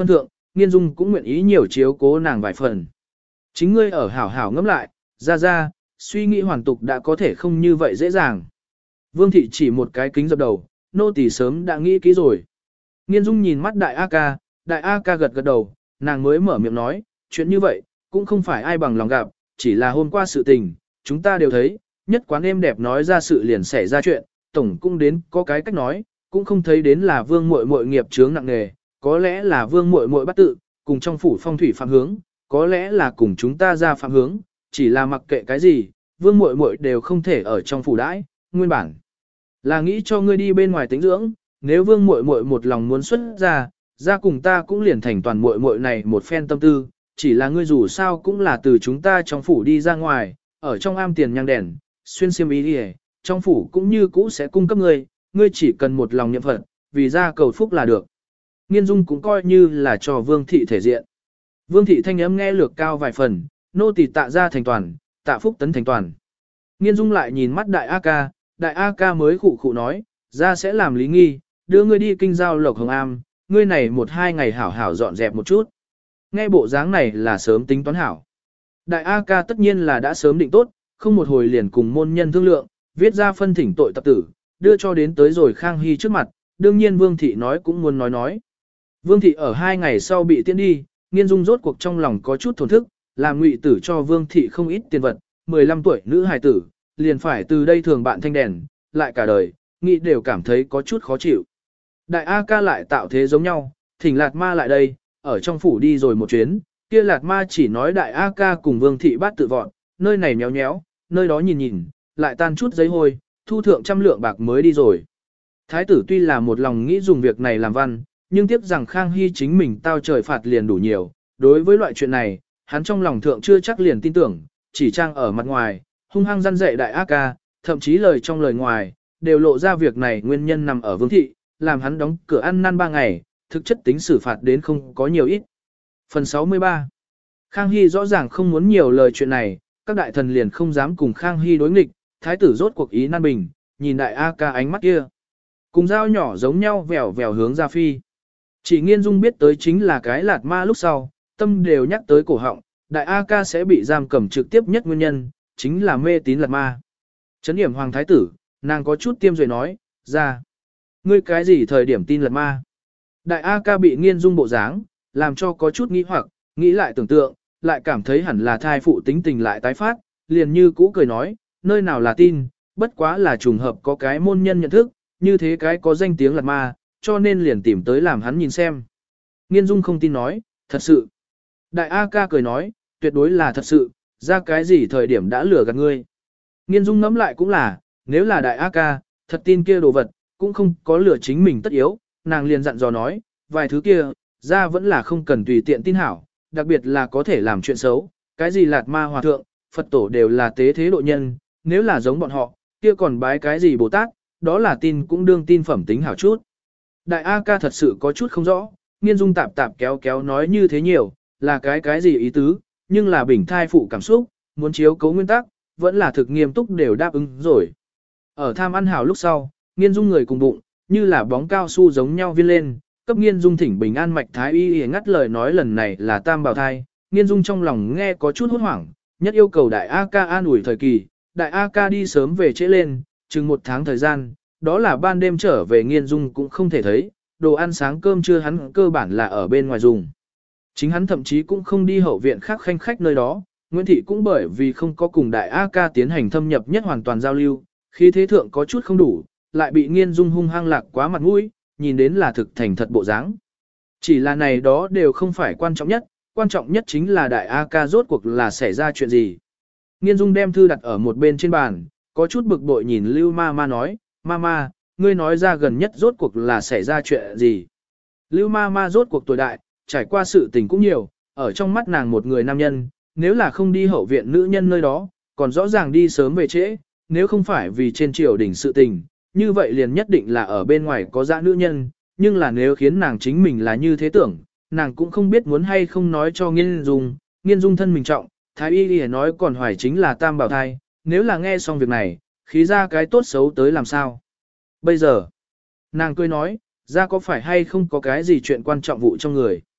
Nghiên Dung cũng nguyện ý nhiều chiếu cố nàng vài phần. Chính ngươi ở hảo hảo ngẫm lại, ra ra, suy nghĩ hoàn tục đã có thể không như vậy dễ dàng. Vương thị chỉ một cái kính dập đầu, nô tỳ sớm đã nghĩ kỹ rồi. Nghiên Dung nhìn mắt đại A ca, đại A ca gật gật đầu, nàng mới mở miệng nói, chuyện như vậy, cũng không phải ai bằng lòng gặp, chỉ là hôm qua sự tình, chúng ta đều thấy, nhất quán êm đẹp nói ra sự liền xảy ra chuyện, tổng cũng đến có cái cách nói, cũng không thấy đến là vương muội muội nghiệp chướng nặng nề, có lẽ là vương muội muội bắt tự, cùng trong phủ phong thủy phạm hướng, có lẽ là cùng chúng ta ra phạm hướng, chỉ là mặc kệ cái gì, vương muội muội đều không thể ở trong phủ đãi, nguyên bản là nghĩ cho ngươi đi bên ngoài tính dưỡng, nếu vương muội muội một lòng muốn xuất ra, ra cùng ta cũng liền thành toàn muội muội này một phen tâm tư, chỉ là ngươi dù sao cũng là từ chúng ta trong phủ đi ra ngoài, ở trong am tiền nhang đèn, xuyên xiêm y đi, trong phủ cũng như cũ sẽ cung cấp ngươi, ngươi chỉ cần một lòng niệm Phật, vì ra cầu phúc là được. Nghiên Dung cũng coi như là cho Vương thị thể diện. Vương thị thanh âm nghe lược cao vài phần, nô tỳ tạ ra thành toàn, tạ phúc tấn thành toàn. Nghiên Dung lại nhìn mắt đại A ca, đại A ca mới khụ khụ nói, ra sẽ làm lý nghi, đưa ngươi đi kinh giao Lộc Hồng Am, ngươi này một hai ngày hảo hảo dọn dẹp một chút. Nghe bộ dáng này là sớm tính toán hảo. Đại A ca tất nhiên là đã sớm định tốt, không một hồi liền cùng môn nhân thương lượng, viết ra phân thỉnh tội tập tử, đưa cho đến tới rồi Khang Hy trước mặt, đương nhiên Vương thị nói cũng muốn nói nói. Vương thị ở hai ngày sau bị tiễn đi, Nghiên Dung rốt cuộc trong lòng có chút thổn thức, làm ngụy tử cho Vương thị không ít tiền vật, mười lăm tuổi nữ hài tử, liền phải từ đây thường bạn thanh đèn, lại cả đời, nghĩ đều cảm thấy có chút khó chịu. Đại A ca lại tạo thế giống nhau, thỉnh Lạt Ma lại đây, ở trong phủ đi rồi một chuyến, kia Lạt Ma chỉ nói Đại A ca cùng Vương thị bát tự vọn, nơi này méo nhéo, nơi đó nhìn nhìn, lại tan chút giấy hôi, thu thượng trăm lượng bạc mới đi rồi. Thái tử tuy là một lòng nghĩ dùng việc này làm văn, nhưng tiếc rằng Khang Hy chính mình tao trời phạt liền đủ nhiều, đối với loại chuyện này, hắn trong lòng thượng chưa chắc liền tin tưởng, chỉ trang ở mặt ngoài, hung hăng răn dạy Đại A ca, thậm chí lời trong lời ngoài, đều lộ ra việc này nguyên nhân nằm ở Vương thị, làm hắn đóng cửa ăn năn ba ngày, thực chất tính xử phạt đến không có nhiều ít. Phần sáu mươi ba. Khang Hy rõ ràng không muốn nhiều lời chuyện này, các đại thần liền không dám cùng Khang Hy đối nghịch, thái tử rốt cuộc ý nan bình, nhìn đại A ca ánh mắt kia. Cùng dao nhỏ giống nhau vèo vèo hướng ra phi. Chỉ Nghiên Dung biết tới chính là cái Lạt Ma lúc sau, tâm đều nhắc tới cổ họng, đại A ca sẽ bị giam cầm trực tiếp nhất nguyên nhân, chính là mê tín Lạt Ma. Chấn điểm hoàng thái tử, nàng có chút tiêm rồi nói, ra. Ngươi cái gì thời điểm tin Lạt Ma? Đại A ca bị Nghiên Dung bộ dáng, làm cho có chút nghĩ hoặc, nghĩ lại tưởng tượng, lại cảm thấy hẳn là thai phụ tính tình lại tái phát, liền như cũ cười nói, nơi nào là tin, bất quá là trùng hợp có cái môn nhân nhận thức, như thế cái có danh tiếng Lạt Ma, cho nên liền tìm tới làm hắn nhìn xem. Nghiên Dung không tin nói, thật sự. Đại A ca cười nói, tuyệt đối là thật sự, ra cái gì thời điểm đã lừa gạt ngươi. Nghiên Dung ngẫm lại cũng là, nếu là đại A ca, thật tin kia đồ vật, cũng không có lừa chính mình tất yếu, nàng liền dặn dò nói, vài thứ kia, ra vẫn là không cần tùy tiện tin hảo, đặc biệt là có thể làm chuyện xấu, cái gì Lạt Ma hòa thượng, Phật tổ đều là tế thế độ nhân, nếu là giống bọn họ, kia còn bái cái gì Bồ Tát, đó là tin cũng đương tin phẩm tính hảo chút. Đại A ca thật sự có chút không rõ, Nghiên Dung tạp tạp kéo kéo nói như thế nhiều, là cái cái gì ý tứ, nhưng là bình thai phụ cảm xúc, muốn chiếu cấu nguyên tắc, vẫn là thực nghiêm túc đều đáp ứng rồi. Ở tham ăn hảo lúc sau, Nghiên Dung người cùng bụng, như là bóng cao su giống nhau viên lên, cấp Nghiên Dung thỉnh bình an mạch thái y y ngắt lời nói lần này là tam bào thai, Nghiên Dung trong lòng nghe có chút hốt hoảng, nhất yêu cầu đại A ca an ủi thời kỳ, đại A ca đi sớm về trễ lên, chừng một tháng thời gian, đó là ban đêm trở về Nghiên Dung cũng không thể thấy, đồ ăn sáng cơm trưa hắn cơ bản là ở bên ngoài dùng. Chính hắn thậm chí cũng không đi hậu viện khác khanh khách nơi đó, Nguyễn Thị cũng bởi vì không có cùng đại A ca tiến hành thâm nhập nhất hoàn toàn giao lưu, khi thế thượng có chút không đủ, lại bị Nghiên Dung hung hăng lạc quá mặt mũi, nhìn đến là thực thành thật bộ dáng. Chỉ là này đó đều không phải quan trọng nhất, quan trọng nhất chính là đại A ca rốt cuộc là xảy ra chuyện gì. Nghiên Dung đem thư đặt ở một bên trên bàn, có chút bực bội nhìn Lưu Ma Ma nói, Ma Ma, ngươi nói ra gần nhất rốt cuộc là xảy ra chuyện gì. Lưu Ma Ma rốt cuộc tuổi đại, trải qua sự tình cũng nhiều, ở trong mắt nàng một người nam nhân, nếu là không đi hậu viện nữ nhân nơi đó, còn rõ ràng đi sớm về trễ, nếu không phải vì trên triều đình sự tình, như vậy liền nhất định là ở bên ngoài có dã nữ nhân, nhưng là nếu khiến nàng chính mình là như thế tưởng, nàng cũng không biết muốn hay không nói cho Nghiên Dung, Nghiên Dung thân mình trọng, thái y y nói còn hoài chính là tam bảo thai, nếu là nghe xong việc này, khí ra cái tốt xấu tới làm sao. Bây giờ, nàng cười nói, ra có phải hay không có cái gì chuyện quan trọng vụ trong người.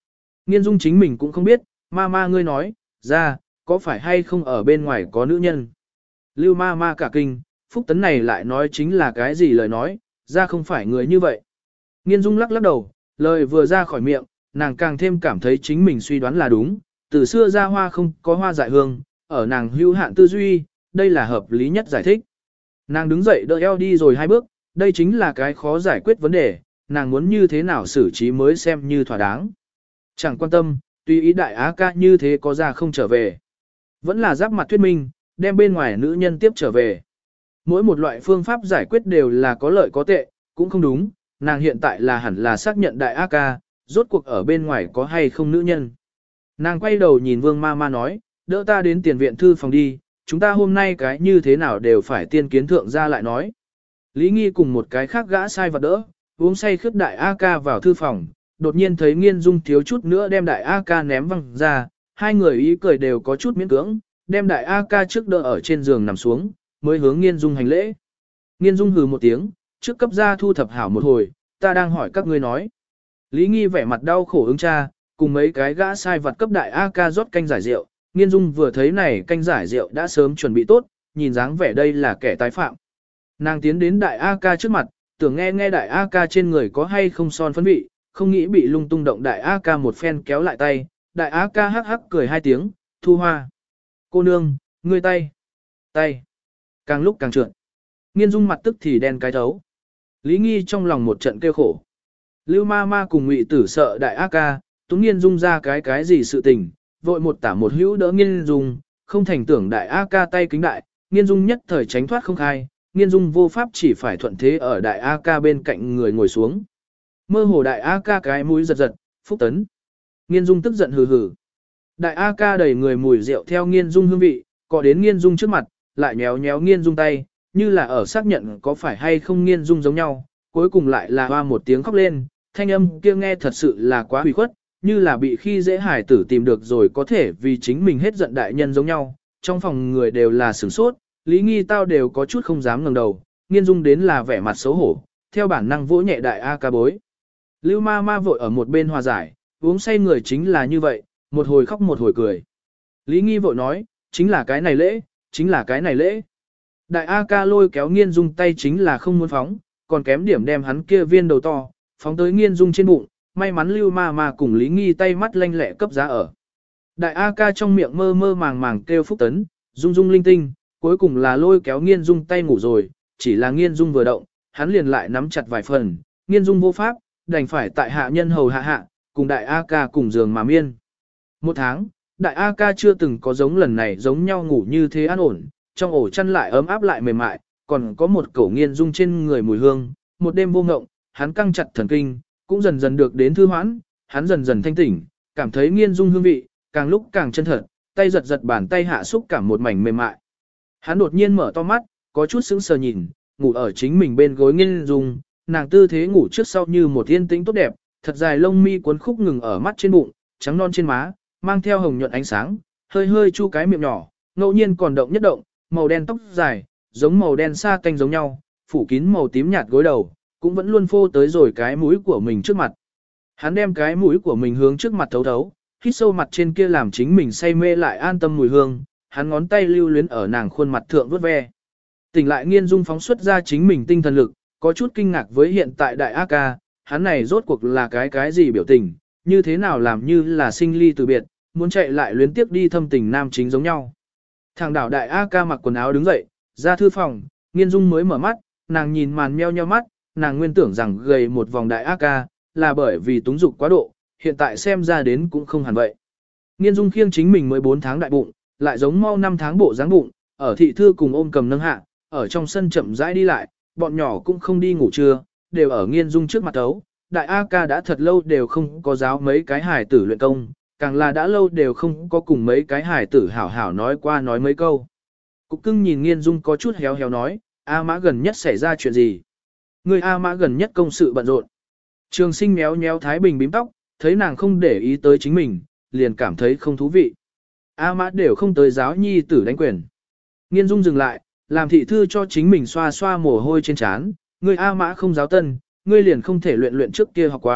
Nghiên Dung chính mình cũng không biết, ma ma ngươi nói, ra, có phải hay không ở bên ngoài có nữ nhân. Lưu ma ma cả kinh, Phúc Tấn này lại nói chính là cái gì lời nói, ra không phải người như vậy. Nghiên Dung lắc lắc đầu, lời vừa ra khỏi miệng, nàng càng thêm cảm thấy chính mình suy đoán là đúng, từ xưa ra hoa không có hoa dại hương, ở nàng hữu hạn tư duy, đây là hợp lý nhất giải thích. Nàng đứng dậy đỡ eo đi rồi hai bước, đây chính là cái khó giải quyết vấn đề, nàng muốn như thế nào xử trí mới xem như thỏa đáng. Chẳng quan tâm, tùy ý đại á ca như thế có ra không trở về. Vẫn là giáp mặt thuyết minh, đem bên ngoài nữ nhân tiếp trở về. Mỗi một loại phương pháp giải quyết đều là có lợi có tệ, cũng không đúng, nàng hiện tại là hẳn là xác nhận đại á ca, rốt cuộc ở bên ngoài có hay không nữ nhân. Nàng quay đầu nhìn vương ma ma nói, đỡ ta đến tiền viện thư phòng đi, chúng ta hôm nay cái như thế nào đều phải tiên kiến thượng ra lại nói. Lý Nghi cùng một cái khác gã sai vật đỡ, uống say khướt đại A ca vào thư phòng, đột nhiên thấy Nghiên Dung thiếu chút nữa đem đại A ca ném văng ra, hai người ý cười đều có chút miễn cưỡng, đem đại A ca trước đỡ ở trên giường nằm xuống, mới hướng Nghiên Dung hành lễ. Nghiên Dung hừ một tiếng, trước cấp ra thu thập hảo một hồi, ta đang hỏi các ngươi nói. Lý Nghi vẻ mặt đau khổ ứng cha, cùng mấy cái gã sai vật cấp đại A ca rót canh giải rượu, Nghiên Dung vừa thấy này canh giải rượu đã sớm chuẩn bị tốt, nhìn dáng vẻ đây là kẻ tái phạm. Nàng tiến đến đại A ca trước mặt, tưởng nghe nghe đại A ca trên người có hay không son phấn vị, không nghĩ bị lung tung động đại A ca một phen kéo lại tay, đại A ca hắc hắc cười hai tiếng, thu hoa. Cô nương, ngươi tay, tay, càng lúc càng trượt. Nghiên Dung mặt tức thì đen cái thấu. Lý Nghi trong lòng một trận kêu khổ. Lưu ma ma cùng Ngụy Tử sợ đại A ca, túng Nghiên Dung ra cái cái gì sự tình, vội một tả một hữu đỡ Nghiên Dung, không thành tưởng đại A ca tay kính đại, Nghiên Dung nhất thời tránh thoát không khai, Nghiên Dung vô pháp chỉ phải thuận thế ở đại A ca bên cạnh người ngồi xuống. Mơ hồ đại A ca cái mũi giật giật, Phúc Tấn. Nghiên Dung tức giận hừ hừ. Đại A ca đẩy người mùi rượu theo Nghiên Dung hương vị, cọ đến Nghiên Dung trước mặt, lại nhéo nhéo Nghiên Dung tay, như là ở xác nhận có phải hay không Nghiên Dung giống nhau, cuối cùng lại là hoa một tiếng khóc lên, thanh âm kia nghe thật sự là quá hủy khuất, như là bị khi dễ hải tử tìm được rồi có thể vì chính mình hết giận đại nhân giống nhau, trong phòng người đều là sửng sốt, Lý Nghi tao đều có chút không dám ngẩng đầu, Nghiên Dung đến là vẻ mặt xấu hổ, theo bản năng vỗ nhẹ đại A ca bối. Lưu ma ma vội ở một bên hòa giải, uống say người chính là như vậy, một hồi khóc một hồi cười. Lý Nghi vội nói, chính là cái này lễ, chính là cái này lễ. Đại A ca lôi kéo Nghiên Dung tay chính là không muốn phóng, còn kém điểm đem hắn kia viên đầu to, phóng tới Nghiên Dung trên bụng, may mắn Lưu ma ma cùng Lý Nghi tay mắt lanh lẹ cấp giá ở. Đại A ca trong miệng mơ mơ màng màng kêu Phúc Tấn, Dung Dung linh tinh, cuối cùng là lôi kéo Nghiên Dung tay ngủ rồi, chỉ là Nghiên Dung vừa động, hắn liền lại nắm chặt vài phần, Nghiên Dung vô pháp, đành phải tại hạ nhân hầu hạ hạ, cùng đại A ca cùng giường mà miên. Một tháng, đại A ca chưa từng có giống lần này giống nhau ngủ như thế an ổn, trong ổ chăn lại ấm áp lại mềm mại, còn có một cổ Nghiên Dung trên người mùi hương, một đêm vô ngộng, hắn căng chặt thần kinh, cũng dần dần được đến thư hoãn, hắn dần dần thanh tỉnh, cảm thấy Nghiên Dung hương vị, càng lúc càng chân thật, tay giật giật bàn tay hạ xúc cảm một mảnh mềm mại. Hắn đột nhiên mở to mắt, có chút sững sờ nhìn, ngủ ở chính mình bên gối Nghiên Dung, nàng tư thế ngủ trước sau như một yên tĩnh tốt đẹp, thật dài lông mi cuốn khúc ngừng ở mắt trên bụng, trắng non trên má, mang theo hồng nhuận ánh sáng, hơi hơi chu cái miệng nhỏ, ngẫu nhiên còn động nhất động, màu đen tóc dài, giống màu đen sa tanh giống nhau, phủ kín màu tím nhạt gối đầu, cũng vẫn luôn phô tới rồi cái mũi của mình trước mặt. Hắn đem cái mũi của mình hướng trước mặt thấu thấu, hít sâu mặt trên kia làm chính mình say mê lại an tâm mùi hương, hắn ngón tay lưu luyến ở nàng khuôn mặt thượng vuốt ve. Tỉnh lại Nghiên Dung phóng xuất ra chính mình tinh thần lực, có chút kinh ngạc với hiện tại đại A ca, hắn này rốt cuộc là cái cái gì biểu tình, như thế nào làm như là sinh ly từ biệt, muốn chạy lại luyến tiếp đi thâm tình nam chính giống nhau. Thằng đảo đại A ca mặc quần áo đứng dậy, ra thư phòng, Nghiên Dung mới mở mắt, nàng nhìn màn meo nheo mắt, nàng nguyên tưởng rằng gầy một vòng đại A ca, là bởi vì túng dục quá độ, hiện tại xem ra đến cũng không hẳn vậy. Nghiên Dung khiêng chính mình mới bốn tháng đại bụng, lại giống mau năm tháng bộ dáng bụng, ở thị thư cùng ôm cầm nâng hạ, ở trong sân chậm rãi đi lại, bọn nhỏ cũng không đi ngủ trưa, đều ở Nghiên Dung trước mặt ấu. Đại A ca đã thật lâu đều không có giáo mấy cái hài tử luyện công, càng là đã lâu đều không có cùng mấy cái hài tử hảo hảo nói qua nói mấy câu. Cục cưng nhìn Nghiên Dung có chút héo héo nói, A mã gần nhất xảy ra chuyện gì? Người A mã gần nhất công sự bận rộn. Trường Sinh méo méo Thái Bình bím tóc, thấy nàng không để ý tới chính mình, liền cảm thấy không thú vị. A mã đều không tới giáo nhi tử đánh quyền. Nghiên Dung dừng lại, làm thị thư cho chính mình xoa xoa mồ hôi trên trán. Ngươi A mã không giáo tân, ngươi liền không thể luyện luyện trước kia học quá,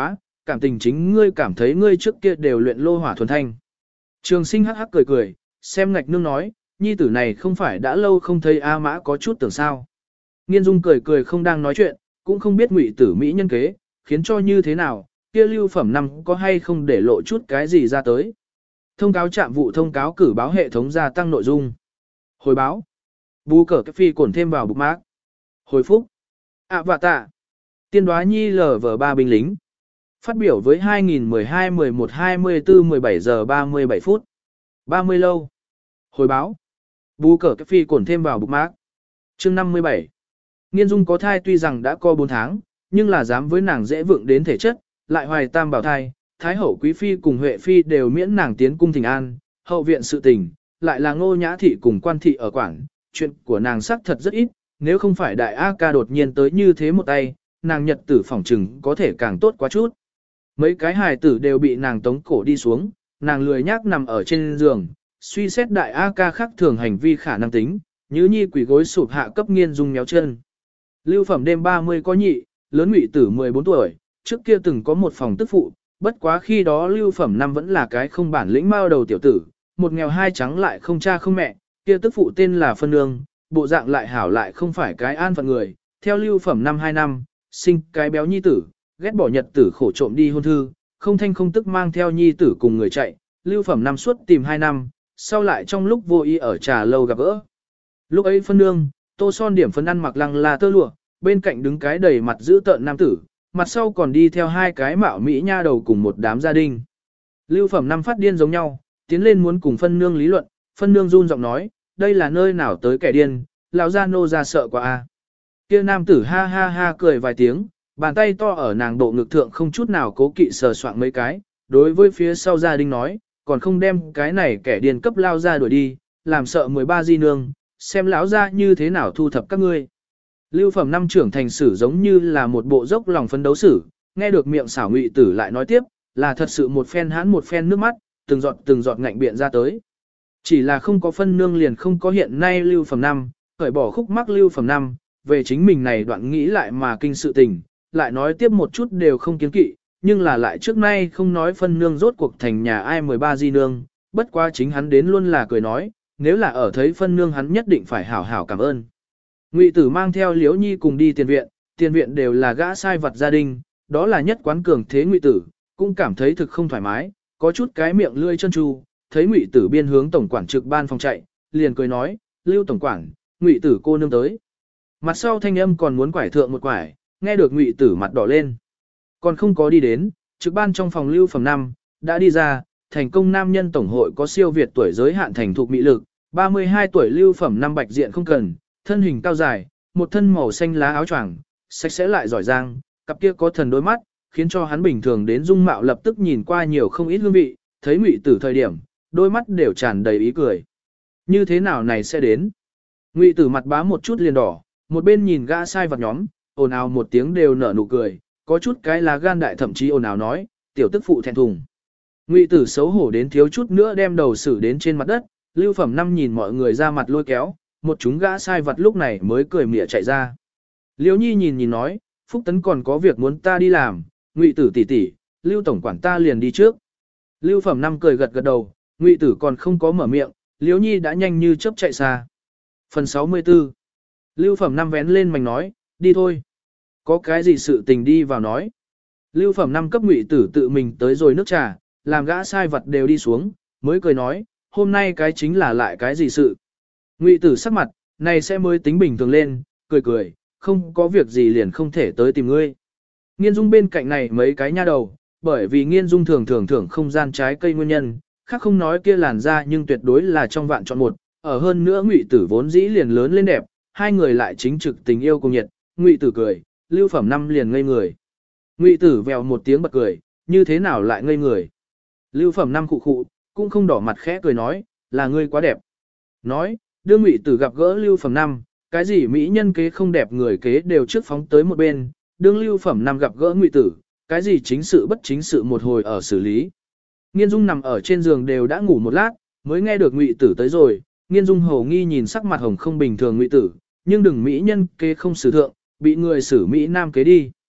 cảm tình chính ngươi cảm thấy ngươi trước kia đều luyện lô hỏa thuần thanh. Trường sinh hắc hắc cười cười, xem ngạch nương nói, nhi tử này không phải đã lâu không thấy A Mã có chút tưởng sao. Nghiên Dung cười cười không đang nói chuyện, cũng không biết ngụy tử Mỹ nhân kế, khiến cho như thế nào, kia lưu phẩm năm có hay không để lộ chút cái gì ra tới. Thông cáo trạm vụ thông cáo cử báo hệ thống gia tăng nội dung. Hồi báo. Bú cờ cái phi cổn thêm vào bục mác. Hồi phúc. ạ vạ tạ. Tiên đoá nhi lờ vờ ba binh lính. Phát biểu với hai nghìn mười hai mười một hai mươi tư mười bảy giờ ba mươi bảy phút. ba mươi lâu. Hồi báo. Bú cờ cái phi cổn thêm vào bục mác. Chương năm mươi bảy. Nghiên Dung có thai tuy rằng đã có bốn tháng, nhưng là dám với nàng dễ vượng đến thể chất, lại hoài tam bảo thai, Thái hậu quý phi cùng Huệ phi đều miễn nàng tiến cung thỉnh an, hậu viện sự tình, lại là Ngô Nhã thị cùng quan thị ở quảng, chuyện của nàng xác thật rất ít, nếu không phải đại A ca đột nhiên tới như thế một tay, nàng nhật tử phỏng trừng có thể càng tốt quá chút. Mấy cái hài tử đều bị nàng tống cổ đi xuống, nàng lười nhác nằm ở trên giường, suy xét đại A ca khác thường hành vi khả năng tính, như nhi quỷ gối sụp hạ cấp Nghiên Dung méo chân. Lưu phẩm đêm ba mươi có nhị, lớn ngụy tử mười bốn tuổi, trước kia từng có một phòng tức phụ, bất quá khi đó lưu phẩm năm vẫn là cái không bản lĩnh mao đầu tiểu tử, một nghèo hai trắng lại không cha không mẹ, kia tức phụ tên là Phân Nương, bộ dạng lại hảo lại không phải cái an phận người, theo lưu phẩm năm hai năm, sinh cái béo nhi tử, ghét bỏ nhật tử khổ trộm đi hôn thư, không thanh không tức mang theo nhi tử cùng người chạy, lưu phẩm năm suốt tìm hai năm, sau lại trong lúc vô ý ở trà lâu gặp gỡ. Lúc ấy Phân Nương, tô son điểm phấn ăn mặc lăng là tơ lụa, bên cạnh đứng cái đầy mặt giữ tợn nam tử, mặt sau còn đi theo hai cái mạo mỹ nha đầu cùng một đám gia đình. Lưu phẩm năm phát điên giống nhau, tiến lên muốn cùng Phân Nương lý luận, Phân Nương run giọng nói, đây là nơi nào tới kẻ điên, lão gia nô ra sợ quá a. Kia nam tử ha ha ha cười vài tiếng, bàn tay to ở nàng độ ngực thượng không chút nào cố kỵ sờ soạng mấy cái, đối với phía sau gia đình nói, còn không đem cái này kẻ điên cấp lao ra đuổi đi, làm sợ mười ba di nương, xem lão gia như thế nào thu thập các ngươi. Lưu phẩm năm trưởng thành sử giống như là một bộ dốc lòng phấn đấu sử, nghe được miệng xảo ngụy tử lại nói tiếp, là thật sự một phen hãn một phen nước mắt, từng giọt từng giọt ngạnh biện ra tới. Chỉ là không có Phân Nương liền không có hiện nay lưu phẩm năm, khởi bỏ khúc mắc lưu phẩm năm, về chính mình này đoạn nghĩ lại mà kinh sự tình, lại nói tiếp một chút đều không kiến kỵ, nhưng là lại trước nay không nói Phân Nương rốt cuộc thành nhà ai mười ba di nương, bất quá chính hắn đến luôn là cười nói, nếu là ở thấy Phân Nương hắn nhất định phải hảo hảo cảm ơn. Ngụy tử mang theo Liễu Nhi cùng đi tiền viện, tiền viện đều là gã sai vật gia đình, đó là nhất quán cường thế Ngụy tử, cũng cảm thấy thực không thoải mái, có chút cái miệng lươi chân tru, thấy Ngụy tử biên hướng tổng quản trực ban phòng chạy, liền cười nói, Lưu tổng quản, Ngụy tử cô nương tới. Mặt sau thanh âm còn muốn quải thượng một quải, nghe được Ngụy tử mặt đỏ lên. Còn không có đi đến, trực ban trong phòng Lưu phẩm năm, đã đi ra, thành công nam nhân tổng hội có siêu việt tuổi giới hạn thành thục mỹ lực, ba mươi hai tuổi Lưu phẩm năm bạch diện không cần, thân hình cao dài, một thân màu xanh lá áo choàng, sạch sẽ lại giỏi giang, cặp kia có thần đôi mắt, khiến cho hắn bình thường đến dung mạo lập tức nhìn qua nhiều không ít hương vị, thấy Ngụy tử thời điểm, đôi mắt đều tràn đầy ý cười. Như thế nào này sẽ đến? Ngụy tử mặt bá một chút liền đỏ, một bên nhìn gã sai vật nhóm, ồn ào một tiếng đều nở nụ cười, có chút cái lá gan đại thậm chí ồn ào nói, tiểu tức phụ thẹn thùng. Ngụy tử xấu hổ đến thiếu chút nữa đem đầu xử đến trên mặt đất, Lưu phẩm năm nhìn mọi người ra mặt lôi kéo, một chúng gã sai vật lúc này mới cười mỉa chạy ra. Liễu Nhi nhìn nhìn nói, Phúc Tấn còn có việc muốn ta đi làm, Ngụy tử tỷ tỷ, Lưu tổng quản ta liền đi trước. Lưu phẩm năm cười gật gật đầu, Ngụy tử còn không có mở miệng, Liễu Nhi đã nhanh như chớp chạy xa. Phần sáu mươi tư. Lưu phẩm năm vén lên mảnh nói, đi thôi. Có cái gì sự tình đi vào nói. Lưu phẩm năm cấp Ngụy tử tự mình tới rồi nước trà, làm gã sai vật đều đi xuống, mới cười nói, hôm nay cái chính là lại cái gì sự. Ngụy tử sắc mặt, này sẽ mới tính bình thường lên, cười cười, không có việc gì liền không thể tới tìm ngươi. Nghiên Dung bên cạnh này mấy cái nha đầu, bởi vì Nghiên Dung thường thường thưởng không gian trái cây nguyên nhân, khác không nói kia làn da nhưng tuyệt đối là trong vạn chọn một, ở hơn nữa Ngụy tử vốn dĩ liền lớn lên đẹp, hai người lại chính trực tình yêu cùng nhiệt, Ngụy tử cười, Lưu phẩm năm liền ngây người. Ngụy tử vèo một tiếng bật cười, như thế nào lại ngây người. Lưu phẩm năm khụ khụ, cũng không đỏ mặt khẽ cười nói, là ngươi quá đẹp. Nói, đưa Ngụy tử gặp gỡ Lưu phẩm năm, cái gì mỹ nhân kế không đẹp người kế đều trước phóng tới một bên, đương Lưu phẩm năm gặp gỡ Ngụy tử, cái gì chính sự bất chính sự một hồi ở xử lý. Nghiên Dung nằm ở trên giường đều đã ngủ một lát, mới nghe được Ngụy tử tới rồi, Nghiên Dung hầu nghi nhìn sắc mặt hồng không bình thường Ngụy tử, nhưng đừng mỹ nhân kế không xử thượng, bị người xử mỹ nam kế đi.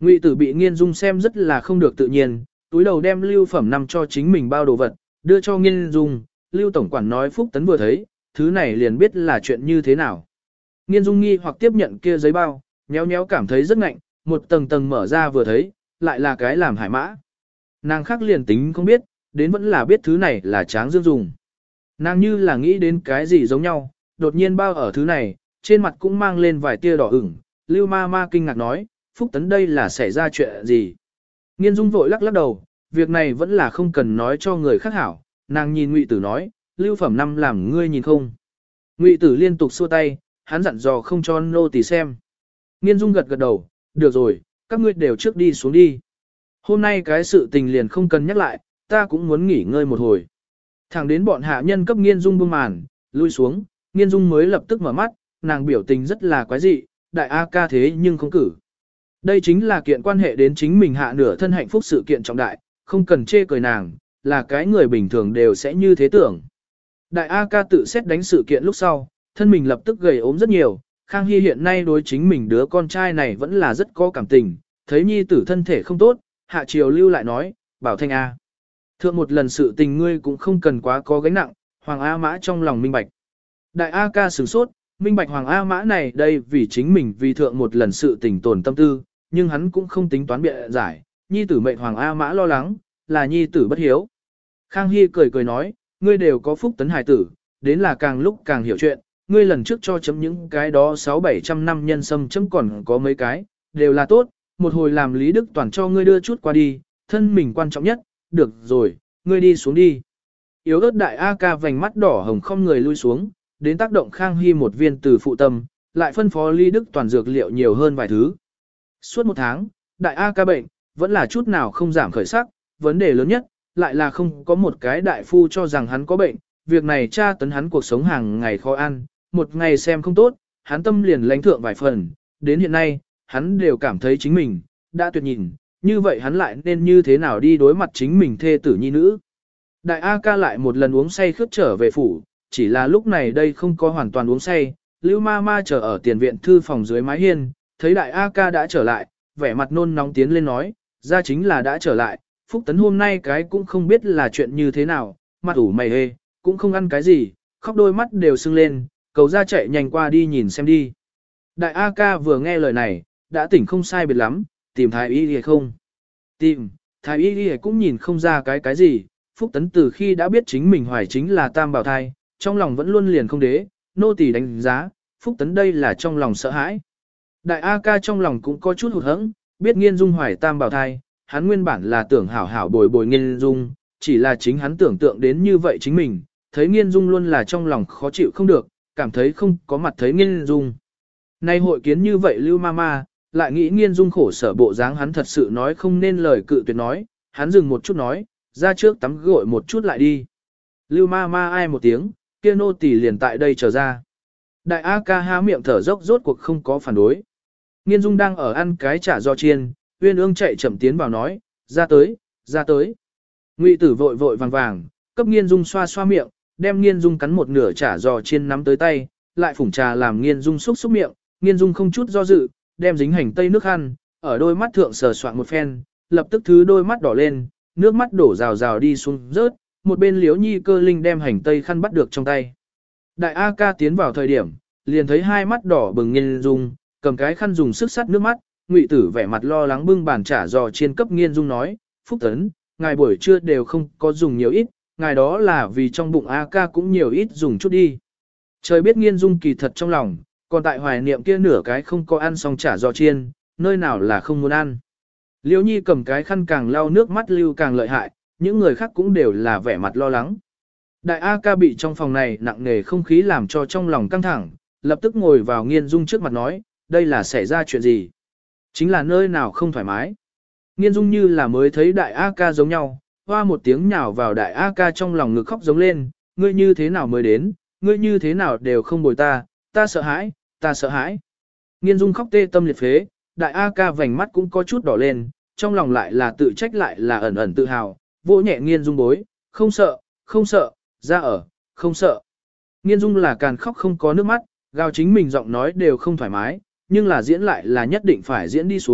Ngụy Tử bị Nghiên Dung xem rất là không được tự nhiên, túi đầu đem Lưu Phẩm Năm cho chính mình bao đồ vật, đưa cho Nghiên Dung, Lưu tổng quản nói Phúc Tấn vừa thấy, thứ này liền biết là chuyện như thế nào. Nghiên Dung nghi hoặc tiếp nhận kia giấy bao, nhéo nhéo cảm thấy rất ngạnh, một tầng tầng mở ra vừa thấy, lại là cái làm hải mã. Nàng khác liền tính không biết, đến vẫn là biết thứ này là Tráng Dương dùng. Nàng như là nghĩ đến cái gì giống nhau, đột nhiên bao ở thứ này, trên mặt cũng mang lên vài tia đỏ ửng, Lưu ma ma kinh ngạc nói, Phúc Tấn đây là xảy ra chuyện gì? Nghiên Dung vội lắc lắc đầu, việc này vẫn là không cần nói cho người khác hảo, nàng nhìn Ngụy Tử nói, Lưu Phẩm Năm làm ngươi nhìn không? Ngụy Tử liên tục xua tay, hắn dặn dò không cho nô tỳ xem. Nghiên Dung gật gật đầu, được rồi, các ngươi đều trước đi xuống đi. Hôm nay cái sự tình liền không cần nhắc lại, ta cũng muốn nghỉ ngơi một hồi. Thẳng đến bọn hạ nhân cấp Nghiên Dung buông màn, lui xuống, Nghiên Dung mới lập tức mở mắt, nàng biểu tình rất là quái dị, đại A ca thế nhưng không cử. Đây chính là kiện quan hệ đến chính mình hạ nửa thân hạnh phúc sự kiện trọng đại, không cần chê cười nàng, là cái người bình thường đều sẽ như thế tưởng. Đại A ca tự xét đánh sự kiện lúc sau, thân mình lập tức gầy ốm rất nhiều, Khang Hy hiện nay đối chính mình đứa con trai này vẫn là rất có cảm tình, thấy nhi tử thân thể không tốt, hạ triều lưu lại nói, bảo Thanh A. Thượng một lần sự tình ngươi cũng không cần quá có gánh nặng, Hoàng A Mã trong lòng minh bạch. Đại A ca sửng sốt, minh bạch Hoàng A Mã này đây vì chính mình vì thượng một lần sự tình tồn tâm tư, nhưng hắn cũng không tính toán bịa giải, nhi tử mệnh Hoàng A Mã lo lắng, là nhi tử bất hiếu. Khang Hy cười cười nói, ngươi đều có Phúc Tấn hài tử, đến là càng lúc càng hiểu chuyện, ngươi lần trước cho chấm những cái đó sáu bảy trăm năm nhân sâm chấm còn có mấy cái, đều là tốt, một hồi làm Lý Đức Toàn cho ngươi đưa chút qua đi, thân mình quan trọng nhất, được rồi, ngươi đi xuống đi. Yếu ớt đại A ca vành mắt đỏ hồng không người lui xuống, đến tác động Khang Hy một viên từ phụ tâm, lại phân phó Lý Đức Toàn dược liệu nhiều hơn vài thứ. Suốt một tháng, đại A ca bệnh, vẫn là chút nào không giảm khởi sắc, vấn đề lớn nhất, lại là không có một cái đại phu cho rằng hắn có bệnh, việc này tra tấn hắn cuộc sống hàng ngày khó ăn, một ngày xem không tốt, hắn tâm liền lãnh thượng vài phần, đến hiện nay, hắn đều cảm thấy chính mình, đã tuyệt nhìn, như vậy hắn lại nên như thế nào đi đối mặt chính mình thê tử nhi nữ. Đại A ca lại một lần uống say khướt trở về phủ, chỉ là lúc này đây không có hoàn toàn uống say, Lưu ma ma chờ ở tiền viện thư phòng dưới mái hiên, thấy đại A ca đã trở lại, vẻ mặt nôn nóng tiến lên nói, ra chính là đã trở lại, Phúc Tấn hôm nay cái cũng không biết là chuyện như thế nào, mặt ủ mày hê, cũng không ăn cái gì, khóc đôi mắt đều sưng lên, cầu ra chạy nhanh qua đi nhìn xem đi. Đại A ca vừa nghe lời này, đã tỉnh không sai biệt lắm, tìm thái y đi không? Tìm, thái y đi cũng nhìn không ra cái cái gì, Phúc Tấn từ khi đã biết chính mình hoài chính là tam bảo thai, trong lòng vẫn luôn liền không đế, nô tỳ đánh giá, Phúc Tấn đây là trong lòng sợ hãi. Đại A ca trong lòng cũng có chút hụt hẫng, biết Nghiên Dung hoài tam bảo thai, hắn nguyên bản là tưởng hảo hảo bồi bồi Nghiên Dung, chỉ là chính hắn tưởng tượng đến như vậy chính mình, thấy Nghiên Dung luôn là trong lòng khó chịu không được, cảm thấy không có mặt thấy Nghiên Dung. Nay hội kiến như vậy Lưu ma ma, lại nghĩ Nghiên Dung khổ sở bộ dáng hắn thật sự nói không nên lời cự tuyệt nói, hắn dừng một chút nói, ra trước tắm gội một chút lại đi. Lưu ma ma ai một tiếng, kia nô tỳ liền tại đây chờ ra. Đại A ca há miệng thở dốc rốt cuộc không có phản đối. Nghiên Dung đang ở ăn cái chả giò chiên, Uyên Ương chạy chậm tiến vào nói, ra tới, ra tới. Ngụy Tử vội vội vàng vàng, cấp Nghiên Dung xoa xoa miệng, đem Nghiên Dung cắn một nửa chả giò chiên nắm tới tay, lại phủng trà làm Nghiên Dung xúc xúc miệng, Nghiên Dung không chút do dự, đem dính hành tây nước khăn, ở đôi mắt thượng sờ soạn một phen, lập tức thứ đôi mắt đỏ lên, nước mắt đổ rào rào đi xuống rớt, một bên Liễu Nhi Cơ Linh đem hành tây khăn bắt được trong tay. Đại A ca tiến vào thời điểm, liền thấy hai mắt đỏ bừng Nghiên Dung, cầm cái khăn dùng sức sắt nước mắt, Ngụy Tử vẻ mặt lo lắng bưng bàn chả giò chiên cấp Nghiên Dung nói, Phúc Tấn, ngài buổi trưa đều không có dùng nhiều ít, ngài đó là vì trong bụng A ca cũng nhiều ít dùng chút đi. Trời biết Nghiên Dung kỳ thật trong lòng, còn tại hoài niệm kia nửa cái không có ăn xong chả giò chiên, nơi nào là không muốn ăn. Liễu Nhi cầm cái khăn càng lau nước mắt lưu càng lợi hại, những người khác cũng đều là vẻ mặt lo lắng. Đại A ca bị trong phòng này nặng nề không khí làm cho trong lòng căng thẳng, lập tức ngồi vào Nghiên Dung trước mặt nói, đây là xảy ra chuyện gì? Chính là nơi nào không thoải mái. Nghiên Dung như là mới thấy đại A ca giống nhau, hoa một tiếng nhào vào đại A ca trong lòng ngực khóc giống lên, ngươi như thế nào mới đến, ngươi như thế nào đều không bồi ta, ta sợ hãi, ta sợ hãi. Nghiên Dung khóc tê tâm liệt phế, đại A ca vành mắt cũng có chút đỏ lên, trong lòng lại là tự trách lại là ẩn ẩn tự hào, vỗ nhẹ Nghiên Dung bối, không sợ, không sợ, ra ở, không sợ. Nghiên Dung là càng khóc không có nước mắt, gào chính mình giọng nói đều không thoải mái, nhưng là diễn lại là nhất định phải diễn đi xuống,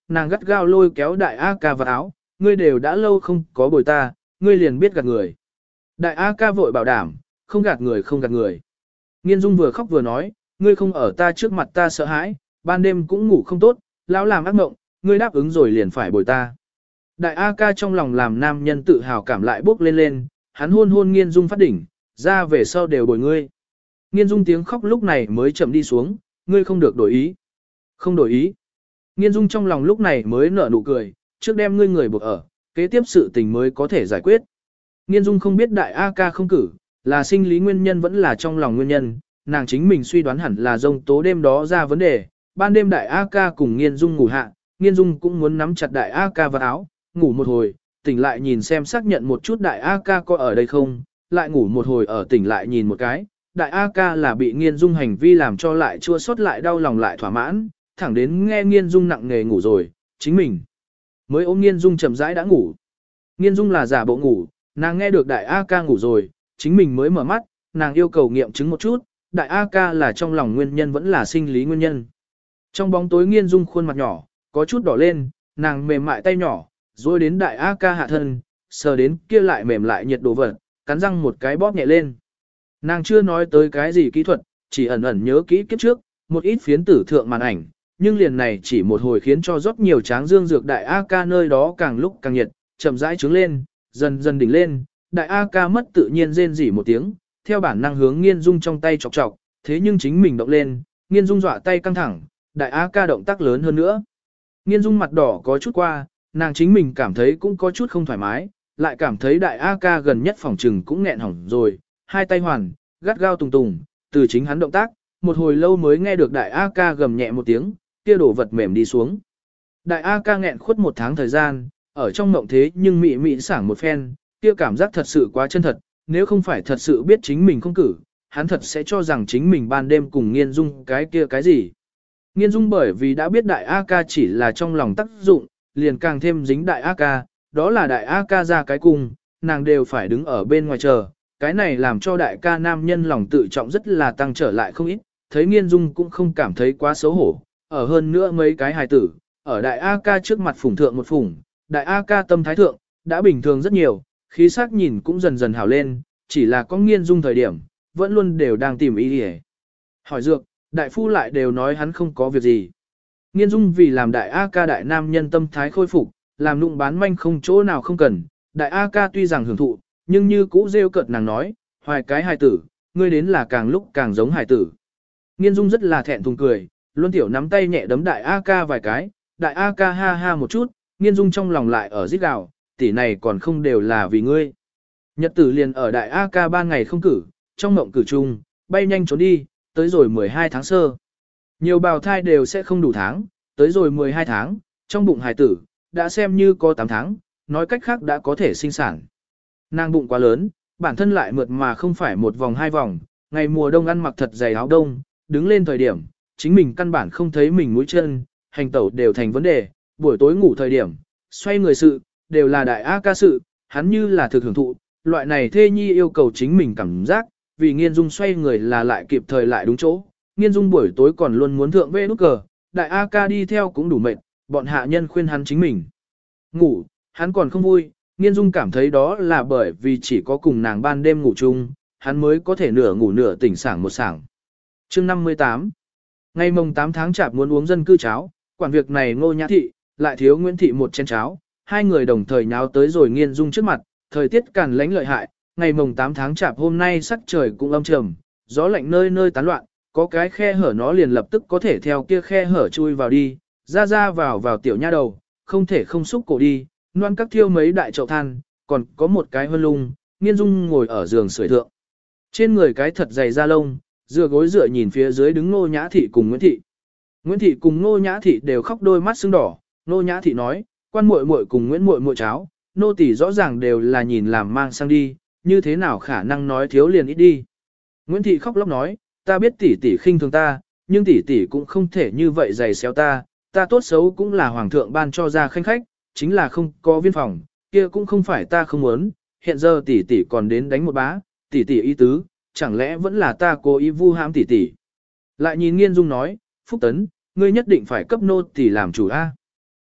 nàng gắt gao lôi kéo đại A ca vào áo, ngươi đều đã lâu không có bồi ta, ngươi liền biết gạt người. Đại A ca vội bảo đảm, không gạt người không gạt người. Nghiên Dung vừa khóc vừa nói, ngươi không ở ta trước mặt ta sợ hãi, ban đêm cũng ngủ không tốt, lão làm ác mộng, ngươi đáp ứng rồi liền phải bồi ta. Đại A ca trong lòng làm nam nhân tự hào cảm lại bốc lên lên, hắn hôn hôn Nghiên Dung phát đỉnh, ra về sau đều bồi ngươi. Nghiên Dung tiếng khóc lúc này mới chậm đi xuống, ngươi không được đổi ý. Không đổi ý. Nghiên Dung trong lòng lúc này mới nở nụ cười, trước đem ngươi người buộc ở, kế tiếp sự tình mới có thể giải quyết. Nghiên Dung không biết đại A ca không cử, là sinh lý nguyên nhân vẫn là trong lòng nguyên nhân, nàng chính mình suy đoán hẳn là dông tố đêm đó ra vấn đề, ban đêm đại A ca cùng Nghiên Dung ngủ hạ, Nghiên Dung cũng muốn nắm chặt đại A ca vào áo, ngủ một hồi, tỉnh lại nhìn xem xác nhận một chút đại A ca có ở đây không, lại ngủ một hồi ở tỉnh lại nhìn một cái, đại A ca là bị Nghiên Dung hành vi làm cho lại chua xót lại đau lòng lại thỏa mãn, thẳng đến nghe Nghiên Dung nặng nề ngủ rồi, chính mình mới ôm Nghiên Dung chậm rãi đã ngủ. Nghiên Dung là giả bộ ngủ, nàng nghe được đại A ca ngủ rồi, chính mình mới mở mắt, nàng yêu cầu nghiệm chứng một chút, đại A ca là trong lòng nguyên nhân vẫn là sinh lý nguyên nhân. Trong bóng tối Nghiên Dung khuôn mặt nhỏ, có chút đỏ lên, nàng mềm mại tay nhỏ, rồi đến đại A ca hạ thân, sờ đến kia lại mềm lại nhiệt độ vật, cắn răng một cái bóp nhẹ lên. Nàng chưa nói tới cái gì kỹ thuật, chỉ ẩn ẩn nhớ kỹ kiếp trước, một ít phiến tử thượng màn ảnh, nhưng liền này chỉ một hồi khiến cho rất nhiều tráng dương dược đại A ca nơi đó càng lúc càng nhiệt, chậm rãi trướng lên, dần dần đỉnh lên, đại A ca mất tự nhiên rên rỉ một tiếng, theo bản năng hướng Nghiên Dung trong tay chọc chọc, thế nhưng chính mình động lên, Nghiên Dung dọa tay căng thẳng, đại A ca động tác lớn hơn nữa. Nghiên Dung mặt đỏ có chút qua, nàng chính mình cảm thấy cũng có chút không thoải mái, lại cảm thấy đại A ca gần nhất phòng trừng cũng nghẹn hỏng rồi, hai tay hoàn, gắt gao tùng tùng, từ chính hắn động tác, một hồi lâu mới nghe được đại A ca gầm nhẹ một tiếng, kia đổ vật mềm đi xuống. Đại A ca nghẹn khuất một tháng thời gian, ở trong mộng thế nhưng mị mị sảng một phen, kia cảm giác thật sự quá chân thật, nếu không phải thật sự biết chính mình không cử, hắn thật sẽ cho rằng chính mình ban đêm cùng Nghiên Dung cái kia cái gì. Nghiên Dung bởi vì đã biết đại A ca chỉ là trong lòng tác dụng, liền càng thêm dính đại A ca, đó là đại A ca ra cái cung, nàng đều phải đứng ở bên ngoài chờ, cái này làm cho đại ca nam nhân lòng tự trọng rất là tăng trở lại không ít, thấy Nghiên Dung cũng không cảm thấy quá xấu hổ, ở hơn nữa mấy cái hài tử, ở đại A ca trước mặt phủng thượng một phủng, đại A ca tâm thái thượng, đã bình thường rất nhiều, khí sắc nhìn cũng dần dần hảo lên, chỉ là có Nghiên Dung thời điểm, vẫn luôn đều đang tìm ý đi hỏi dược, đại phu lại đều nói hắn không có việc gì. Nghiên Dung vì làm đại A ca đại nam nhân tâm thái khôi phục, làm nụng bán manh không chỗ nào không cần, đại A ca tuy rằng hưởng thụ, nhưng như cũ rêu cợt nàng nói, hoài cái hài tử, ngươi đến là càng lúc càng giống hài tử. Nghiên Dung rất là thẹn thùng cười, Luân Tiểu nắm tay nhẹ đấm đại A ca vài cái, đại A ca ha ha một chút, Nghiên Dung trong lòng lại ở rít gào, tỷ này còn không đều là vì ngươi. Nhật tử liền ở đại A ca ba ngày không cử, trong mộng cử chung, bay nhanh trốn đi, tới rồi mười hai tháng sơ. Nhiều bào thai đều sẽ không đủ tháng, tới rồi mười hai tháng, trong bụng hài tử, đã xem như có tám tháng, nói cách khác đã có thể sinh sản. Nàng bụng quá lớn, bản thân lại mượt mà không phải một vòng hai vòng, ngày mùa đông ăn mặc thật dày áo đông, đứng lên thời điểm, chính mình căn bản không thấy mình mũi chân, hành tẩu đều thành vấn đề, buổi tối ngủ thời điểm, xoay người sự, đều là đại A ca sự, hắn như là thực hưởng thụ, loại này thê nhi yêu cầu chính mình cảm giác, vì Nghiên Dung xoay người là lại kịp thời lại đúng chỗ, Nghiên Dung buổi tối còn luôn muốn thượng vê nút cờ, đại A ca đi theo cũng đủ mệt, bọn hạ nhân khuyên hắn chính mình ngủ, hắn còn không vui, Nghiên Dung cảm thấy đó là bởi vì chỉ có cùng nàng ban đêm ngủ chung, hắn mới có thể nửa ngủ nửa tỉnh sảng một sảng. Chương năm mươi tám. Ngày mồng tám tháng chạp muốn uống dân cư cháo, quản việc này Ngô Nhã Thị, lại thiếu Nguyễn Thị một chén cháo, hai người đồng thời nháo tới rồi Nghiên Dung trước mặt, thời tiết càn lánh lợi hại, ngày mồng tám tháng chạp hôm nay sắc trời cũng âm trầm, gió lạnh nơi nơi tán loạn, có cái khe hở nó liền lập tức có thể theo kia khe hở chui vào đi, ra ra vào vào tiểu nha đầu, không thể không xúc cổ đi, loan các thiêu mấy đại chậu than, còn có một cái hân lung, Nghiên Dung ngồi ở giường sưởi thượng. Trên người cái thật dày da lông, dựa gối dựa nhìn phía dưới đứng Ngô Nhã Thị cùng Nguyễn Thị. Nguyễn Thị cùng Ngô Nhã Thị đều khóc đôi mắt sưng đỏ, Ngô Nhã Thị nói, quan muội muội cùng Nguyễn muội muội cháo, nô tỳ rõ ràng đều là nhìn làm mang sang đi, như thế nào khả năng nói thiếu liền ít đi. Nguyễn Thị khóc lóc nói, ta biết tỷ tỷ khinh thường ta, nhưng tỷ tỷ cũng không thể như vậy giày xéo ta, ta tốt xấu cũng là hoàng thượng ban cho ra khanh khách, chính là không có viên phòng, kia cũng không phải ta không muốn, hiện giờ tỷ tỷ còn đến đánh một bá, tỷ tỷ ý tứ, chẳng lẽ vẫn là ta cố ý vu hãm tỷ tỷ. Lại nhìn Nghiên Dung nói, Phúc Tấn, ngươi nhất định phải cấp nô tỷ làm chủ a.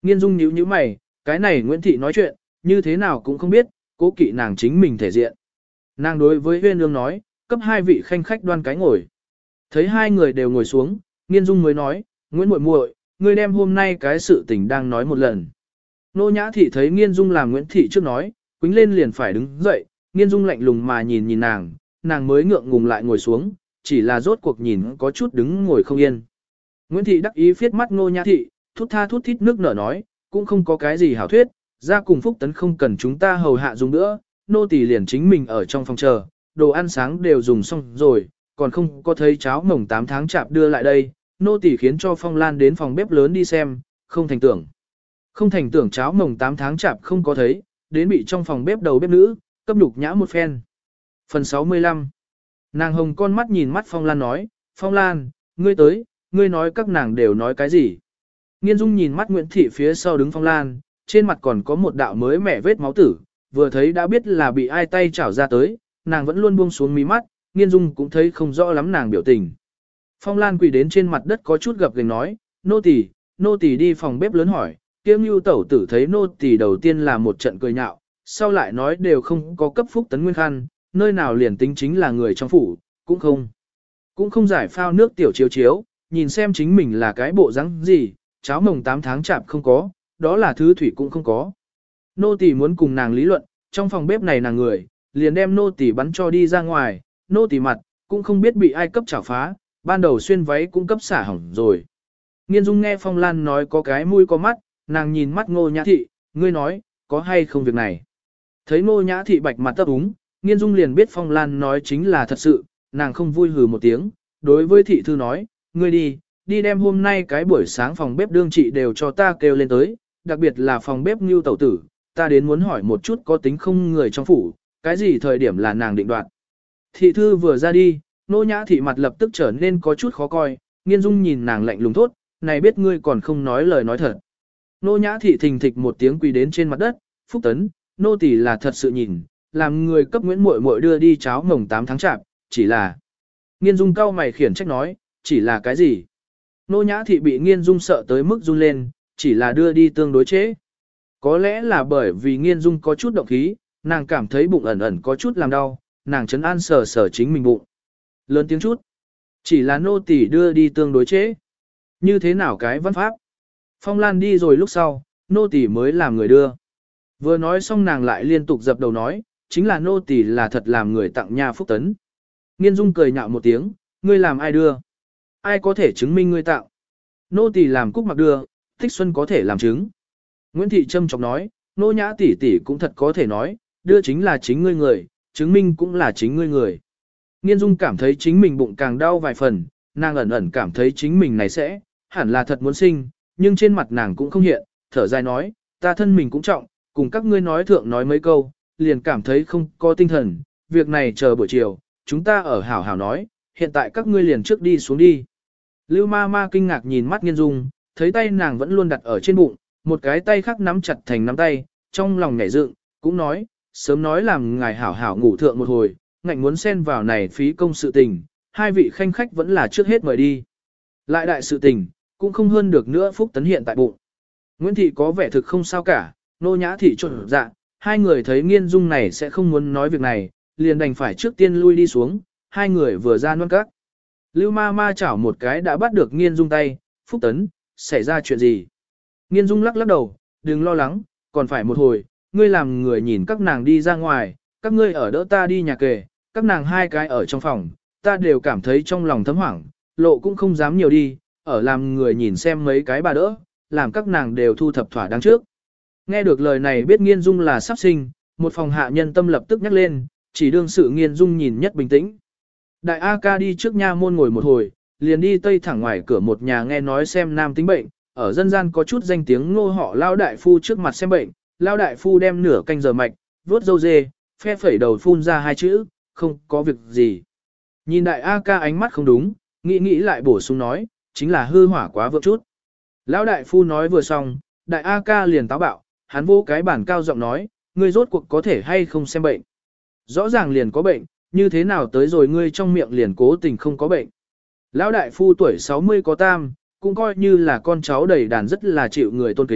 Nghiên Dung nhíu nhíu mày, cái này Nguyễn Thị nói chuyện, như thế nào cũng không biết, cố kỵ nàng chính mình thể diện. Nàng đối với Huyên Nương nói, cấp hai vị khanh khách đoan cái ngồi. Thấy hai người đều ngồi xuống, Nghiên Dung mới nói, Nguyễn muội muội, ngươi đem hôm nay cái sự tình đang nói một lần. Nô Nhã Thị thấy Nghiên Dung làm Nguyễn Thị trước nói, quính lên liền phải đứng dậy, Nghiên Dung lạnh lùng mà nhìn nhìn nàng, nàng mới ngượng ngùng lại ngồi xuống, chỉ là rốt cuộc nhìn có chút đứng ngồi không yên. Nguyễn Thị đắc ý phiết mắt Nô Nhã Thị, thút tha thút thít nước nở nói, cũng không có cái gì hảo thuyết, ra cùng Phúc Tấn không cần chúng ta hầu hạ dùng nữa, nô tỳ liền chính mình ở trong phòng chờ, đồ ăn sáng đều dùng xong rồi, còn không có thấy cháo mồng tám tháng chạp đưa lại đây, nô tỳ khiến cho Phong Lan đến phòng bếp lớn đi xem, không thành tưởng. Không thành tưởng cháo mồng tám tháng chạp không có thấy, đến bị trong phòng bếp đầu bếp nữ, cấp nhục nhã một phen. Phần sáu mươi lăm. Nàng hồng con mắt nhìn mắt Phong Lan nói, Phong Lan, ngươi tới, ngươi nói các nàng đều nói cái gì. Nghiên Dung nhìn mắt Nguyễn Thị phía sau đứng Phong Lan, trên mặt còn có một đạo mới mẻ vết máu tử, vừa thấy đã biết là bị ai tay chảo ra tới, nàng vẫn luôn buông xuống mí mắt, Nghiên Dung cũng thấy không rõ lắm nàng biểu tình. Phong Lan quỳ đến trên mặt đất có chút gập ghềnh nói, nô tỳ, nô tỳ đi phòng bếp lớn hỏi, Kiêm Nưu tẩu tử thấy nô tỳ đầu tiên là một trận cười nhạo, sau lại nói đều không có cấp Phúc Tấn nguyên khăn, nơi nào liền tính chính là người trong phủ, cũng không. Cũng không giải phao nước tiểu chiếu chiếu, nhìn xem chính mình là cái bộ dáng gì, cháo mồng tám tháng chạp không có, đó là thứ thủy cũng không có. Nô tỳ muốn cùng nàng lý luận, trong phòng bếp này nàng người, liền đem nô tỳ bắn cho đi ra ngoài, nô tỳ mặt, cũng không biết bị ai cấp chảo phá, ban đầu xuyên váy cũng cấp xả hỏng rồi. Nghiên Dung nghe Phong Lan nói có cái mũi có mắt, nàng nhìn mắt Ngô Nhã Thị, ngươi nói, có hay không việc này. Thấy Ngô Nhã Thị bạch mặt tấp úng, Nghiên Dung liền biết Phong Lan nói chính là thật sự, nàng không vui hừ một tiếng, đối với thị thư nói, ngươi đi, đi đem hôm nay cái buổi sáng phòng bếp đương trị đều cho ta kêu lên tới, đặc biệt là phòng bếp Ngưu tẩu tử, ta đến muốn hỏi một chút có tính không người trong phủ, cái gì thời điểm là nàng định đoạt. Thị thư vừa ra đi, Nô Nhã Thị mặt lập tức trở nên có chút khó coi, Nghiên Dung nhìn nàng lạnh lùng thốt, này biết ngươi còn không nói lời nói thật. Nô Nhã Thị thình thịch một tiếng quỳ đến trên mặt đất, Phúc Tấn, nô tỳ là thật sự nhìn, làm người cấp Nguyễn Muội Muội đưa đi cháo mồng tám tháng chạp, chỉ là. Nghiên Dung cau mày khiển trách nói, chỉ là cái gì? Nô Nhã Thị bị Nghiên Dung sợ tới mức run lên, chỉ là đưa đi tương đối chế. Có lẽ là bởi vì Nghiên Dung có chút động khí, nàng cảm thấy bụng ẩn ẩn có chút làm đau, nàng trấn an sờ sờ chính mình bụng. Lớn tiếng chút. Chỉ là nô tỳ đưa đi tương đối chế. Như thế nào cái văn pháp? Phong Lan đi rồi lúc sau, nô tỳ mới làm người đưa. Vừa nói xong nàng lại liên tục dập đầu nói, chính là nô tỳ là thật làm người tặng nha Phúc Tấn. Nghiên Dung cười nhạo một tiếng, ngươi làm ai đưa? Ai có thể chứng minh ngươi tặng? Nô tỳ làm Cúc Mặc đưa, Thích Xuân có thể làm chứng. Nguyễn Thị Trâm chọc nói, nô Nhã tỷ tỷ cũng thật có thể nói, đưa chính là chính ngươi người, chứng minh cũng là chính ngươi người. Nghiên Dung cảm thấy chính mình bụng càng đau vài phần, nàng ẩn ẩn cảm thấy chính mình này sẽ, hẳn là thật muốn sinh, nhưng trên mặt nàng cũng không hiện, thở dài nói, ta thân mình cũng trọng, cùng các ngươi nói thượng nói mấy câu, liền cảm thấy không có tinh thần, việc này chờ buổi chiều, chúng ta ở hảo hảo nói, hiện tại các ngươi liền trước đi xuống đi. Lưu ma ma kinh ngạc nhìn mắt Nghiên Dung, thấy tay nàng vẫn luôn đặt ở trên bụng, một cái tay khác nắm chặt thành nắm tay, trong lòng nhảy dựng, cũng nói, sớm nói làm ngài hảo hảo ngủ thượng một hồi, ngạnh muốn xen vào này phí công sự tình, hai vị khanh khách vẫn là trước hết mời đi. Lại đại sự tình, cũng không hơn được nữa Phúc Tấn hiện tại bụng. Nguyễn Thị có vẻ thực không sao cả, Nô Nhã Thị trộn dạ, hai người thấy Nghiên Dung này sẽ không muốn nói việc này, liền đành phải trước tiên lui đi xuống, hai người vừa ra non các. Lưu ma ma chảo một cái đã bắt được Nghiên Dung tay, Phúc Tấn, xảy ra chuyện gì? Nghiên Dung lắc lắc đầu, đừng lo lắng, còn phải một hồi, ngươi làm người nhìn các nàng đi ra ngoài, các ngươi ở đỡ ta đi nhà kề, các nàng hai cái ở trong phòng, ta đều cảm thấy trong lòng thấm hoảng, lộ cũng không dám nhiều đi, ở làm người nhìn xem mấy cái bà đỡ, làm các nàng đều thu thập thỏa đáng trước. Nghe được lời này biết Nghiên Dung là sắp sinh, một phòng hạ nhân tâm lập tức nhắc lên, chỉ đương sự Nghiên Dung nhìn nhất bình tĩnh. Đại A ca đi trước nha môn ngồi một hồi, liền đi tây thẳng ngoài cửa một nhà nghe nói xem nam tính bệnh, ở dân gian có chút danh tiếng Ngô họ Lao đại phu trước mặt xem bệnh, Lao đại phu đem nửa canh giờ mạch, vuốt râu dê, phe phẩy đầu phun ra hai chữ, không có việc gì. Nhìn đại A ca ánh mắt không đúng, nghĩ nghĩ lại bổ sung nói, chính là hư hỏa quá vượng chút. Lão đại phu nói vừa xong, đại A ca liền táo bạo, hắn vô cái bản cao giọng nói, ngươi rốt cuộc có thể hay không xem bệnh. Rõ ràng liền có bệnh, như thế nào tới rồi ngươi trong miệng liền cố tình không có bệnh. Lão đại phu tuổi sáu mươi có tam, cũng coi như là con cháu đầy đàn rất là chịu người tôn kính,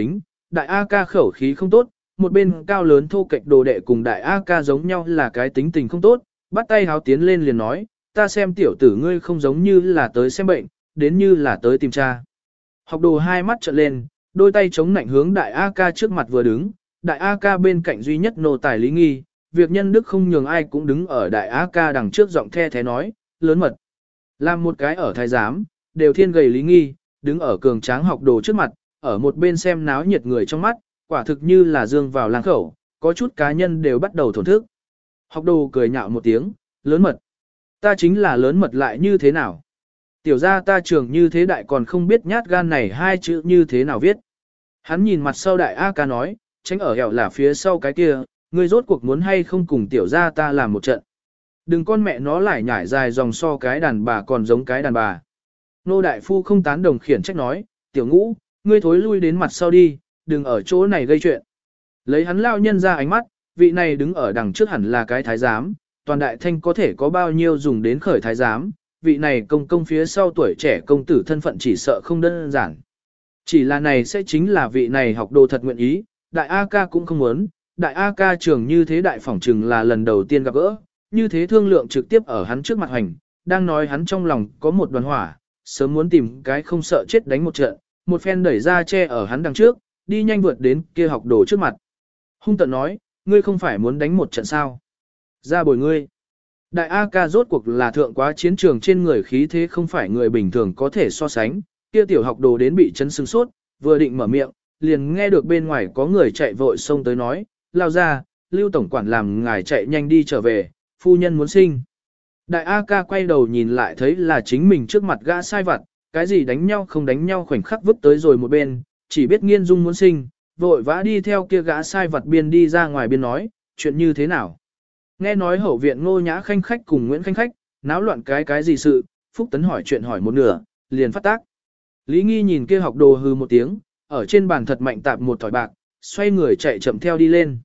đại A ca khẩu khí không tốt, một bên cao lớn thô kệch đồ đệ cùng đại A ca giống nhau là cái tính tình không tốt, bắt tay háo tiến lên liền nói, ta xem tiểu tử ngươi không giống như là tới xem bệnh, đến như là tới tìm cha. Học đồ hai mắt trợn lên, đôi tay chống nạnh hướng đại A ca trước mặt vừa đứng, đại A ca bên cạnh duy nhất nô tài Lý Nghi, việc nhân đức không nhường ai cũng đứng ở đại A ca đằng trước giọng the thế nói, lớn mật. Làm một cái ở thái giám, đều thiên gầy Lý Nghi, đứng ở cường tráng học đồ trước mặt, ở một bên xem náo nhiệt người trong mắt, quả thực như là dương vào lang khẩu, có chút cá nhân đều bắt đầu thổn thức. Học đồ cười nhạo một tiếng, lớn mật. Ta chính là lớn mật lại như thế nào? Tiểu ra ta trường như thế đại còn không biết nhát gan này hai chữ như thế nào viết. Hắn nhìn mặt sau đại A ca nói, tránh ở hẻo là phía sau cái kia, ngươi rốt cuộc muốn hay không cùng tiểu ra ta làm một trận. Đừng con mẹ nó lại nhảy dài dòng so cái đàn bà còn giống cái đàn bà. Nô đại phu không tán đồng khiển trách nói, tiểu ngũ, ngươi thối lui đến mặt sau đi, đừng ở chỗ này gây chuyện. Lấy hắn lao nhân ra ánh mắt, vị này đứng ở đằng trước hẳn là cái thái giám, toàn đại thanh có thể có bao nhiêu dùng đến khởi thái giám, vị này công công phía sau tuổi trẻ công tử thân phận chỉ sợ không đơn giản. Chỉ là này sẽ chính là vị này học đồ thật nguyện ý, đại A ca cũng không muốn, đại A ca trường như thế đại phỏng trừng là lần đầu tiên gặp gỡ, như thế thương lượng trực tiếp ở hắn trước mặt hành, đang nói hắn trong lòng có một đoàn hỏa, sớm muốn tìm cái không sợ chết đánh một trận, một phen đẩy ra che ở hắn đằng trước, đi nhanh vượt đến kia học đồ trước mặt. Hung tận nói, ngươi không phải muốn đánh một trận sao? Ra bồi ngươi. Đại A ca rốt cuộc là thượng quá chiến trường trên người khí thế không phải người bình thường có thể so sánh, kia tiểu học đồ đến bị chấn sưng sốt, vừa định mở miệng, liền nghe được bên ngoài có người chạy vội xông tới nói, lao ra, Lưu tổng quản làm ngài chạy nhanh đi trở về, phu nhân muốn sinh. Đại A ca quay đầu nhìn lại thấy là chính mình trước mặt gã sai vặt, cái gì đánh nhau không đánh nhau khoảnh khắc vứt tới rồi một bên, chỉ biết nghiên dung muốn sinh, vội vã đi theo kia gã sai vặt biên đi ra ngoài biên nói, chuyện như thế nào. Nghe nói hậu viện Ngô Nhã Khanh khách cùng Nguyễn Khanh khách, náo loạn cái cái gì sự, Phúc Tấn hỏi chuyện hỏi một nửa, liền phát tác. Lý Nghi nhìn kia học đồ hư một tiếng, ở trên bàn thật mạnh tạp một thỏi bạc, xoay người chạy chậm theo đi lên.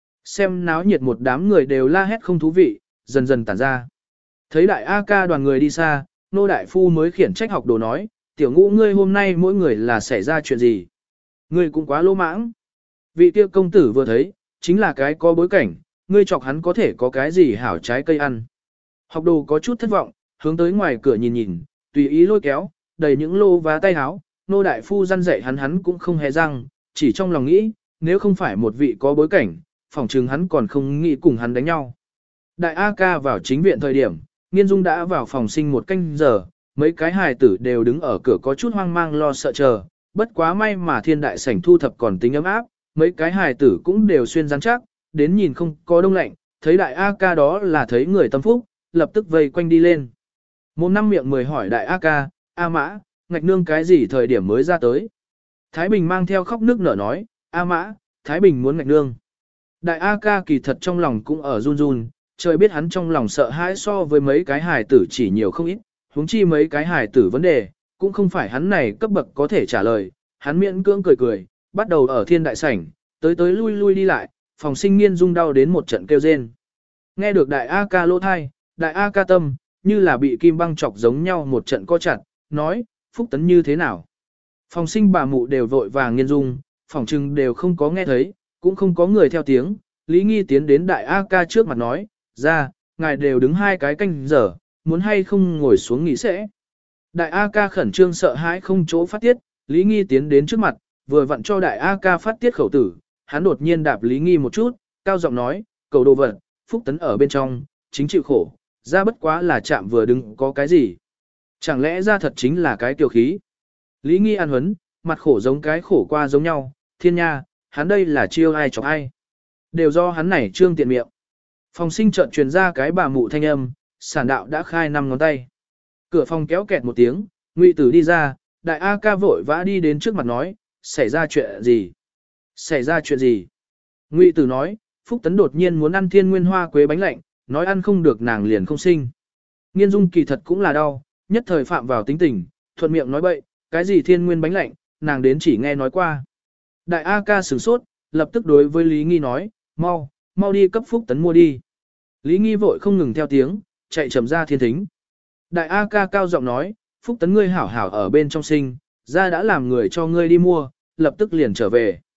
Xem náo nhiệt một đám người đều la hét không thú vị, dần dần tản ra. Thấy đại A ca đoàn người đi xa, Nô Đại Phu mới khiển trách học đồ nói, tiểu ngũ ngươi hôm nay mỗi người là xảy ra chuyện gì. Ngươi cũng quá lỗ mãng. Vị kia công tử vừa thấy, chính là cái có bối cảnh, ngươi chọc hắn có thể có cái gì hảo trái cây ăn. Học đồ có chút thất vọng, hướng tới ngoài cửa nhìn nhìn, tùy ý lôi kéo, đầy những lô vá tay áo, Nô Đại Phu răn dạy hắn hắn cũng không hề răng, chỉ trong lòng nghĩ, nếu không phải một vị có bối cảnh, phỏng chừng hắn còn không nghĩ cùng hắn đánh nhau. Đại A ca vào chính viện thời điểm, Nghiên Dung đã vào phòng sinh một canh giờ, mấy cái hài tử đều đứng ở cửa có chút hoang mang lo sợ chờ, bất quá may mà thiên đại sảnh thu thập còn tính ấm áp, mấy cái hài tử cũng đều xuyên rắn chắc, đến nhìn không có đông lạnh, thấy đại A ca đó là thấy người tâm phúc, lập tức vây quanh đi lên. Một năm miệng mười hỏi đại A ca, A mã, ngạch nương cái gì thời điểm mới ra tới. Thái Bình mang theo khóc nước nở nói, A mã, Thái Bình muốn ngạch nương. Đại A ca kỳ thật trong lòng cũng ở run run, trời biết hắn trong lòng sợ hãi so với mấy cái hài tử chỉ nhiều không ít, huống chi mấy cái hài tử vấn đề, cũng không phải hắn này cấp bậc có thể trả lời, hắn miễn cưỡng cười cười, bắt đầu ở thiên đại sảnh, tới tới lui lui đi lại, phòng sinh Nghiên Dung đau đến một trận kêu rên. Nghe được đại A ca lỗ thai, đại A ca tâm, như là bị kim băng chọc giống nhau một trận co chặt, nói, Phúc Tấn như thế nào. Phòng sinh bà mụ đều vội vàng Nghiên Dung, phòng trừng đều không có nghe thấy, cũng không có người theo tiếng, Lý Nghi tiến đến đại A ca trước mặt nói, ra, ngài đều đứng hai cái canh giờ, muốn hay không ngồi xuống nghỉ sẽ. Đại A ca khẩn trương sợ hãi không chỗ phát tiết, Lý Nghi tiến đến trước mặt, vừa vặn cho đại A ca phát tiết khẩu tử, hắn đột nhiên đạp Lý Nghi một chút, cao giọng nói, cầu đồ vật, Phúc Tấn ở bên trong, chính chịu khổ, ra bất quá là chạm vừa đứng có cái gì. Chẳng lẽ ra thật chính là cái tiểu khí. Lý Nghi ăn huấn, mặt khổ giống cái khổ qua giống nhau, thiên nha, hắn đây là chiêu ai chọc ai. Đều do hắn này trương tiện miệng. Phòng sinh chợt truyền ra cái bà mụ thanh âm, sản đạo đã khai năm ngón tay. Cửa phòng kéo kẹt một tiếng, Ngụy Tử đi ra, đại A ca vội vã đi đến trước mặt nói, xảy ra chuyện gì? Xảy ra chuyện gì? Ngụy Tử nói, Phúc Tấn đột nhiên muốn ăn thiên nguyên hoa quế bánh lạnh, nói ăn không được nàng liền không sinh. Nghiên Dung kỳ thật cũng là đau, nhất thời phạm vào tính tình, thuận miệng nói bậy, cái gì thiên nguyên bánh lạnh, nàng đến chỉ nghe nói qua. Đại A ca sửng sốt, lập tức đối với Lý Nghi nói, mau, mau đi cấp Phúc Tấn mua đi. Lý Nghi vội không ngừng theo tiếng, chạy chậm ra thiên thính. Đại A ca cao giọng nói, Phúc Tấn ngươi hảo hảo ở bên trong sinh, ra đã làm người cho ngươi đi mua, lập tức liền trở về.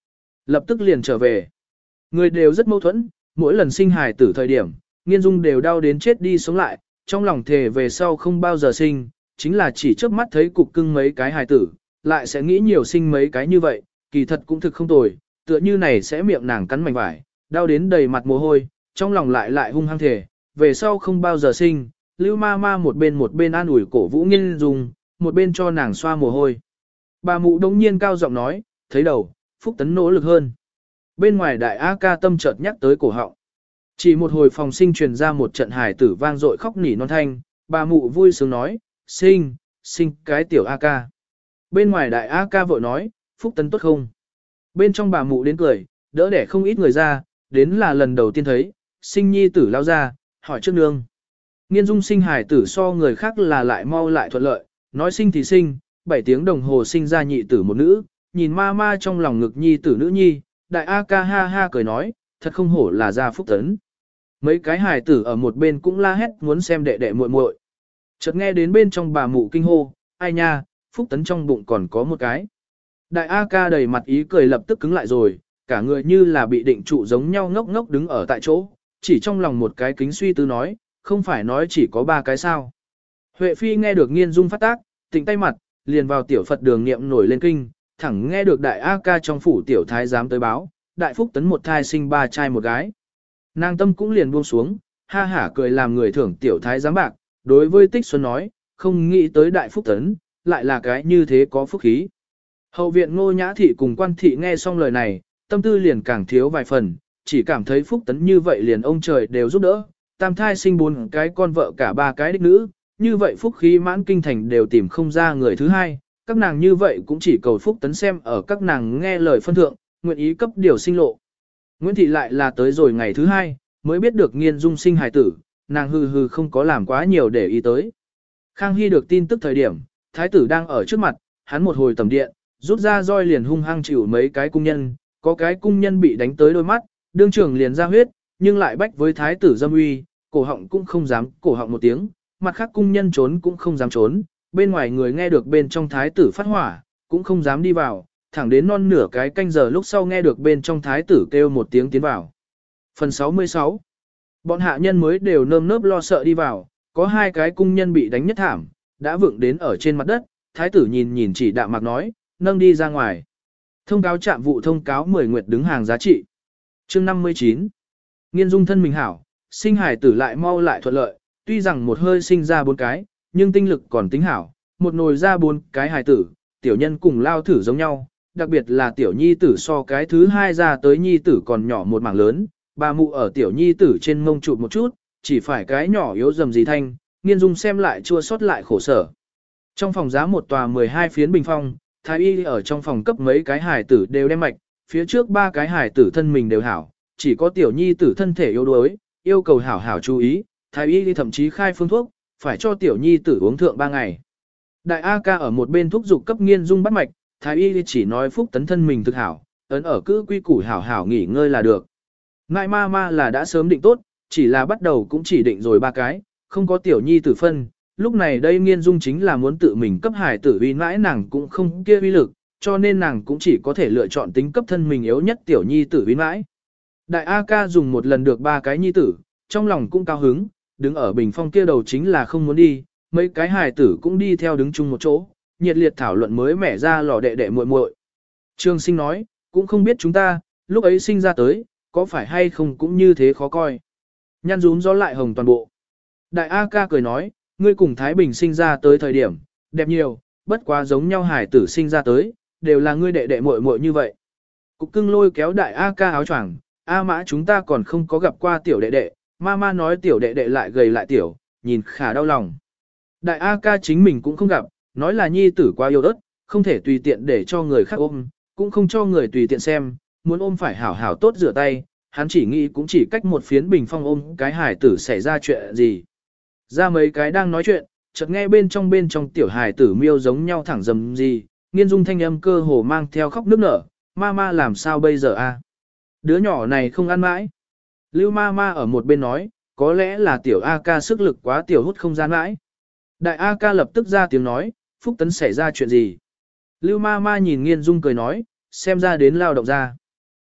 lập tức liền trở về. Người đều rất mâu thuẫn, mỗi lần sinh hài tử thời điểm, Nghiên Dung đều đau đến chết đi sống lại, trong lòng thề về sau không bao giờ sinh, chính là chỉ trước mắt thấy cục cưng mấy cái hài tử, lại sẽ nghĩ nhiều sinh mấy cái như vậy, kỳ thật cũng thực không tồi, tựa như này sẽ miệng nàng cắn mảnh vải, đau đến đầy mặt mồ hôi, trong lòng lại lại hung hăng thề, về sau không bao giờ sinh. Lưu ma ma một bên một bên an ủi cổ vũ Nghiên Dung, một bên cho nàng xoa mồ hôi. Bà mụ đống nhiên cao giọng nói, thấy đầu, Phúc Tấn nỗ lực hơn. Bên ngoài đại A ca tâm chợt nhắc tới cổ họng. Chỉ một hồi phòng sinh truyền ra một trận hài tử vang dội khóc nỉ non thanh, bà mụ vui sướng nói, sinh, sinh cái tiểu A ca. Bên ngoài đại A ca vội nói, Phúc Tấn tốt không? Bên trong bà mụ đến cười, đỡ đẻ không ít người ra, đến là lần đầu tiên thấy, sinh nhi tử lao ra, hỏi trước nương. Nghiên Dung sinh hài tử so người khác là lại mau lại thuận lợi, nói sinh thì sinh, bảy tiếng đồng hồ sinh ra nhị tử một nữ, nhìn ma ma trong lòng ngực nhi tử nữ nhi, đại A ca ha ha cười nói, thật không hổ là gia Phúc Tấn. Mấy cái hài tử ở một bên cũng la hét muốn xem đệ đệ muội muội. Chợt nghe đến bên trong bà mụ kinh hô, ai nha, Phúc Tấn trong bụng còn có một cái. Đại A ca đầy mặt ý cười lập tức cứng lại rồi, cả người như là bị định trụ giống nhau ngốc ngốc đứng ở tại chỗ, chỉ trong lòng một cái kính suy tư nói, không phải nói chỉ có ba cái sao. Huệ Phi nghe được Nghiên Dung phát tác, tỉnh tay mặt, liền vào tiểu Phật đường niệm nổi lên kinh, thẳng nghe được đại A ca trong phủ tiểu thái giám tới báo, đại Phúc Tấn một thai sinh ba trai một gái. Nàng tâm cũng liền buông xuống, ha hả cười làm người thưởng tiểu thái giám bạc, đối với Tích Xuân nói, không nghĩ tới đại Phúc Tấn, lại là cái như thế có phúc khí. Hậu viện Ngô Nhã Thị cùng Quan Thị nghe xong lời này, tâm tư liền càng thiếu vài phần, chỉ cảm thấy Phúc Tấn như vậy liền ông trời đều giúp đỡ, tam thai sinh bốn cái con vợ cả ba cái đích nữ, như vậy phúc khí mãn kinh thành đều tìm không ra người thứ hai, các nàng như vậy cũng chỉ cầu Phúc Tấn xem ở các nàng nghe lời phân thượng, nguyện ý cấp điều sinh lộ. Nguyễn Thị lại là tới rồi ngày thứ hai, mới biết được Nghiên Dung sinh hài tử, nàng hừ hừ không có làm quá nhiều để ý tới. Khang Hy được tin tức thời điểm, thái tử đang ở trước mặt, hắn một hồi tầm điện, rút ra roi liền hung hăng chịu mấy cái cung nhân, có cái cung nhân bị đánh tới đôi mắt, đương trưởng liền ra huyết, nhưng lại bách với thái tử dâm uy, cổ họng cũng không dám cổ họng một tiếng, mặt khác cung nhân trốn cũng không dám trốn, bên ngoài người nghe được bên trong thái tử phát hỏa, cũng không dám đi vào, thẳng đến non nửa cái canh giờ lúc sau nghe được bên trong thái tử kêu một tiếng tiến vào. Phần sáu mươi sáu. Bọn hạ nhân mới đều nơm nớp lo sợ đi vào, có hai cái cung nhân bị đánh nhất thảm, đã vượng đến ở trên mặt đất, thái tử nhìn nhìn chỉ đạm mạc nói, nâng đi ra ngoài. Thông cáo trạm vụ thông cáo mười nguyệt đứng hàng giá trị. Chương năm mươi chín. Nghiên Dung thân mình hảo, sinh hài tử lại mau lại thuận lợi, tuy rằng một hơi sinh ra bốn cái, nhưng tinh lực còn tính hảo, một nồi ra bốn cái hài tử, tiểu nhân cùng lao thử giống nhau, đặc biệt là tiểu nhi tử so cái thứ hai ra tới nhi tử còn nhỏ một mảng lớn, bà mụ ở tiểu nhi tử trên mông chụp một chút, chỉ phải cái nhỏ yếu dầm gì thanh, Nghiên Dung xem lại chua xót lại khổ sở. Trong phòng giá một tòa mười hai phiến bình phong, thái y ở trong phòng cấp mấy cái hài tử đều đem mạch, phía trước ba cái hài tử thân mình đều hảo, chỉ có tiểu nhi tử thân thể yếu đuối, yêu cầu hảo hảo chú ý, thái y thậm chí khai phương thuốc, phải cho tiểu nhi tử uống thượng ba ngày. Đại A ca ở một bên thúc giục cấp Nghiên Dung bắt mạch, thái y chỉ nói Phúc Tấn thân mình thực hảo, ấn ở cứ quy củ hảo hảo nghỉ ngơi là được. Ngại ma ma là đã sớm định tốt, chỉ là bắt đầu cũng chỉ định rồi ba cái, không có tiểu nhi tử phân. Lúc này đây Nghiên Dung chính là muốn tự mình cấp hài tử uy mãi nàng cũng không kia uy lực, cho nên nàng cũng chỉ có thể lựa chọn tính cấp thân mình yếu nhất tiểu nhi tử uy mãi. Đại A ca dùng một lần được ba cái nhi tử, trong lòng cũng cao hứng, đứng ở bình phong kia đầu chính là không muốn đi, mấy cái hài tử cũng đi theo đứng chung một chỗ, nhiệt liệt thảo luận mới mẻ ra lò đệ đệ muội muội. Trương Sinh nói, cũng không biết chúng ta, lúc ấy sinh ra tới, có phải hay không cũng như thế khó coi. Nhăn rún gió lại hồng toàn bộ. Đại A ca cười nói, ngươi cùng Thái Bình sinh ra tới thời điểm, đẹp nhiều, bất quá giống nhau hải tử sinh ra tới, đều là ngươi đệ đệ muội muội như vậy. Cục cưng lôi kéo đại A ca áo choàng, A mã chúng ta còn không có gặp qua tiểu đệ đệ, mama nói tiểu đệ đệ lại gầy lại tiểu, nhìn khả đau lòng. Đại A ca chính mình cũng không gặp, nói là nhi tử quá yêu đất, không thể tùy tiện để cho người khác ôm, cũng không cho người tùy tiện xem, muốn ôm phải hảo hảo tốt rửa tay, hắn chỉ nghĩ cũng chỉ cách một phiến bình phong ôm cái hải tử xảy ra chuyện gì. Ra mấy cái đang nói chuyện, chợt nghe bên trong bên trong tiểu hải tử miêu giống nhau thẳng dầm gì, Nghiên Dung thanh âm cơ hồ mang theo khóc nức nở, mama làm sao bây giờ a? Đứa nhỏ này không ăn mãi. Lưu mama ở một bên nói, có lẽ là tiểu A ca sức lực quá tiểu hút không gian mãi. Đại A ca lập tức ra tiếng nói, Phúc Tấn xảy ra chuyện gì? Lưu mama nhìn Nghiên Dung cười nói, xem ra đến lao động ra.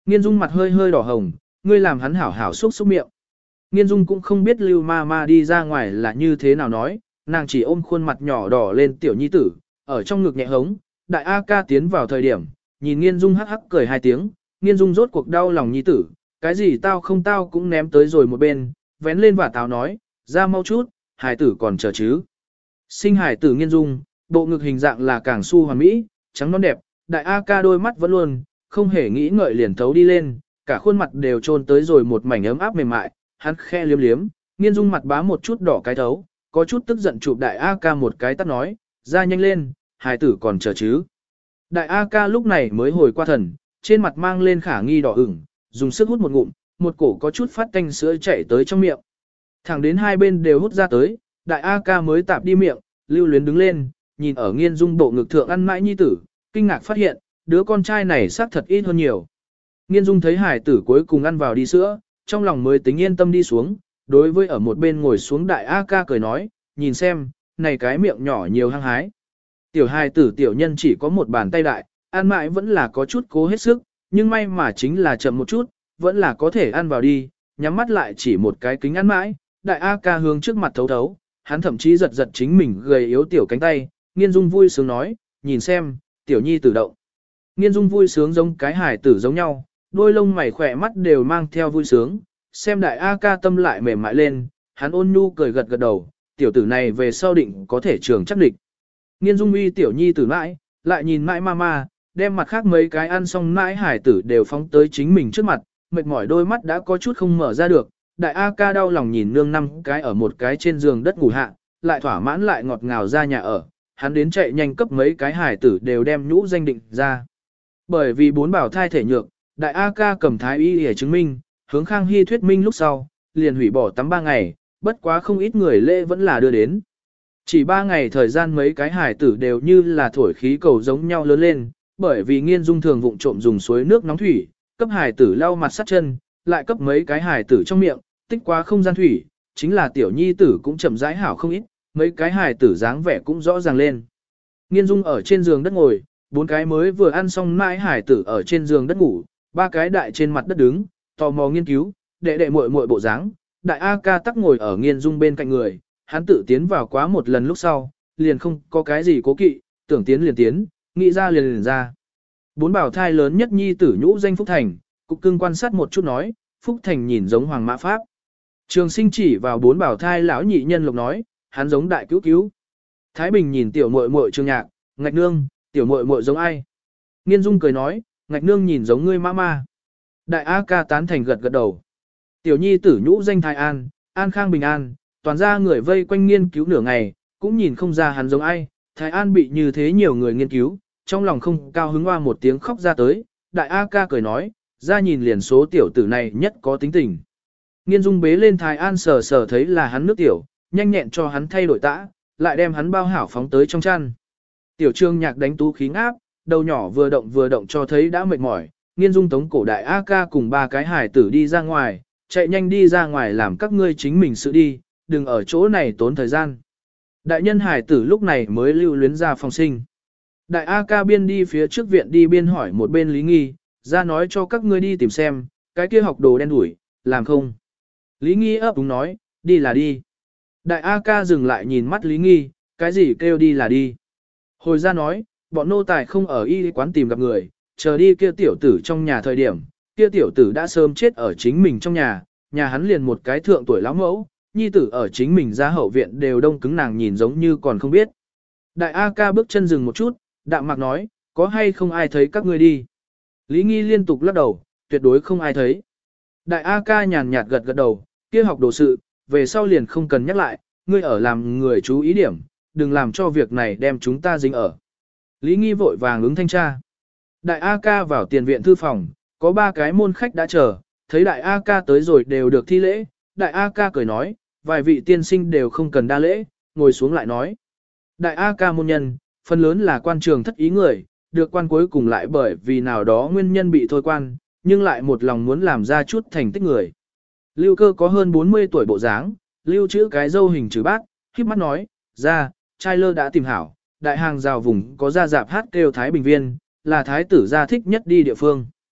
Nghiên Dung mặt hơi hơi đỏ hồng, ngươi làm hắn hảo hảo xúc xúc miệng. Nghiên Dung cũng không biết Lưu ma ma đi ra ngoài là như thế nào nói, nàng chỉ ôm khuôn mặt nhỏ đỏ lên tiểu nhi tử, ở trong ngực nhẹ hống, đại A ca tiến vào thời điểm, nhìn Nghiên Dung hắc hắc cười hai tiếng, Nghiên Dung rốt cuộc đau lòng nhi tử, cái gì tao không tao cũng ném tới rồi một bên, vén lên và táo nói, ra mau chút, hải tử còn chờ chứ. Sinh hải tử Nghiên Dung, bộ ngực hình dạng là càng su hoàn mỹ, trắng non đẹp, đại A ca đôi mắt vẫn luôn, không hề nghĩ ngợi liền thấu đi lên, cả khuôn mặt đều trôn tới rồi một mảnh ấm áp mềm mại, hắn khe liếm liếm, Nghiên Dung mặt bá một chút đỏ cái thấu, có chút tức giận chụp đại A ca một cái tắt nói, ra nhanh lên, hài tử còn chờ chứ. Đại A ca lúc này mới hồi qua thần, trên mặt mang lên khả nghi đỏ ửng, dùng sức hút một ngụm, một cổ có chút phát tanh sữa chảy tới trong miệng. Thẳng đến hai bên đều hút ra tới, đại A ca mới tạp đi miệng, lưu luyến đứng lên, nhìn ở Nghiên Dung bộ ngực thượng ăn mãi nhi tử, kinh ngạc phát hiện, đứa con trai này xác thật ít hơn nhiều. Nghiên Dung thấy hải tử cuối cùng ăn vào đi sữa, trong lòng mới tính yên tâm đi xuống, đối với ở một bên ngồi xuống đại A ca cười nói, nhìn xem, này cái miệng nhỏ nhiều hăng hái. Tiểu hài tử tiểu nhân chỉ có một bàn tay đại, ăn mãi vẫn là có chút cố hết sức, nhưng may mà chính là chậm một chút, vẫn là có thể ăn vào đi, nhắm mắt lại chỉ một cái kính ăn mãi, đại A ca hướng trước mặt thấu thấu, hắn thậm chí giật giật chính mình gầy yếu tiểu cánh tay, Nghiên Dung vui sướng nói, nhìn xem, tiểu nhi tử động. Nghiên Dung vui sướng giống cái hài tử giống nhau, đôi lông mày khỏe mắt đều mang theo vui sướng, xem đại A ca tâm lại mềm mại lên, hắn ôn nhu cười gật gật đầu, tiểu tử này về sau định có thể trường chắc địch. Nghiên Dung uy tiểu nhi tử mãi, lại nhìn mãi mama, đem mặt khác mấy cái ăn xong mãi hải tử đều phóng tới chính mình trước mặt, mệt mỏi đôi mắt đã có chút không mở ra được, đại A ca đau lòng nhìn nương năm cái ở một cái trên giường đất ngủ hạ, lại thỏa mãn lại ngọt ngào ra nhà ở, hắn đến chạy nhanh cấp mấy cái hải tử đều đem nhũ danh định ra. Bởi vì bốn bảo thai thể nhược, đại A ca cầm thái y để chứng minh, hướng Khang Hy thuyết minh lúc sau, liền hủy bỏ tắm ba ngày, bất quá không ít người lễ vẫn là đưa đến. Chỉ ba ngày thời gian mấy cái hải tử đều như là thổi khí cầu giống nhau lớn lên, bởi vì Nghiên Dung thường vụng trộm dùng suối nước nóng thủy, cấp hải tử lau mặt sát chân, lại cấp mấy cái hải tử trong miệng, tích quá không gian thủy, chính là tiểu nhi tử cũng chậm rãi hảo không ít, mấy cái hải tử dáng vẻ cũng rõ ràng lên. Nghiên Dung ở trên giường đất ngồi, bốn cái mới vừa ăn xong mãi hải tử ở trên giường đất ngủ, ba cái đại trên mặt đất đứng, tò mò nghiên cứu, đệ đệ muội muội bộ dáng, đại A ca tắc ngồi ở Nghiên Dung bên cạnh người, hắn tự tiến vào quá một lần lúc sau, liền không có cái gì cố kỵ, tưởng tiến liền tiến, nghĩ ra liền liền ra. Bốn bảo thai lớn nhất nhi tử nhũ danh Phúc Thành, cục cưng quan sát một chút nói, Phúc Thành nhìn giống Hoàng Mã Pháp. Trường Sinh chỉ vào bốn bảo thai lão nhị nhân lục nói, hắn giống đại cứu cứu. Thái Bình nhìn tiểu muội muội Trương Nhạc, Ngạch Nương, tiểu muội muội giống ai? Nghiên Dung cười nói, Ngạch Nương nhìn giống ngươi ma ma. Đại A ca tán thành gật gật đầu. Tiểu nhi tử nhũ danh Thái An, An Khang bình an, toàn ra người vây quanh nghiên cứu nửa ngày, cũng nhìn không ra hắn giống ai. Thái An bị như thế nhiều người nghiên cứu, trong lòng không cao hứng hoa một tiếng khóc ra tới. Đại A ca cười nói, ra nhìn liền số tiểu tử này nhất có tính tình. Nghiên Dung bế lên Thái An sờ sờ thấy là hắn nước tiểu, nhanh nhẹn cho hắn thay đổi tã, lại đem hắn bao hảo phóng tới trong chăn. Tiểu Trương Nhạc đánh tú khí ngáp, đầu nhỏ vừa động vừa động cho thấy đã mệt mỏi. Nghiên Dung tống cổ đại A ca cùng ba cái hải tử đi ra ngoài, chạy nhanh đi ra ngoài làm các ngươi chính mình sự đi, đừng ở chỗ này tốn thời gian. Đại nhân hải tử lúc này mới lưu luyến ra phòng sinh. Đại A ca biên đi phía trước viện đi biên hỏi một bên Lý Nghi, ra nói cho các ngươi đi tìm xem, cái kia học đồ đen đủi, làm không? Lý Nghi ấp đúng nói, đi là đi. Đại A ca dừng lại nhìn mắt Lý Nghi, cái gì kêu đi là đi. Hồi ra nói, bọn nô tài không ở y quán tìm gặp người, chờ đi kia tiểu tử trong nhà thời điểm, kia tiểu tử đã sớm chết ở chính mình trong nhà, nhà hắn liền một cái thượng tuổi lão mẫu, nhi tử ở chính mình ra hậu viện đều đông cứng nàng nhìn giống như còn không biết. Đại A ca bước chân dừng một chút, đạm mạc nói, có hay không ai thấy các ngươi đi. Lý Nghi liên tục lắc đầu, tuyệt đối không ai thấy. Đại A ca nhàn nhạt gật gật đầu, kia học đồ sự, về sau liền không cần nhắc lại, ngươi ở làm người chú ý điểm, đừng làm cho việc này đem chúng ta dính ở. Lý Nghi vội vàng ứng thanh tra. Đại A ca vào tiền viện thư phòng, có ba cái môn khách đã chờ, thấy đại A ca tới rồi đều được thi lễ, đại A ca cười nói, vài vị tiên sinh đều không cần đa lễ, ngồi xuống lại nói. Đại A ca môn nhân, phần lớn là quan trường thất ý người, được quan cuối cùng lại bởi vì nào đó nguyên nhân bị thôi quan, nhưng lại một lòng muốn làm ra chút thành tích người. Lưu Cơ có hơn bốn mươi tuổi bộ dáng, lưu chữ cái dâu hình chữ bát, khiếp mắt nói, ra, trai lơ đã tìm hảo, đại hàng rào vùng có ra dạp hát kêu Thái Bình Viên, là thái tử gia thích nhất đi địa phương.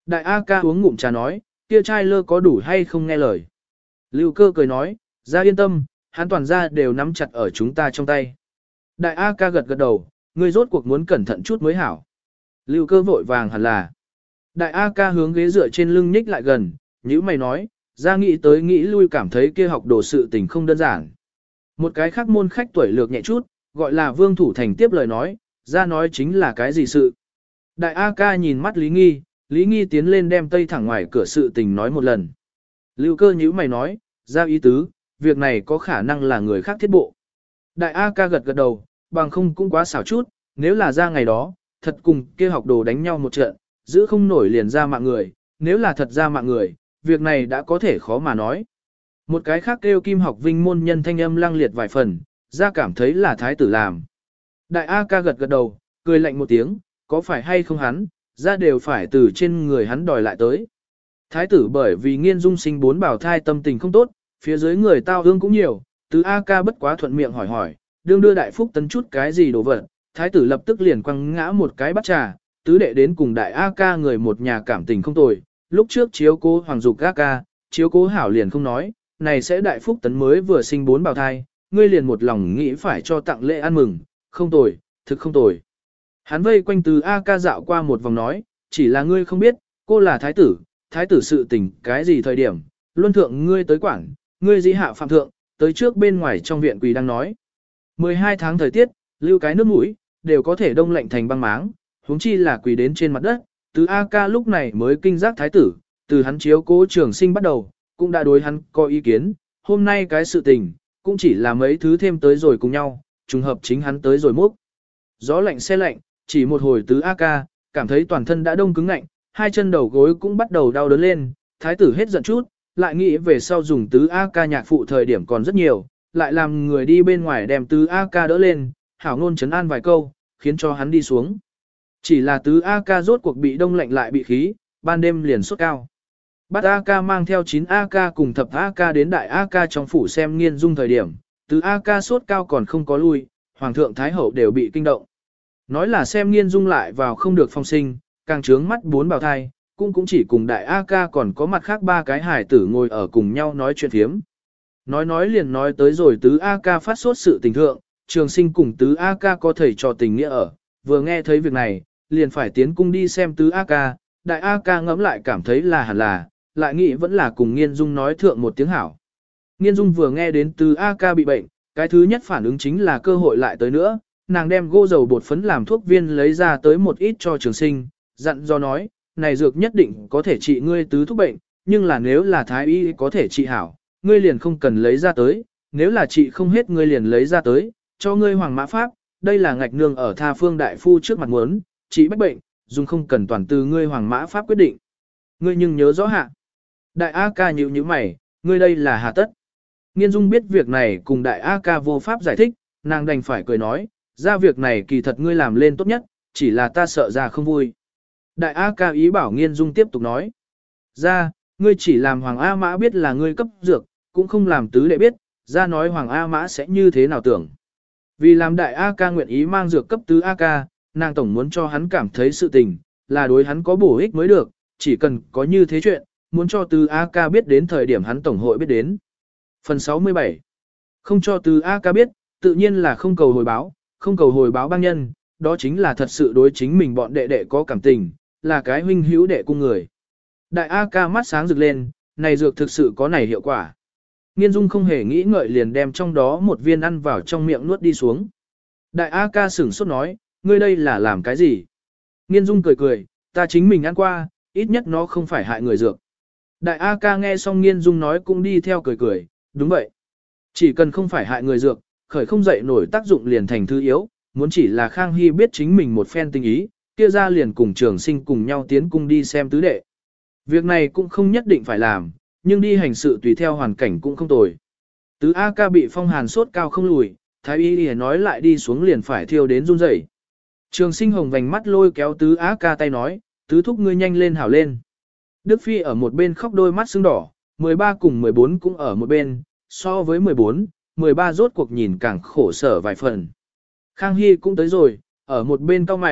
Đại A ca uống ngụm trà nói, kia trai lơ có đủ hay không nghe lời. Lưu Cơ cười nói, ra yên tâm, hắn toàn ra đều nắm chặt ở chúng ta trong tay. Đại A ca gật gật đầu, ngươi rốt cuộc muốn cẩn thận chút mới hảo. Lưu Cơ vội vàng hẳn là. Đại A ca hướng ghế dựa trên lưng nhích lại gần, nhữ mày nói, ra nghĩ tới nghĩ lui cảm thấy kia học đồ sự tình không đơn giản. Một cái khác môn khách tuổi lược nhẹ chút, gọi là Vương Thủ Thành tiếp lời nói, ra nói chính là cái gì sự. Đại A ca nhìn mắt Lý Nghi, Lý Nghi tiến lên đem tây thẳng ngoài cửa sự tình nói một lần. Lưu Cơ nhữ mày nói, ra ý tứ, việc này có khả năng là người khác thiết bộ. Đại A ca gật gật đầu, bằng không cũng quá xảo chút, nếu là ra ngày đó, thật cùng kia học đồ đánh nhau một trận, giữ không nổi liền ra mạng người, nếu là thật ra mạng người, việc này đã có thể khó mà nói. Một cái khác kêu Kim Học Vinh môn nhân thanh âm lăng liệt vài phần, ra cảm thấy là thái tử làm. Đại A ca gật gật đầu, cười lạnh một tiếng, có phải hay không hắn, ra đều phải từ trên người hắn đòi lại tới. Thái tử bởi vì nghiên dung sinh bốn bảo thai tâm tình không tốt, phía dưới người tao hương cũng nhiều, tứ A ca bất quá thuận miệng hỏi hỏi, đương đưa đại phúc tấn chút cái gì đồ vật, thái tử lập tức liền quăng ngã một cái bắt trà, tứ đệ đến cùng đại A ca người một nhà cảm tình không tồi, lúc trước chiếu cố hoàng dục A ca, chiếu cố hảo liền không nói, này sẽ đại phúc tấn mới vừa sinh bốn bào thai, ngươi liền một lòng nghĩ phải cho tặng lễ ăn mừng, không tồi, thực không tồi. Hắn vây quanh từ A ca dạo qua một vòng nói, chỉ là ngươi không biết, cô là thái tử, thái tử sự tình cái gì thời điểm, luân thượng ngươi tới quản, ngươi dĩ hạ phạm thượng, tới trước bên ngoài trong viện quỳ đang nói. mười hai tháng thời tiết, lưu cái nước mũi, đều có thể đông lạnh thành băng máng, huống chi là quỳ đến trên mặt đất, từ A ca lúc này mới kinh giác thái tử, từ hắn chiếu cố trường sinh bắt đầu, cũng đã đối hắn có ý kiến, hôm nay cái sự tình, cũng chỉ là mấy thứ thêm tới rồi cùng nhau, trùng hợp chính hắn tới rồi múc. Gió lạnh xe lạnh, chỉ một hồi tứ A ca, cảm thấy toàn thân đã đông cứng lạnh, hai chân đầu gối cũng bắt đầu đau đớn lên, thái tử hết giận chút, lại nghĩ về sau dùng tứ A ca nhạc phụ thời điểm còn rất nhiều, lại làm người đi bên ngoài đem tứ A ca đỡ lên, hảo ngôn chấn an vài câu, khiến cho hắn đi xuống. Chỉ là tứ A ca rốt cuộc bị đông lạnh lại bị khí, ban đêm liền sốt cao. Bát A ca mang theo chín A ca cùng thập A ca đến đại A ca trong phủ xem nghiên dung thời điểm, tứ A ca sốt cao còn không có lui, hoàng thượng thái hậu đều bị kinh động. Nói là xem nghiên dung lại vào không được phong sinh, càng trướng mắt bốn bào thai, cũng cũng chỉ cùng đại A ca còn có mặt khác ba cái hải tử ngồi ở cùng nhau nói chuyện phiếm. Nói nói liền nói tới rồi tứ A ca phát sốt sự tình thượng, trường sinh cùng tứ A ca có thầy trò tình nghĩa ở, vừa nghe thấy việc này, liền phải tiến cung đi xem tứ A ca, đại A ca ngẫm lại cảm thấy là hẳn là, lại nghĩ vẫn là cùng Nghiên Dung nói thượng một tiếng hảo. Nghiên Dung vừa nghe đến tứ A ca bị bệnh, cái thứ nhất phản ứng chính là cơ hội lại tới nữa, nàng đem gô dầu bột phấn làm thuốc viên lấy ra tới một ít cho trường sinh, dặn do nói, này dược nhất định có thể trị ngươi tứ thúc bệnh, nhưng là nếu là thái y có thể trị hảo, ngươi liền không cần lấy ra tới, nếu là trị không hết ngươi liền lấy ra tới, cho ngươi hoàng mã pháp, đây là ngạch nương ở tha phương đại phu trước mặt muốn, trị bách bệnh, dùng không cần toàn từ ngươi hoàng mã pháp quyết định. Ngươi nhưng nhớ rõ hạ. Đại A ca nhíu nhíu mày, ngươi đây là hà tất. Nghiên Dung biết việc này cùng đại A ca vô pháp giải thích, nàng đành phải cười nói, ra việc này kỳ thật ngươi làm lên tốt nhất, chỉ là ta sợ ra không vui. Đại A ca ý bảo Nghiên Dung tiếp tục nói, ra, ngươi chỉ làm Hoàng A Mã biết là ngươi cấp dược, cũng không làm tứ đệ biết, ra nói Hoàng A Mã sẽ như thế nào tưởng. Vì làm đại A ca nguyện ý mang dược cấp tứ A ca, nàng tổng muốn cho hắn cảm thấy sự tình, là đối hắn có bổ ích mới được, chỉ cần có như thế chuyện, muốn cho tứ A ca biết đến thời điểm hắn tổng hội biết đến. Phần sáu mươi bảy. Không cho tứ A ca biết, tự nhiên là không cầu hồi báo, không cầu hồi báo bang nhân, đó chính là thật sự đối chính mình bọn đệ đệ có cảm tình, là cái huynh hữu đệ cung người. Đại A ca mắt sáng rực lên, này dược thực sự có này hiệu quả. Nghiên Dung không hề nghĩ ngợi liền đem trong đó một viên ăn vào trong miệng nuốt đi xuống. Đại A ca sửng sốt nói, ngươi đây là làm cái gì? Nghiên Dung cười cười, ta chính mình ăn qua, ít nhất nó không phải hại người dược. Đại A ca nghe xong Nghiên Dung nói cũng đi theo cười cười, đúng vậy. Chỉ cần không phải hại người dược, khởi không dậy nổi tác dụng liền thành thứ yếu, muốn chỉ là Khang Hy biết chính mình một phen tình ý, kia ra liền cùng trường sinh cùng nhau tiến cung đi xem tứ đệ. Việc này cũng không nhất định phải làm, nhưng đi hành sự tùy theo hoàn cảnh cũng không tồi. Tứ A ca bị phong hàn sốt cao không lùi, thái y y nói lại đi xuống liền phải thiêu đến run rẩy. Trường sinh hồng vành mắt lôi kéo tứ A ca tay nói, tứ thúc ngươi nhanh lên hảo lên. Đức Phi ở một bên khóc đôi mắt sưng đỏ, mười ba cùng mười bốn cũng ở một bên, so với mười bốn, mười ba rốt cuộc nhìn càng khổ sở vài phần. Khang Hy cũng tới rồi, ở một bên cau mày,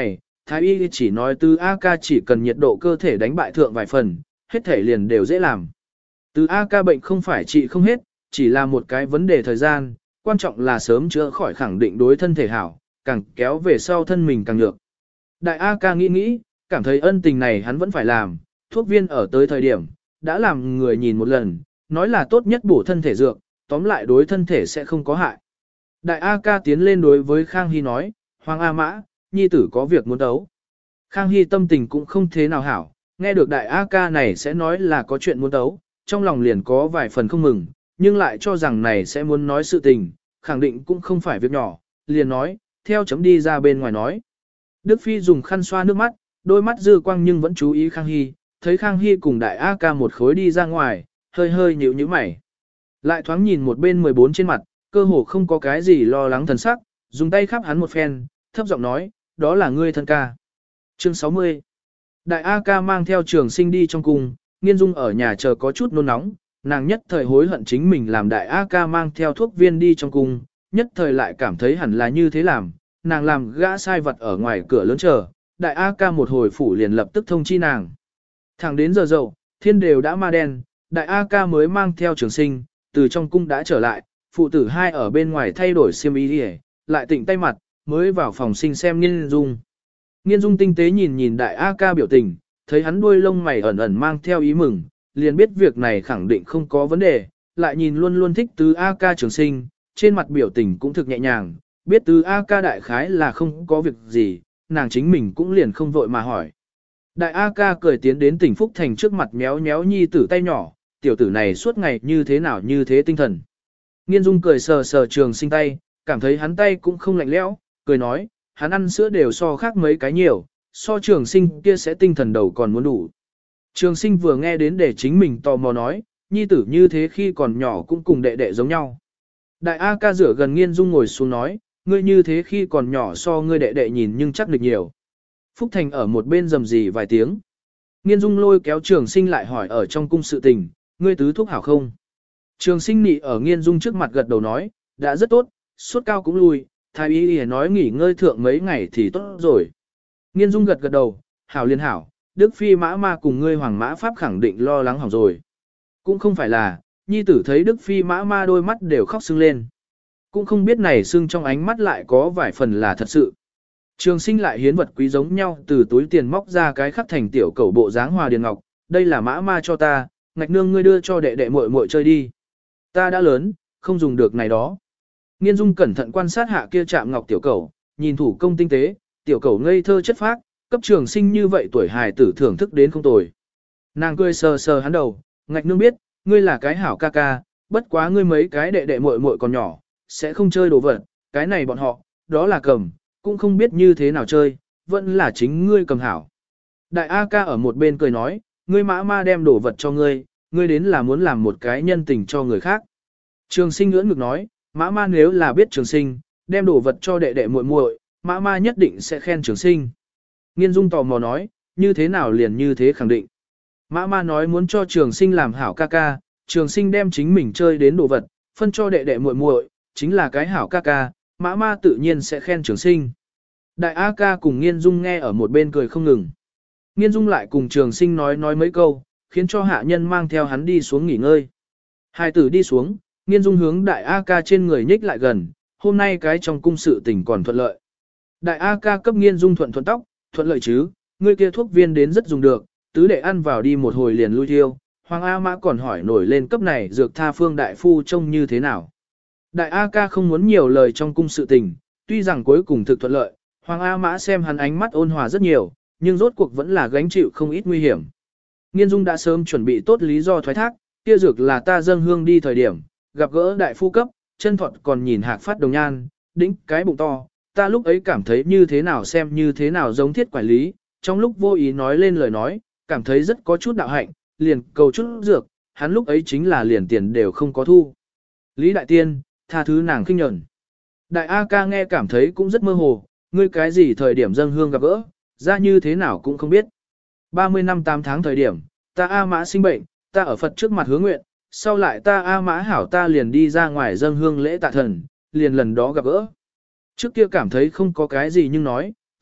Thái y chỉ nói Từ A ca chỉ cần nhiệt độ cơ thể đánh bại thượng vài phần, hết thể liền đều dễ làm. Từ A ca bệnh không phải trị không hết, chỉ là một cái vấn đề thời gian, quan trọng là sớm chữa khỏi khẳng định đối thân thể hảo, càng kéo về sau thân mình càng nhược. Đại A ca nghĩ nghĩ, cảm thấy ân tình này hắn vẫn phải làm, thuốc viên ở tới thời điểm, đã làm người nhìn một lần, nói là tốt nhất bổ thân thể dược, tóm lại đối thân thể sẽ không có hại. Đại A ca tiến lên đối với Khang Hy nói, Hoàng A Mã, nhi tử có việc muốn đấu. Khang Hy tâm tình cũng không thế nào hảo, nghe được đại A ca này sẽ nói là có chuyện muốn đấu, trong lòng liền có vài phần không mừng, nhưng lại cho rằng này sẽ muốn nói sự tình, khẳng định cũng không phải việc nhỏ, liền nói, theo chấm đi ra bên ngoài nói. Đức Phi dùng khăn xoa nước mắt, đôi mắt dư quang nhưng vẫn chú ý Khang Hy, thấy Khang Hy cùng đại A ca một khối đi ra ngoài, hơi hơi nhíu nhíu mày. Lại thoáng nhìn một bên mười bốn trên mặt, cơ hồ không có cái gì lo lắng thần sắc, dùng tay khắp hắn một phen, thấp giọng nói, đó là ngươi thân ca. Chương sáu mươi. Đại A ca mang theo Trường Sinh đi trong cung, Nghiên Dung ở nhà chờ có chút nôn nóng, nàng nhất thời hối hận chính mình làm đại A ca mang theo thuốc viên đi trong cung, nhất thời lại cảm thấy hẳn là như thế làm, nàng làm gã sai vật ở ngoài cửa lớn chờ, đại A ca một hồi phủ liền lập tức thông chi nàng. Thẳng đến giờ dậu, thiên đều đã ma đen, đại A ca mới mang theo Trường Sinh, từ trong cung đã trở lại, phụ tử hai ở bên ngoài thay đổi xiêm y đi, lại tịnh tay mặt, mới vào phòng sinh xem Nghiên Dung. Nghiên Dung tinh tế nhìn nhìn đại A ca biểu tình, thấy hắn đuôi lông mày ẩn ẩn mang theo ý mừng, liền biết việc này khẳng định không có vấn đề, lại nhìn luôn luôn thích tứ A ca Trường Sinh, trên mặt biểu tình cũng thực nhẹ nhàng, biết tứ A ca đại khái là không có việc gì, nàng chính mình cũng liền không vội mà hỏi. Đại A ca cười tiến đến tỉnh Phúc Thành trước mặt méo méo nhi tử tay nhỏ, tiểu tử này suốt ngày như thế nào như thế tinh thần. Nghiên Dung cười sờ sờ Trường Sinh tay, cảm thấy hắn tay cũng không lạnh lẽo, cười nói, hắn ăn sữa đều so khác mấy cái nhiều, so Trường Sinh kia sẽ tinh thần đầu còn muốn đủ. Trường Sinh vừa nghe đến để chính mình tò mò nói, nhi tử như thế khi còn nhỏ cũng cùng đệ đệ giống nhau. Đại A ca rửa gần Nghiên Dung ngồi xuống nói, ngươi như thế khi còn nhỏ so ngươi đệ đệ nhìn nhưng chắc được nhiều. Phúc Thành ở một bên rầm rì vài tiếng. Nghiên Dung lôi kéo Trường Sinh lại hỏi ở trong cung sự tình, ngươi tứ thúc hảo không? Trường Sinh nị ở Nghiên Dung trước mặt gật đầu nói, đã rất tốt, sốt cao cũng lui, thái y y nói nghỉ ngơi thượng mấy ngày thì tốt rồi. Nghiên Dung gật gật đầu, hảo liên hảo, Đức Phi mã ma cùng ngươi Hoàng Mã Pháp khẳng định lo lắng hỏng rồi. Cũng không phải là, nhi tử thấy Đức Phi mã ma đôi mắt đều khóc sưng lên. Cũng không biết này sưng trong ánh mắt lại có vài phần là thật sự. Trường Sinh lại hiến vật quý giống nhau từ túi tiền móc ra cái khắc thành tiểu cẩu bộ dáng hòa điền ngọc, đây là mã ma cho ta, ngạch nương ngươi đưa cho đệ đệ muội muội chơi đi. Ta đã lớn, không dùng được này đó. Nghiên Dung cẩn thận quan sát hạ kia chạm ngọc tiểu cẩu, nhìn thủ công tinh tế, tiểu cẩu ngây thơ chất phác, cấp Trường Sinh như vậy tuổi hài tử thưởng thức đến không tồi. Nàng cười sờ sờ hắn đầu, ngạch nương biết, ngươi là cái hảo ca ca, bất quá ngươi mấy cái đệ đệ muội muội còn nhỏ, sẽ không chơi đồ vật, cái này bọn họ, đó là cầm, cũng không biết như thế nào chơi, vẫn là chính ngươi cầm hảo. Đại A ca ở một bên cười nói, ngươi mã ma đem đồ vật cho ngươi, ngươi đến là muốn làm một cái nhân tình cho người khác. Trường Sinh ngưỡng ngực nói, mã ma nếu là biết Trường Sinh, đem đồ vật cho đệ đệ muội muội, mã ma nhất định sẽ khen Trường Sinh. Nghiên Dung tò mò nói, như thế nào liền như thế khẳng định. Mã ma nói muốn cho Trường Sinh làm hảo ca ca, Trường Sinh đem chính mình chơi đến đồ vật, phân cho đệ đệ muội muội, chính là cái hảo ca ca, mã ma tự nhiên sẽ khen Trường Sinh. Đại A ca cùng Nghiên Dung nghe ở một bên cười không ngừng. Nghiên Dung lại cùng Trường Sinh nói nói mấy câu, khiến cho hạ nhân mang theo hắn đi xuống nghỉ ngơi. Hai tử đi xuống, Nghiên Dung hướng Đại A ca trên người nhích lại gần, hôm nay cái trong cung sự tình còn thuận lợi. Đại A ca cấp Nghiên Dung thuận thuận tóc, thuận lợi chứ, ngươi kia thuốc viên đến rất dùng được, tứ đệ ăn vào đi một hồi liền lui thiêu. Hoàng A Mã còn hỏi nổi lên cấp này dược tha phương đại phu trông như thế nào. Đại A ca không muốn nhiều lời trong cung sự tình, tuy rằng cuối cùng thực thuận lợi, Hoàng A Mã xem hắn ánh mắt ôn hòa rất nhiều, nhưng rốt cuộc vẫn là gánh chịu không ít nguy hiểm. Nghiên Dung đã sớm chuẩn bị tốt lý do thoái thác, kia dược là ta dâng hương đi thời điểm, gặp gỡ đại phu cấp, chân thuận còn nhìn hạc phát đồng nhan, đĩnh cái bụng to, ta lúc ấy cảm thấy như thế nào xem như thế nào giống thiết quản lý, trong lúc vô ý nói lên lời nói, cảm thấy rất có chút đạo hạnh, liền cầu chút dược, hắn lúc ấy chính là liền tiền đều không có thu. Lý Đại Tiên, tha thứ nàng khinh nhẫn. Đại A ca nghe cảm thấy cũng rất mơ hồ, ngươi cái gì thời điểm dâng hương gặp gỡ, ra như thế nào cũng không biết. ba mươi năm tám tháng thời điểm, ta A Mã sinh bệnh, ta ở Phật trước mặt hứa nguyện, sau lại ta A Mã hảo ta liền đi ra ngoài dâng hương lễ tạ thần, liền lần đó gặp gỡ. Trước kia cảm thấy không có cái gì nhưng nói,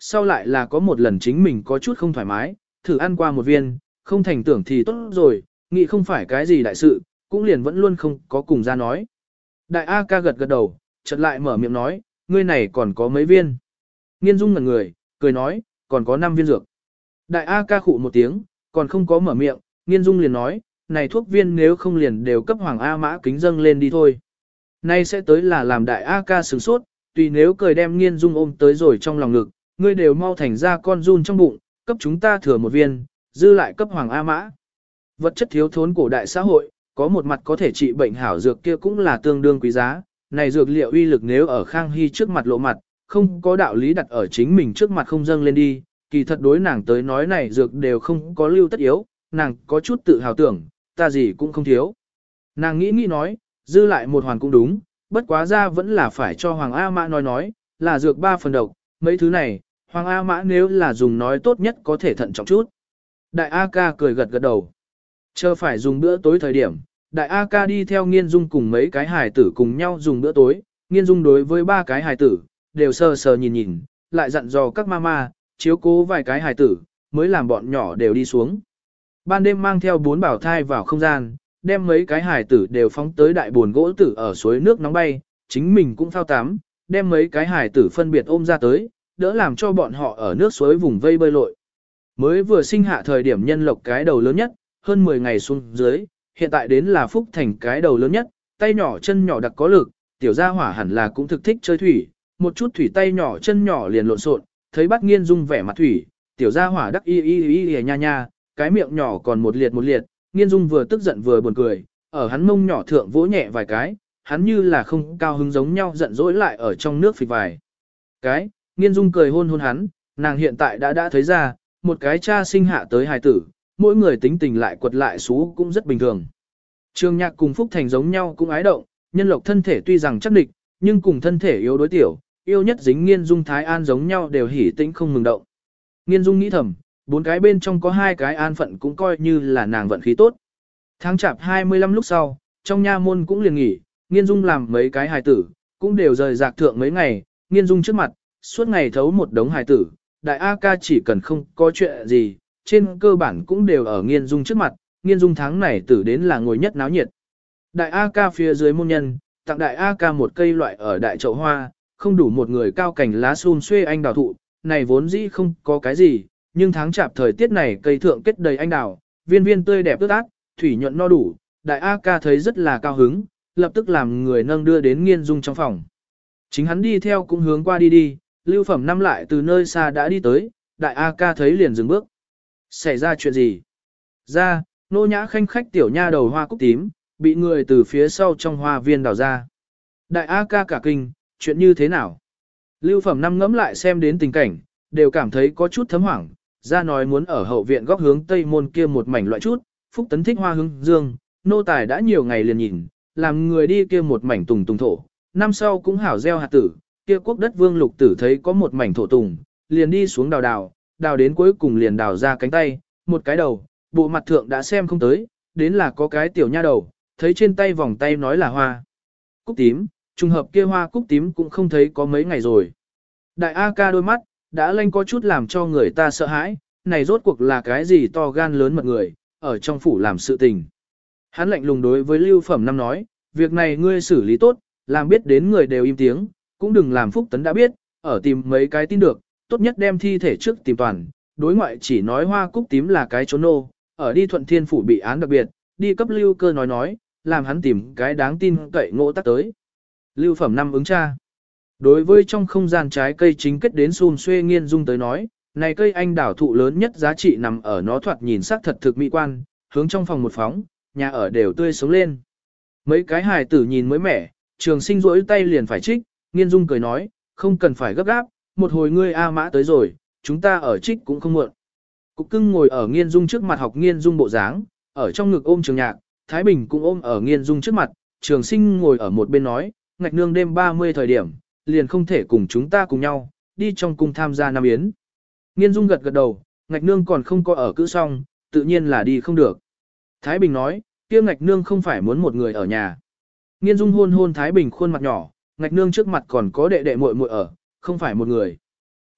sau lại là có một lần chính mình có chút không thoải mái, thử ăn qua một viên, không thành tưởng thì tốt rồi, nghĩ không phải cái gì đại sự, cũng liền vẫn luôn không có cùng ra nói. Đại A ca gật gật đầu, chợt lại mở miệng nói, ngươi này còn có mấy viên. Nghiên Dung ngẩn người, cười nói, còn có năm viên dược. Đại A ca khụ một tiếng, còn không có mở miệng, Nghiên Dung liền nói, này thuốc viên nếu không liền đều cấp Hoàng A Mã kính dâng lên đi thôi. Nay sẽ tới là làm Đại A ca sửng sốt, tùy nếu cười đem Nghiên Dung ôm tới rồi trong lòng ngực, ngươi đều mau thành ra con run trong bụng, cấp chúng ta thừa một viên, dư lại cấp Hoàng A Mã. Vật chất thiếu thốn cổ đại xã hội, có một mặt có thể trị bệnh hảo dược kia cũng là tương đương quý giá, này dược liệu uy lực nếu ở Khang Hy trước mặt lộ mặt, không có đạo lý đặt ở chính mình trước mặt không dâng lên đi, kỳ thật đối nàng tới nói này dược đều không có lưu tất yếu, nàng có chút tự hào tưởng, ta gì cũng không thiếu. Nàng nghĩ nghĩ nói, dư lại một hoàn cũng đúng, bất quá ra vẫn là phải cho Hoàng A Mã nói nói, là dược ba phần độc, mấy thứ này, Hoàng A Mã nếu là dùng nói tốt nhất có thể thận trọng chút. Đại A ca cười gật gật đầu. Chờ phải dùng bữa tối thời điểm, Đại A ca đi theo Nghiên Dung cùng mấy cái hài tử cùng nhau dùng bữa tối, Nghiên Dung đối với ba cái hài tử, đều sờ sờ nhìn nhìn, lại dặn dò các mama, chiếu cố vài cái hài tử, mới làm bọn nhỏ đều đi xuống. Ban đêm mang theo bốn bảo thai vào không gian, đem mấy cái hài tử đều phóng tới đại buồn gỗ tử ở suối nước nóng bay, chính mình cũng phao tắm, đem mấy cái hài tử phân biệt ôm ra tới, đỡ làm cho bọn họ ở nước suối vùng vây bơi lội. Mới vừa sinh hạ thời điểm nhân lộc cái đầu lớn nhất, hơn mười ngày xuống dưới, hiện tại đến là Phúc Thành cái đầu lớn nhất, tay nhỏ chân nhỏ đặc có lực, tiểu gia hỏa hẳn là cũng thực thích chơi thủy, một chút thủy tay nhỏ chân nhỏ liền lộn xộn, thấy bắt Nghiên Dung vẻ mặt thủy, tiểu gia hỏa đắc y y y y nha nha, cái miệng nhỏ còn một liệt một liệt, Nghiên Dung vừa tức giận vừa buồn cười, ở hắn mông nhỏ thượng vỗ nhẹ vài cái, hắn như là không cao hứng giống nhau giận dỗi lại ở trong nước phịch vài cái, Nghiên Dung cười hôn hôn hắn, nàng hiện tại đã đã thấy ra, một cái cha sinh hạ tới hài tử, mỗi người tính tình lại quật lại xú cũng rất bình thường. Trường Nhạc cùng Phúc Thành giống nhau cũng ái động, nhân lộc thân thể tuy rằng chắc địch, nhưng cùng thân thể yếu đối tiểu, yêu nhất dính Nghiên Dung Thái An giống nhau đều hỉ tĩnh không mừng động. Nghiên Dung nghĩ thầm, bốn cái bên trong có hai cái an phận cũng coi như là nàng vận khí tốt. Tháng chạp hai mươi lăm lúc sau, trong nha môn cũng liền nghỉ, Nghiên Dung làm mấy cái hài tử, cũng đều rời rạc thượng mấy ngày, Nghiên Dung trước mặt, suốt ngày thấu một đống hài tử, Đại A ca chỉ cần không có chuyện gì, trên cơ bản cũng đều ở Nghiên Dung trước mặt, Nghiên Dung tháng này tử đến là ngồi nhất náo nhiệt. Đại A ca phía dưới môn nhân, tặng Đại A ca một cây loại ở đại chậu hoa, không đủ một người cao cành lá xum xuê anh đào thụ, này vốn dĩ không có cái gì, nhưng tháng chạp thời tiết này cây thượng kết đầy anh đào, viên viên tươi đẹp ướt át, thủy nhuận no đủ, Đại A ca thấy rất là cao hứng, lập tức làm người nâng đưa đến Nghiên Dung trong phòng. Chính hắn đi theo cũng hướng qua đi đi, Lưu Phẩm Năm lại từ nơi xa đã đi tới, Đại A ca thấy liền dừng bước. Xảy ra chuyện gì? Ra, nô nhã khanh khách tiểu nha đầu hoa cúc tím, bị người từ phía sau trong hoa viên đào ra. Đại A ca cả kinh, chuyện như thế nào? Lưu Phẩm Năm ngẫm lại xem đến tình cảnh, đều cảm thấy có chút thấm hoảng, ra nói muốn ở hậu viện góc hướng tây môn kia một mảnh loại chút, Phúc Tấn thích hoa hương dương, nô tài đã nhiều ngày liền nhìn, làm người đi kia một mảnh tùng tùng thổ, năm sau cũng hảo gieo hạt tử, kia quốc đất vương lục tử thấy có một mảnh thổ tùng, liền đi xuống đào đào, đào đến cuối cùng liền đào ra cánh tay, một cái đầu, bộ mặt thượng đã xem không tới, đến là có cái tiểu nha đầu, thấy trên tay vòng tay nói là hoa cúc tím, trùng hợp kia hoa cúc tím cũng không thấy có mấy ngày rồi. Đại A ca đôi mắt, đã lanh có chút làm cho người ta sợ hãi, này rốt cuộc là cái gì to gan lớn mật người, ở trong phủ làm sự tình. Hắn lạnh lùng đối với Lưu Phẩm Năm nói, việc này ngươi xử lý tốt, làm biết đến người đều im tiếng, cũng đừng làm Phúc Tấn đã biết, ở tìm mấy cái tin được, tốt nhất đem thi thể trước tìm toàn, đối ngoại chỉ nói hoa cúc tím là cái trốn nô, ở đi Thuận Thiên phủ bị án đặc biệt, đi cấp Lưu Cơ nói nói, làm hắn tìm cái đáng tin cậy ngộ tắc tới. Lưu Phẩm Năm ứng tra. Đối với trong không gian trái cây chính kết đến xun xuê Nghiên Dung tới nói, này cây anh đảo thụ lớn nhất giá trị nằm ở nó thoạt nhìn sắc thật thực mỹ quan, hướng trong phòng một phóng, nhà ở đều tươi sống lên. Mấy cái hài tử nhìn mới mẻ, Trường Sinh rỗi tay liền phải trích, Nghiên Dung cười nói, không cần phải gấp gáp, một hồi ngươi A Mã tới rồi, chúng ta ở trích cũng không muộn. Cục Cưng ngồi ở Nghiên Dung trước mặt học Nghiên Dung bộ dáng, ở trong ngực ôm Trường Nhạc, Thái Bình cũng ôm ở Nghiên Dung trước mặt, Trường Sinh ngồi ở một bên nói, ngạch nương đêm ba mươi thời điểm, liền không thể cùng chúng ta cùng nhau, đi trong cung tham gia Nam Yến. Nghiên Dung gật gật đầu, ngạch nương còn không có ở cữ xong, tự nhiên là đi không được. Thái Bình nói, kia ngạch nương không phải muốn một người ở nhà. Nghiên Dung hôn hôn Thái Bình khuôn mặt nhỏ, ngạch nương trước mặt còn có đệ đệ muội muội ở, không phải một người.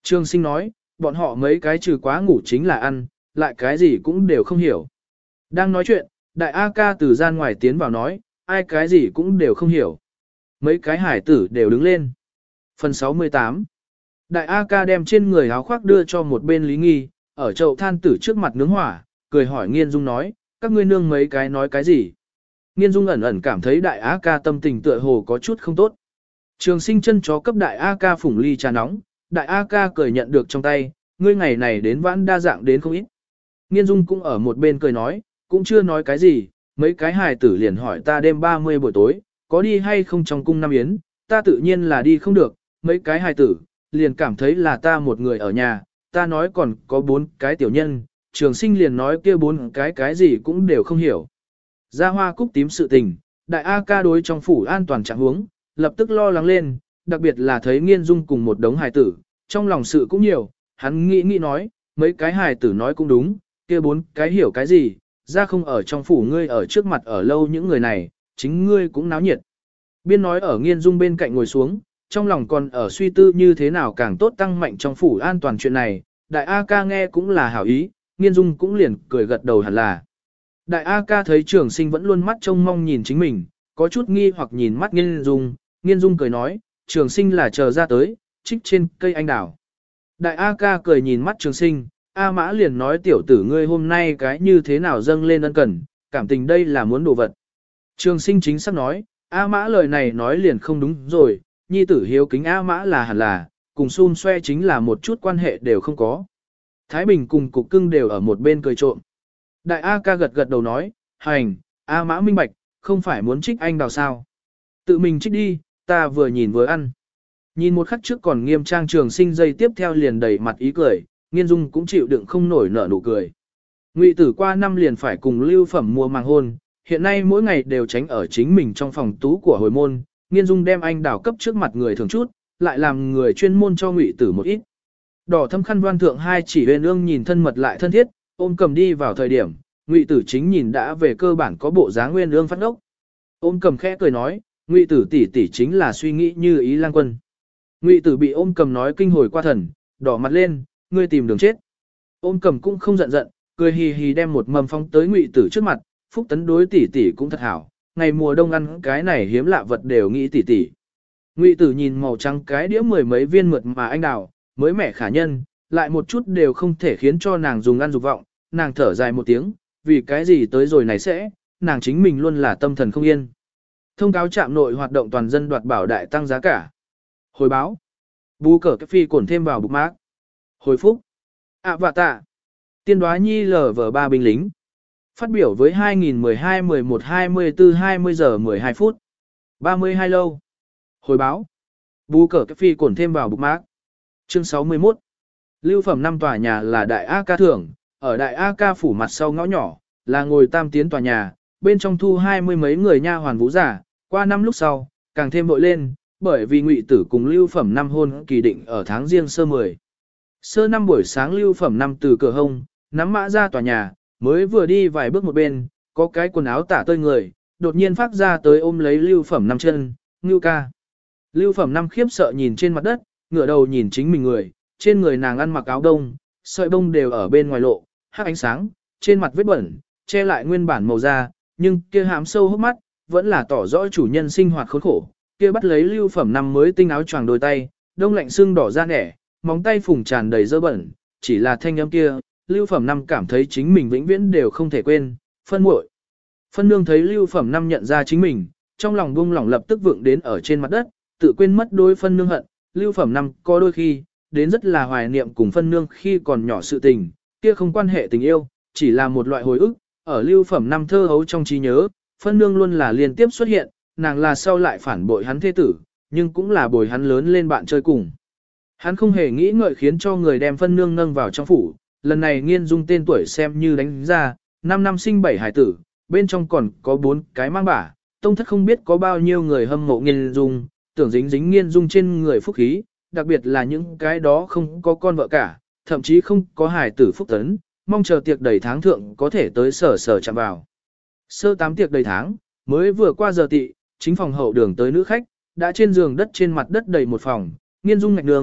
Trường Sinh nói, bọn họ mấy cái trừ quá ngủ chính là ăn, lại cái gì cũng đều không hiểu. Đang nói chuyện, đại A ca từ gian ngoài tiến vào nói, ai cái gì cũng đều không hiểu. Mấy cái hải tử đều đứng lên. Phần sáu mươi tám. Đại A ca đem trên người áo khoác đưa cho một bên Lý Nghi, ở chậu than tử trước mặt nướng hỏa, cười hỏi Nghiên Dung nói, các ngươi nương mấy cái nói cái gì. Nghiên Dung ẩn ẩn cảm thấy đại A ca tâm tình tựa hồ có chút không tốt. Trường Sinh chân chó cấp đại A ca phủng ly trà nóng, đại A ca cười nhận được trong tay, ngươi ngày này đến vãn đa dạng đến không ít. Nghiên Dung cũng ở một bên cười nói, cũng chưa nói cái gì, mấy cái hài tử liền hỏi ta đêm ba mươi buổi tối, có đi hay không trong cung Nam Yến, ta tự nhiên là đi không được, mấy cái hài tử, liền cảm thấy là ta một người ở nhà, ta nói còn có bốn cái tiểu nhân, Trường Sinh liền nói kia bốn cái cái gì cũng đều không hiểu. Ra hoa cúc tím sự tình, đại A ca đối trong phủ an toàn trạng huống, lập tức lo lắng lên, đặc biệt là thấy Nghiên Dung cùng một đống hài tử, trong lòng sự cũng nhiều, hắn nghĩ nghĩ nói, mấy cái hài tử nói cũng đúng, kia bốn cái hiểu cái gì, ra không ở trong phủ ngươi ở trước mặt ở lâu những người này, chính ngươi cũng náo nhiệt. Biên nói ở Nghiên Dung bên cạnh ngồi xuống, trong lòng còn ở suy tư như thế nào càng tốt tăng mạnh trong phủ an toàn chuyện này, đại A ca nghe cũng là hảo ý, Nghiên Dung cũng liền cười gật đầu hẳn là. Đại A ca thấy Trường Sinh vẫn luôn mắt trông mong nhìn chính mình, có chút nghi hoặc nhìn mắt Nghiên Dung, Nghiên Dung cười nói, Trường Sinh là chờ ra tới, trích trên cây anh đào. Đại A ca cười nhìn mắt Trường Sinh, A Mã liền nói tiểu tử ngươi hôm nay cái như thế nào dâng lên ân cần, cảm tình đây là muốn đồ vật. Trường Sinh chính xác nói, A Mã lời này nói liền không đúng rồi, nhi tử hiếu kính A Mã là hẳn là, cùng xun xoe chính là một chút quan hệ đều không có. Thái Bình cùng Cục Cưng đều ở một bên cười trộm. Đại A ca gật gật đầu nói, hành, A Mã minh bạch, không phải muốn trích anh đào sao. Tự mình trích đi, ta vừa nhìn vừa ăn. Nhìn một khắc trước còn nghiêm trang Trường Sinh dây tiếp theo liền đầy mặt ý cười, Nghiên Dung cũng chịu đựng không nổi nở nụ cười. Ngụy Tử qua năm liền phải cùng Lưu Phẩm mua màng hôn, hiện nay mỗi ngày đều tránh ở chính mình trong phòng tú của hồi môn, Nghiên Dung đem anh đào cấp trước mặt người thường chút, lại làm người chuyên môn cho Ngụy Tử một ít. Đỏ thâm khăn đoan thượng hai chỉ huyền ương nhìn thân mật lại thân thiết, ôm cầm đi vào thời điểm, Ngụy Tử chính nhìn đã về cơ bản có bộ dáng nguyên ương phát ốc. Ôm cầm khẽ cười nói, Ngụy Tử tỷ tỷ chính là suy nghĩ như ý lang quân. Ngụy Tử bị ôm cầm nói kinh hồi qua thần, đỏ mặt lên, ngươi tìm đường chết. Ôm cầm cũng không giận giận, cười hì hì đem một mầm phong tới Ngụy Tử trước mặt, Phúc Tấn đối tỷ tỷ cũng thật hảo, ngày mùa đông ăn cái này hiếm lạ vật đều nghĩ tỷ tỷ. Ngụy Tử nhìn màu trắng cái đĩa mười mấy viên mượt mà anh đào, mới mẻ khả nhân, lại một chút đều không thể khiến cho nàng dùng ăn dục vọng, nàng thở dài một tiếng, vì cái gì tới rồi này sẽ, nàng chính mình luôn là tâm thần không yên. Thông cáo trạm nội hoạt động toàn dân đoạt bảo đại tăng giá cả. Hồi báo. Bú cờ cái phi cổn thêm vào bục mác. Hồi phúc. ạ vạ tạ. Tiên đoá nhi lở vở ba binh lính. Phát biểu với hai nghìn mười hai mười một hai mươi tư hai mươi giờ mười hai phút. ba mươi hai lâu. Hồi báo. Bú cờ cái phi cổn thêm vào bục mác. Chương sáu mươi mốt. Lưu Phẩm năm tòa nhà là Đại A ca thưởng, ở Đại A ca phủ mặt sau ngõ nhỏ, là ngồi tam tiến tòa nhà, bên trong thu hai mươi mấy người nha hoàn vũ giả, qua năm lúc sau, càng thêm vội lên, bởi vì Ngụy Tử cùng Lưu Phẩm năm hôn kỳ định ở tháng riêng sơ mười. Sơ năm buổi sáng Lưu Phẩm năm từ cửa hông, nắm mã ra tòa nhà, mới vừa đi vài bước một bên, có cái quần áo tả tơi người, đột nhiên phát ra tới ôm lấy Lưu Phẩm năm chân, Ngưu ca. Lưu Phẩm năm khiếp sợ nhìn trên mặt đất, ngửa đầu nhìn chính mình người, trên người nàng ăn mặc áo đông, sợi bông đều ở bên ngoài lộ, hắc ánh sáng, trên mặt vết bẩn, che lại nguyên bản màu da, nhưng kia hãm sâu hốc mắt, vẫn là tỏ rõ chủ nhân sinh hoạt khốn khổ. Kia bắt lấy Lưu Phẩm năm mới tinh áo choàng đôi tay, đông lạnh xương đỏ da nẻ, móng tay phùng tràn đầy dơ bẩn, chỉ là thanh âm kia, Lưu Phẩm năm cảm thấy chính mình vĩnh viễn đều không thể quên, phân muội. Phân nương thấy Lưu Phẩm năm nhận ra chính mình, trong lòng buông lỏng lập tức vượng đến ở trên mặt đất, tự quên mất đôi phân nương hận, Lưu Phẩm năm có đôi khi, đến rất là hoài niệm cùng phân nương khi còn nhỏ sự tình, kia không quan hệ tình yêu, chỉ là một loại hồi ức, ở Lưu Phẩm năm thơ hấu trong trí nhớ, phân nương luôn là liên tiếp xuất hiện, nàng là sau lại phản bội hắn thế tử, nhưng cũng là bồi hắn lớn lên bạn chơi cùng. Hắn không hề nghĩ ngợi khiến cho người đem phân nương nâng vào trong phủ, lần này Nghiên Dung tên tuổi xem như đánh ra, năm năm sinh bảy hải tử, bên trong còn có bốn cái mang bả, tông thất không biết có bao nhiêu người hâm mộ Nghiên Dung, tưởng dính dính Nghiên Dung trên người phúc khí, đặc biệt là những cái đó không có con vợ cả, thậm chí không có hải tử phúc tấn, mong chờ tiệc đầy tháng thượng có thể tới sở sở chạm vào. Sơ tám tiệc đầy tháng, mới vừa qua giờ tị, chính phòng hậu đường tới nữ khách, đã trên giường đất trên mặt đất đầy một phòng, Nghiên Dung ngạch đường,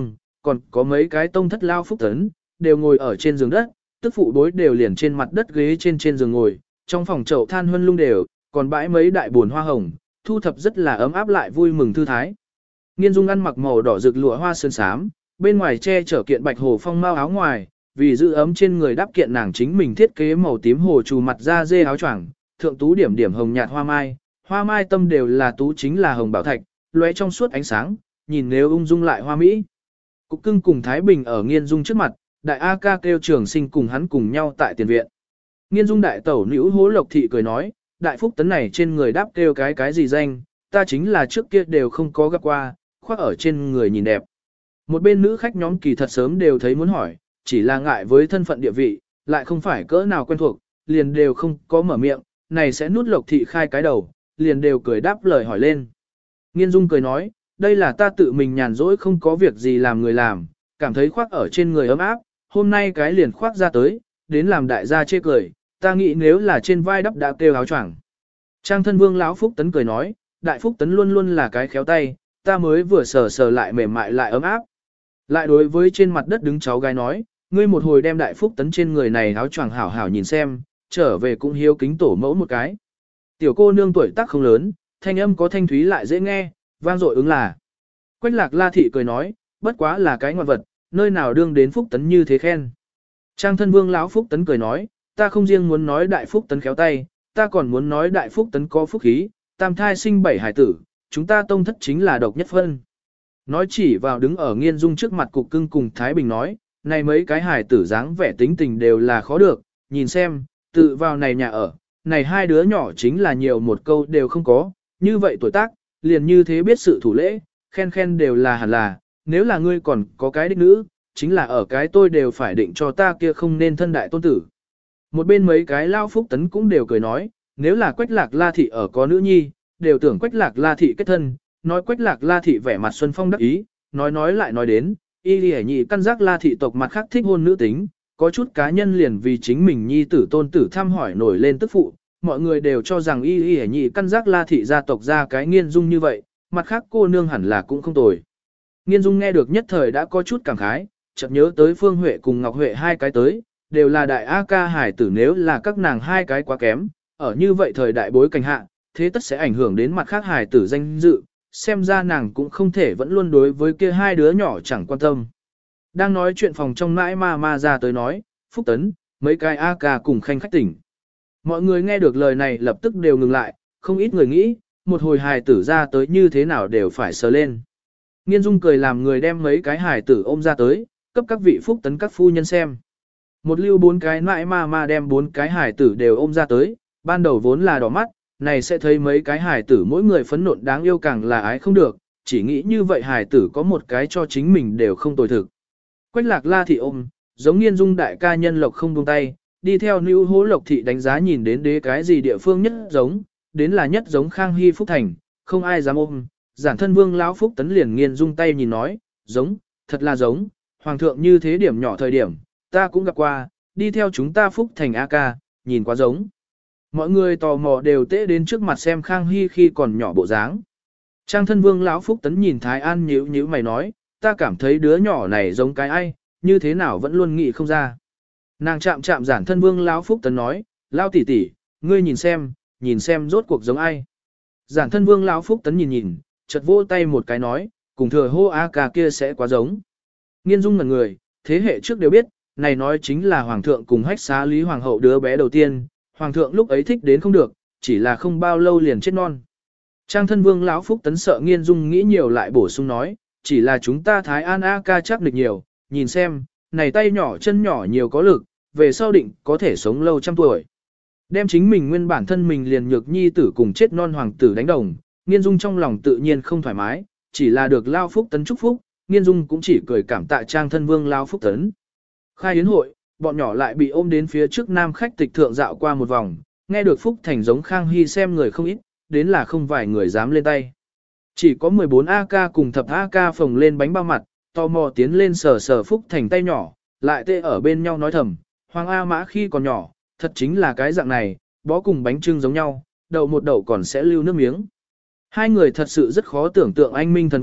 còn có mấy cái tông thất lao phúc tấn, đều ngồi ở trên giường đất, tức phụ đối đều liền trên mặt đất ghế trên trên giường ngồi, trong phòng chậu than huân lung đều, còn bãi mấy đại buồn hoa hồng, thu thập rất là ấm áp lại vui mừng thư thái. Nghiên Dung ăn mặc màu đỏ rực lụa hoa sơn sám, bên ngoài che chở kiện bạch hồ phong mao áo ngoài, vì giữ ấm trên người đắp kiện nàng chính mình thiết kế màu tím hồ trù mặt da dê áo choàng, thượng tú điểm điểm hồng nhạt hoa mai, hoa mai tâm đều là tú chính là hồng bảo thạch, lóe trong suốt ánh sáng, nhìn nếu ung dung lại hoa mỹ. Cục Cưng cùng Thái Bình ở Nghiên Dung trước mặt, đại A ca kêu Trường Sinh cùng hắn cùng nhau tại tiền viện. Nghiên Dung đại tẩu nữ hố Lộc thị cười nói, đại phúc tấn này trên người đáp kêu cái cái gì danh, ta chính là trước kia đều không có gặp qua, khoác ở trên người nhìn đẹp. Một bên nữ khách nhóm kỳ thật sớm đều thấy muốn hỏi, chỉ là ngại với thân phận địa vị, lại không phải cỡ nào quen thuộc, liền đều không có mở miệng, này sẽ nút Lộc thị khai cái đầu, liền đều cười đáp lời hỏi lên. Nghiên Dung cười nói, đây là ta tự mình nhàn rỗi không có việc gì làm người làm, cảm thấy khoác ở trên người ấm áp, hôm nay cái liền khoác ra tới, đến làm đại gia chê cười, ta nghĩ nếu là trên vai đắp đã kêu áo choàng. Trang thân vương lão Phúc Tấn cười nói, đại Phúc Tấn luôn luôn là cái khéo tay, ta mới vừa sờ sờ lại mềm mại lại ấm áp. Lại đối với trên mặt đất đứng cháu gái nói, ngươi một hồi đem đại Phúc Tấn trên người này áo choàng hảo hảo nhìn xem, trở về cũng hiếu kính tổ mẫu một cái. Tiểu cô nương tuổi tác không lớn, thanh âm có thanh thúy lại dễ nghe, vang dội ứng là. Quách Lạc La thị cười nói, bất quá là cái ngoạn vật, nơi nào đương đến Phúc Tấn như thế khen. Trang thân vương lão Phúc Tấn cười nói, ta không riêng muốn nói đại Phúc Tấn khéo tay, ta còn muốn nói đại Phúc Tấn có phúc khí, tam thai sinh bảy hải tử, chúng ta tông thất chính là độc nhất phân. Nói chỉ vào đứng ở Nghiên Dung trước mặt Cục Cưng cùng Thái Bình nói, này mấy cái hải tử dáng vẻ tính tình đều là khó được, nhìn xem, tự vào này nhà ở, này hai đứa nhỏ chính là nhiều một câu đều không có, như vậy tuổi tác, liền như thế biết sự thủ lễ, khen khen đều là hẳn là, nếu là ngươi còn có cái đích nữ, chính là ở cái tôi đều phải định cho ta kia không nên thân đại tôn tử. Một bên mấy cái lao Phúc Tấn cũng đều cười nói, nếu là Quách Lạc La thị ở có nữ nhi, đều tưởng Quách Lạc La thị kết thân, nói Quách Lạc La thị vẻ mặt xuân phong đắc ý, nói nói lại nói đến, y lì nhị căn giác La thị tộc mặt khác thích hôn nữ tính, có chút cá nhân liền vì chính mình nhi tử tôn tử thăm hỏi nổi lên tức phụ, mọi người đều cho rằng y lì nhị căn giác La thị gia tộc ra cái Nghiên Dung như vậy, mặt khác cô nương hẳn là cũng không tồi. Nghiên Dung nghe được nhất thời đã có chút cảm khái, chợt nhớ tới Phương Huệ cùng Ngọc Huệ hai cái tới, đều là đại A ca hải tử, nếu là các nàng hai cái quá kém, ở như vậy thời đại bối cảnh hạ, thế tất sẽ ảnh hưởng đến mặt khác hải tử danh dự, xem ra nàng cũng không thể vẫn luôn đối với kia hai đứa nhỏ chẳng quan tâm. Đang nói chuyện phòng trong mãi ma ma ra tới nói, Phúc Tấn, mấy cái A ca cùng khanh khách tỉnh. Mọi người nghe được lời này lập tức đều ngừng lại, không ít người nghĩ, một hồi hài tử ra tới như thế nào đều phải sờ lên. Nghiên Dung cười làm người đem mấy cái hài tử ôm ra tới, cấp các vị Phúc Tấn các phu nhân xem. Một lưu bốn cái mãi ma ma đem bốn cái hài tử đều ôm ra tới, ban đầu vốn là đỏ mắt, này sẽ thấy mấy cái hài tử mỗi người phấn nộn đáng yêu càng là ái không được, chỉ nghĩ như vậy hài tử có một cái cho chính mình đều không tồi thực. Quách Lạc La thị ôm, giống Nghiên Dung đại ca nhân lộc không buông tay, đi theo nữ hố Lộc thị đánh giá nhìn đến đế cái gì địa phương nhất giống, đến là nhất giống Khang Hy Phúc Thành, không ai dám ôm. Giản thân vương lão Phúc Tấn liền Nghiên Dung tay nhìn nói, giống, thật là giống, hoàng thượng như thế điểm nhỏ thời điểm, ta cũng gặp qua, đi theo chúng ta Phúc Thành A ca, nhìn quá giống. Mọi người tò mò đều tễ đến trước mặt xem Khang Hy khi còn nhỏ bộ dáng. Trang thân vương lão Phúc Tấn nhìn Thái An nhíu nhíu mày nói, ta cảm thấy đứa nhỏ này giống cái ai, như thế nào vẫn luôn nghĩ không ra. Nàng chạm chạm giản thân vương lão Phúc Tấn nói, lão tỷ tỷ, ngươi nhìn xem, nhìn xem rốt cuộc giống ai. Giản thân vương lão Phúc Tấn nhìn nhìn, chợt vỗ tay một cái nói, cùng thừa hô A ca kia sẽ quá giống. Nghiên Dung ngẩn người, thế hệ trước đều biết, này nói chính là hoàng thượng cùng hách xá lý hoàng hậu đứa bé đầu tiên, hoàng thượng lúc ấy thích đến không được, chỉ là không bao lâu liền chết non. Trang thân vương lão Phúc Tấn sợ Nghiên Dung nghĩ nhiều lại bổ sung nói, chỉ là chúng ta Thái An A ca chắc được nhiều, nhìn xem, này tay nhỏ chân nhỏ nhiều có lực, về sau định có thể sống lâu trăm tuổi. Đem chính mình nguyên bản thân mình liền nhược nhi tử cùng chết non hoàng tử đánh đồng, Nghiên Dung trong lòng tự nhiên không thoải mái, chỉ là được lao Phúc Tấn chúc phúc, Nghiên Dung cũng chỉ cười cảm tạ Trang thân vương lao Phúc Tấn. Khai yến hội, bọn nhỏ lại bị ôm đến phía trước nam khách tịch thượng dạo qua một vòng, nghe được Phúc Thành giống Khang Hy xem người không ít, đến là không vài người dám lên tay. Chỉ có mười bốn A ca cùng thập A ca phồng lên bánh bao mặt, tò mò tiến lên sờ sờ Phúc Thành tay nhỏ, lại tê ở bên nhau nói thầm, Hoàng A Mã khi còn nhỏ, thật chính là cái dạng này, bó cùng bánh trưng giống nhau, đậu một đậu còn sẽ lưu nước miếng. Hai người thật sự rất khó tưởng tượng anh minh thần võ,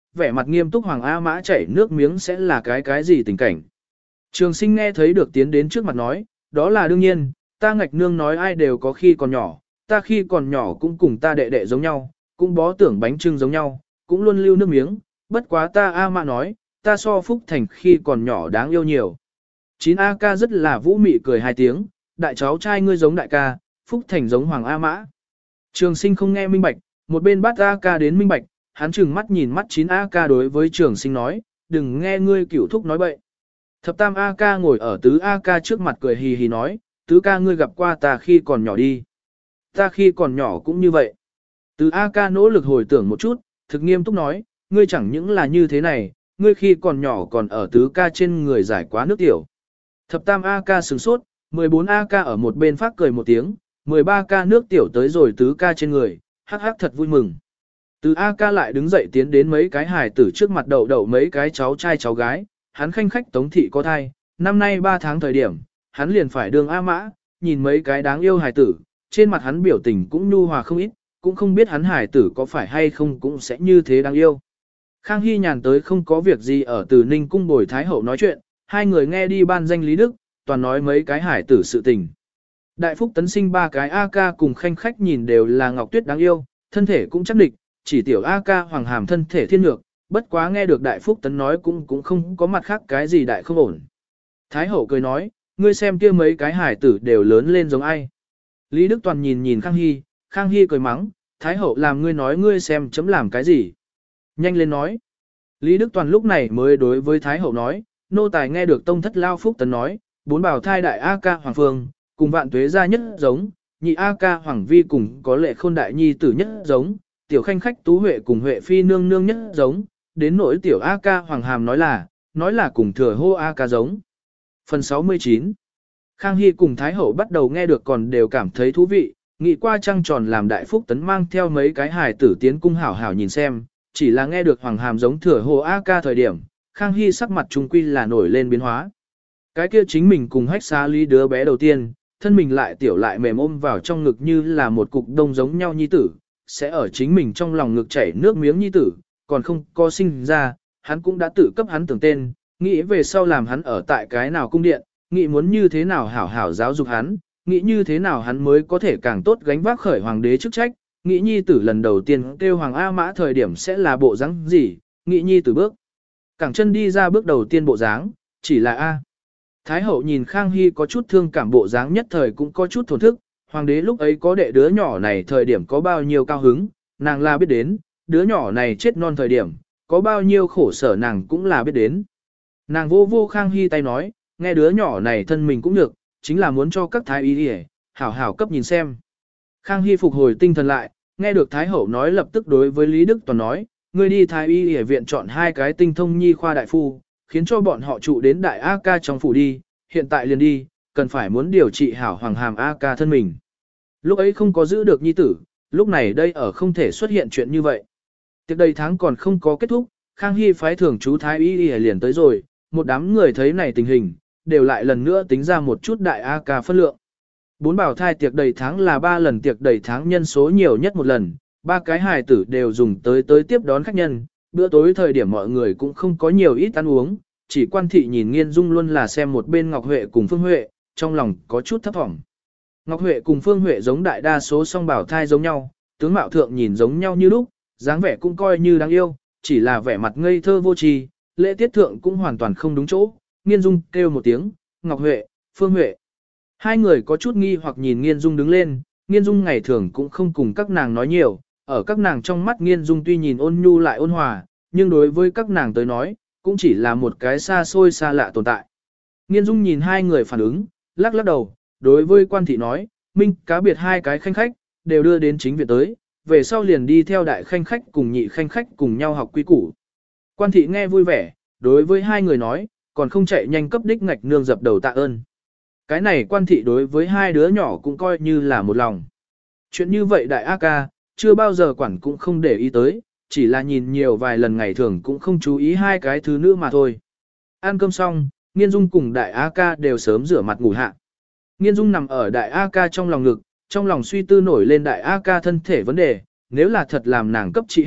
vẻ mặt nghiêm túc Hoàng A Mã chảy nước miếng sẽ là cái cái gì tình cảnh. Trường Sinh nghe thấy được tiến đến trước mặt nói, đó là đương nhiên, ta ngạch nương nói ai đều có khi còn nhỏ, ta khi còn nhỏ cũng cùng ta đệ đệ giống nhau, cũng bó tưởng bánh trưng giống nhau, cũng luôn lưu nước miếng, bất quá ta A Mã nói, ta so Phúc Thành khi còn nhỏ đáng yêu nhiều. chín A ca rất là vũ mị cười hai tiếng, đại cháu trai ngươi giống đại ca, Phúc Thành giống Hoàng A Mã. Trường Sinh không nghe minh bạch, một bên bắt A ca đến minh bạch, hắn trừng mắt nhìn mắt chín A ca đối với Trường Sinh nói, đừng nghe ngươi cửu thúc nói bậy. Thập tam A ca ngồi ở tứ A ca trước mặt cười hì hì nói, tứ ca ngươi gặp qua ta khi còn nhỏ đi. Ta khi còn nhỏ cũng như vậy. Tứ A ca nỗ lực hồi tưởng một chút, thực nghiêm túc nói, ngươi chẳng những là như thế này, ngươi khi còn nhỏ còn ở tứ ca trên người giải quá nước tiểu. Thập tam A ca sửng sốt, mười bốn A ca ở một bên phát cười một tiếng, mười ba ca nước tiểu tới rồi tứ ca trên người, hắc hắc thật vui mừng. Tứ A ca lại đứng dậy tiến đến mấy cái hài tử trước mặt đậu đậu mấy cái cháu trai cháu gái, hắn khanh khách tống thị có thai, năm nay ba tháng thời điểm, hắn liền phải đường A Mã, nhìn mấy cái đáng yêu hài tử, trên mặt hắn biểu tình cũng nhu hòa không ít, cũng không biết hắn hài tử có phải hay không cũng sẽ như thế đáng yêu. Khang Hy nhàn tới không có việc gì ở Từ Ninh cung bồi Thái Hậu nói chuyện, hai người nghe đi ban danh Lý Đức, toàn nói mấy cái hài tử sự tình. Đại Phúc tấn sinh ba cái A ca cùng khanh khách nhìn đều là Ngọc Tuyết đáng yêu, thân thể cũng chắc địch, chỉ tiểu A ca Hoàng Hàm thân thể thiên nhược, bất quá nghe được Đại Phúc tấn nói cũng cũng không có mặt khác cái gì đại không ổn. Thái Hậu cười nói, ngươi xem kia mấy cái hài tử đều lớn lên giống ai. Lý Đức Toàn nhìn nhìn Khang Hy, Khang Hy cười mắng, Thái Hậu làm ngươi nói ngươi xem chấm làm cái gì. Nhanh lên nói. Lý Đức Toàn lúc này mới đối với Thái Hậu nói, nô tài nghe được tông thất Lao Phúc Tấn nói, bốn bảo thai đại A ca Hoàng Phương, cùng vạn tuế gia nhất giống, nhị A ca Hoàng Vi cùng có lệ khôn đại nhi tử nhất giống, tiểu khanh khách Tú Huệ cùng Huệ Phi nương nương nhất giống, đến nỗi tiểu A ca Hoàng Hàm nói là, nói là cùng thừa hô A ca giống. Phần sáu mươi chín. Khang Hy cùng Thái Hậu bắt đầu nghe được còn đều cảm thấy thú vị, nghĩ qua trăng tròn làm Đại Phúc Tấn mang theo mấy cái hài tử tiến cung hảo hảo nhìn xem, chỉ là nghe được Hoàng Hàm giống thừa hồ A ca thời điểm, Khang Hy sắc mặt trung quy là nổi lên biến hóa. Cái kia chính mình cùng hách xá lý đứa bé đầu tiên, thân mình lại tiểu lại mềm ôm vào trong ngực như là một cục đông giống nhau nhi tử, sẽ ở chính mình trong lòng ngực chảy nước miếng nhi tử, còn không có sinh ra, hắn cũng đã tự cấp hắn tưởng tên, nghĩ về sau làm hắn ở tại cái nào cung điện, nghĩ muốn như thế nào hảo hảo giáo dục hắn, nghĩ như thế nào hắn mới có thể càng tốt gánh vác khởi hoàng đế chức trách, nghĩ nhi tử lần đầu tiên kêu Hoàng A Mã thời điểm sẽ là bộ dáng gì, nghĩ nhi tử bước. Cẳng chân đi ra bước đầu tiên bộ dáng, chỉ là A. Thái hậu nhìn Khang Hy có chút thương cảm bộ dáng nhất thời cũng có chút thổn thức, hoàng đế lúc ấy có đệ đứa nhỏ này thời điểm có bao nhiêu cao hứng, nàng là biết đến, đứa nhỏ này chết non thời điểm, có bao nhiêu khổ sở nàng cũng là biết đến. Nàng vô vô Khang Hy tay nói, nghe đứa nhỏ này thân mình cũng được, chính là muốn cho các thái y đi hảo hảo cấp nhìn xem. Khang Hy phục hồi tinh thần lại, nghe được Thái Hậu nói lập tức đối với Lý Đức Toàn nói, ngươi đi Thái y y viện chọn hai cái tinh thông nhi khoa đại phu, khiến cho bọn họ trụ đến đại A ca trong phủ đi, hiện tại liền đi, cần phải muốn điều trị hảo Hoàng Hàm A ca thân mình. Lúc ấy không có giữ được nhi tử, lúc này đây ở không thể xuất hiện chuyện như vậy. Tiệc đầy tháng còn không có kết thúc, Khang Hy phái thưởng chú Thái y y liền tới rồi, một đám người thấy này tình hình, đều lại lần nữa tính ra một chút đại A ca phân lượng. Bốn bảo thai tiệc đầy tháng là ba lần tiệc đầy tháng nhân số nhiều nhất một lần, ba cái hài tử đều dùng tới tới tiếp đón khách nhân, bữa tối thời điểm mọi người cũng không có nhiều ít ăn uống, chỉ quan thị nhìn Nghiên Dung luôn là xem một bên Ngọc Huệ cùng Phương Huệ, trong lòng có chút thấp thỏm. Ngọc Huệ cùng Phương Huệ giống đại đa số song bảo thai giống nhau, tướng mạo thượng nhìn giống nhau như lúc, dáng vẻ cũng coi như đáng yêu, chỉ là vẻ mặt ngây thơ vô tri, lễ tiết thượng cũng hoàn toàn không đúng chỗ. Nghiên Dung kêu một tiếng, Ngọc Huệ, Phương Huệ. Hai người có chút nghi hoặc nhìn Nghiên Dung đứng lên, Nghiên Dung ngày thường cũng không cùng các nàng nói nhiều, ở các nàng trong mắt Nghiên Dung tuy nhìn ôn nhu lại ôn hòa, nhưng đối với các nàng tới nói, cũng chỉ là một cái xa xôi xa lạ tồn tại. Nghiên Dung nhìn hai người phản ứng, lắc lắc đầu, đối với quan thị nói, minh cá biệt hai cái khanh khách, đều đưa đến chính viện tới, về sau liền đi theo đại khanh khách cùng nhị khanh khách cùng nhau học quy củ. Quan thị nghe vui vẻ, đối với hai người nói, còn không chạy nhanh cấp đích ngạch nương dập đầu tạ ơn. Cái này quan thị đối với hai đứa nhỏ cũng coi như là một lòng. Chuyện như vậy đại A ca, chưa bao giờ quản cũng không để ý tới, chỉ là nhìn nhiều vài lần ngày thường cũng không chú ý hai cái thứ nữ mà thôi. Ăn cơm xong, Nghiên Dung cùng đại A ca đều sớm rửa mặt ngủ hạ. Nghiên Dung nằm ở đại A ca trong lòng ngực, trong lòng suy tư nổi lên đại A ca thân thể vấn đề, nếu là thật làm nàng cấp trị hết,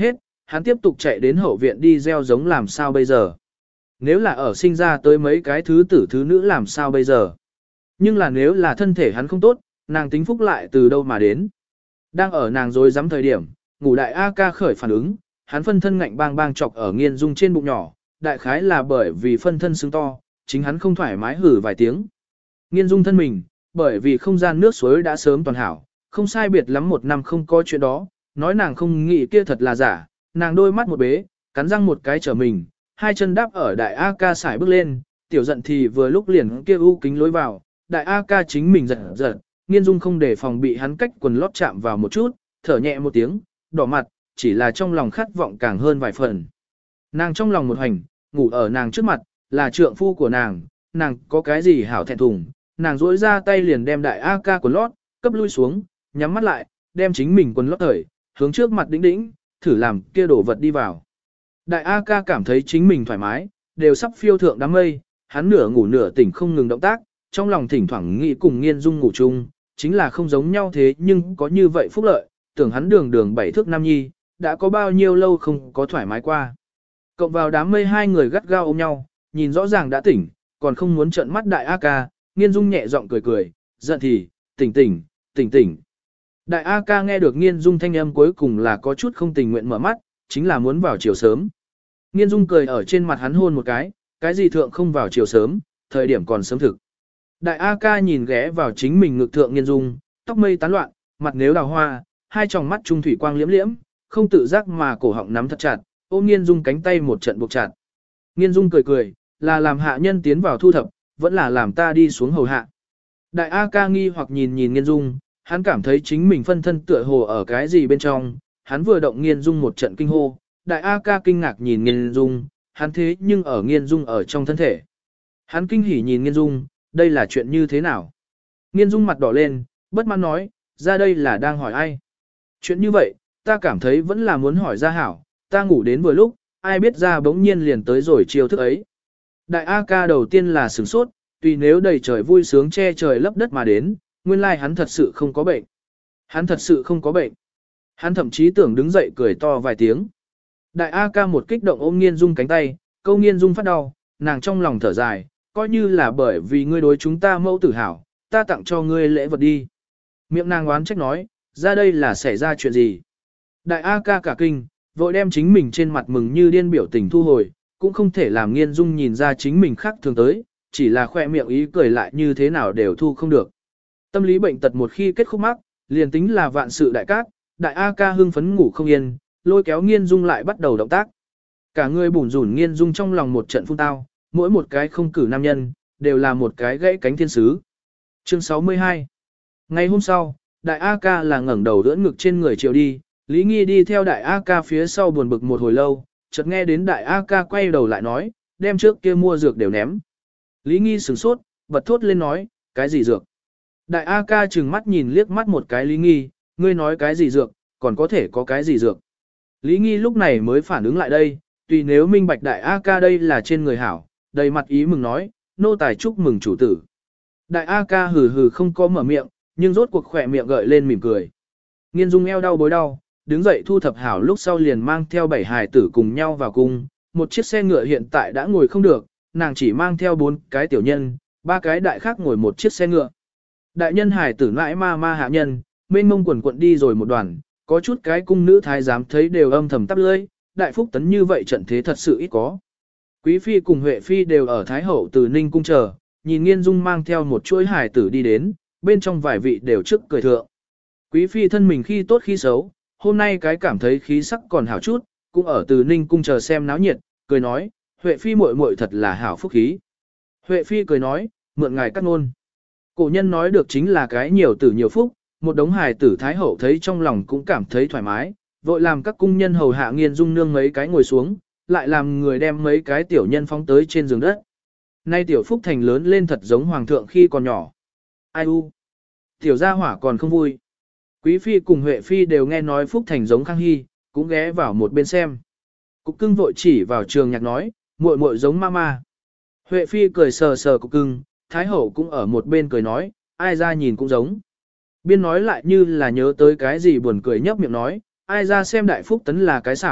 hắn tiếp tục chạy đến hậu viện đi gieo giống làm sao bây giờ. Nếu là ở sinh ra tới mấy cái thứ tử thứ nữ làm sao bây giờ. Nhưng là nếu là thân thể hắn không tốt, nàng tính phúc lại từ đâu mà đến. Đang ở nàng dối dám thời điểm, ngủ đại A ca khởi phản ứng, hắn phân thân ngạnh bang bang chọc ở Nghiên Dung trên bụng nhỏ, đại khái là bởi vì phân thân xứng to, chính hắn không thoải mái hử vài tiếng. Nghiên Dung thân mình, bởi vì không gian nước suối đã sớm toàn hảo, không sai biệt lắm một năm không có chuyện đó, nói nàng không nghĩ kia thật là giả, nàng đôi mắt một bế, cắn răng một cái trở mình, hai chân đáp ở đại A ca xài bước lên, tiểu giận thì vừa lúc liền kia u kính lối vào, đại A ca chính mình giật giật, Nghiên Dung không để phòng bị hắn cách quần lót chạm vào một chút, thở nhẹ một tiếng, đỏ mặt, chỉ là trong lòng khát vọng càng hơn vài phần. Nàng trong lòng một hành, ngủ ở nàng trước mặt, là trượng phu của nàng, nàng có cái gì hảo thẹn thùng, nàng duỗi ra tay liền đem đại A ca quần lót, cấp lui xuống, nhắm mắt lại, đem chính mình quần lót thời, hướng trước mặt đĩnh đĩnh, thử làm kia đổ vật đi vào. Đại A ca cảm thấy chính mình thoải mái, đều sắp phiêu thượng đám mây, hắn nửa ngủ nửa tỉnh không ngừng động tác, trong lòng thỉnh thoảng nghĩ cùng Nghiên Dung ngủ chung, chính là không giống nhau thế nhưng có như vậy phúc lợi, tưởng hắn đường đường bảy thước nam nhi, đã có bao nhiêu lâu không có thoải mái qua. Cộng vào đám mây hai người gắt gao ôm nhau, nhìn rõ ràng đã tỉnh, còn không muốn trợn mắt đại A ca, Nghiên Dung nhẹ giọng cười cười, giận thì, tỉnh tỉnh, tỉnh tỉnh. Đại A ca nghe được Nghiên Dung thanh âm cuối cùng là có chút không tình nguyện mở mắt, chính là muốn vào chiều sớm. Nghiên Dung cười ở trên mặt hắn hôn một cái, cái gì thượng không vào chiều sớm, thời điểm còn sớm thực. Đại A ca nhìn ghé vào chính mình ngực thượng Nghiên Dung, tóc mây tán loạn, mặt nếu đào hoa, hai tròng mắt trung thủy quang liễm liễm, không tự giác mà cổ họng nắm thật chặt, ôm Nghiên Dung cánh tay một trận buộc chặt. Nghiên Dung cười cười, là làm hạ nhân tiến vào thu thập, vẫn là làm ta đi xuống hầu hạ. Đại A ca nghi hoặc nhìn nhìn Nghiên Dung, hắn cảm thấy chính mình phân thân tựa hồ ở cái gì bên trong, hắn vừa động Nghiên Dung một trận kinh hô, đại A ca kinh ngạc nhìn Nghiên Dung, hắn thế nhưng ở Nghiên Dung ở trong thân thể. Hắn kinh hỉ nhìn Nghiên Dung, đây là chuyện như thế nào? Nghiên Dung mặt đỏ lên, bất mãn nói, ra đây là đang hỏi ai? Chuyện như vậy, ta cảm thấy vẫn là muốn hỏi ra hảo, ta ngủ đến vừa lúc, ai biết ra bỗng nhiên liền tới rồi chiều thức ấy. Đại A ca đầu tiên là sửng sốt, tùy nếu đầy trời vui sướng che trời lấp đất mà đến, nguyên lai hắn thật sự không có bệnh. Hắn thật sự không có bệnh. Hắn thậm chí tưởng đứng dậy cười to vài tiếng. Đại A ca một kích động ôm Nghiên Dung cánh tay, câu Nghiên Dung phát đau, nàng trong lòng thở dài, coi như là bởi vì ngươi đối chúng ta mẫu tử hảo, ta tặng cho ngươi lễ vật đi. Miệng nàng oán trách nói, ra đây là xảy ra chuyện gì. Đại A ca cả kinh, vội đem chính mình trên mặt mừng như điên biểu tình thu hồi, cũng không thể làm Nghiên Dung nhìn ra chính mình khác thường tới, chỉ là khoe miệng ý cười lại như thế nào đều thu không được. Tâm lý bệnh tật một khi kết khúc mắc, liền tính là vạn sự đại cát, đại A ca hưng phấn ngủ không yên, lôi kéo Nghiên Dung lại bắt đầu động tác. Cả người bủn rủn Nghiên Dung trong lòng một trận phun tao, mỗi một cái không cử nam nhân, đều là một cái gãy cánh thiên sứ. Chương sáu mươi hai. Ngày hôm sau, đại A ca là ngẩng đầu đỡ ngực trên người chiều đi, Lý Nghi đi theo đại A ca phía sau buồn bực một hồi lâu, chợt nghe đến đại A ca quay đầu lại nói, đem trước kia mua dược đều ném. Lý Nghi sửng sốt, bật thốt lên nói, cái gì dược? Đại A ca trừng mắt nhìn liếc mắt một cái Lý Nghi, ngươi nói cái gì dược, còn có thể có cái gì dược? Lý Nghi lúc này mới phản ứng lại đây, tùy nếu minh bạch đại A ca đây là trên người hảo, đầy mặt ý mừng nói, nô tài chúc mừng chủ tử. Đại A ca hừ hừ không có mở miệng, nhưng rốt cuộc khỏe miệng gợi lên mỉm cười. Nghiên Dung eo đau bối đau, đứng dậy thu thập hảo lúc sau liền mang theo bảy hài tử cùng nhau vào cung, một chiếc xe ngựa hiện tại đã ngồi không được, nàng chỉ mang theo bốn cái tiểu nhân, ba cái đại khác ngồi một chiếc xe ngựa. Đại nhân hài tử nãi ma ma hạ nhân, mênh mông quần quận đi rồi một đoàn, có chút cái cung nữ thái giám thấy đều âm thầm tắp lưỡi, đại phúc tấn như vậy trận thế thật sự ít có. Quý phi cùng Huệ phi đều ở Thái hậu từ Ninh cung chờ, nhìn Nghiên Dung mang theo một chuỗi hài tử đi đến, bên trong vài vị đều trước cười thượng. Quý phi thân mình khi tốt khi xấu, hôm nay cái cảm thấy khí sắc còn hảo chút, cũng ở từ Ninh cung chờ xem náo nhiệt, cười nói, Huệ phi muội muội thật là hảo phúc khí. Huệ phi cười nói, mượn ngài cắt ngôn. Cổ nhân nói được chính là cái nhiều tử nhiều phúc, một đống hài tử Thái hậu thấy trong lòng cũng cảm thấy thoải mái, vội làm các cung nhân hầu hạ Nghiên Dung nương mấy cái ngồi xuống, lại làm người đem mấy cái tiểu nhân phóng tới trên giường đất. Nay tiểu phúc thành lớn lên thật giống hoàng thượng khi còn nhỏ. Ai u? Tiểu gia hỏa còn không vui. Quý phi cùng Huệ phi đều nghe nói phúc thành giống Khang Hy, cũng ghé vào một bên xem. Cục cưng vội chỉ vào trường nhạc nói, muội muội giống mama. Huệ phi cười sờ sờ cục cưng, Thái hậu cũng ở một bên cười nói, ai ra nhìn cũng giống. Biên nói lại như là nhớ tới cái gì buồn cười nhấp miệng nói, ai ra xem đại phúc tấn là cái xảo,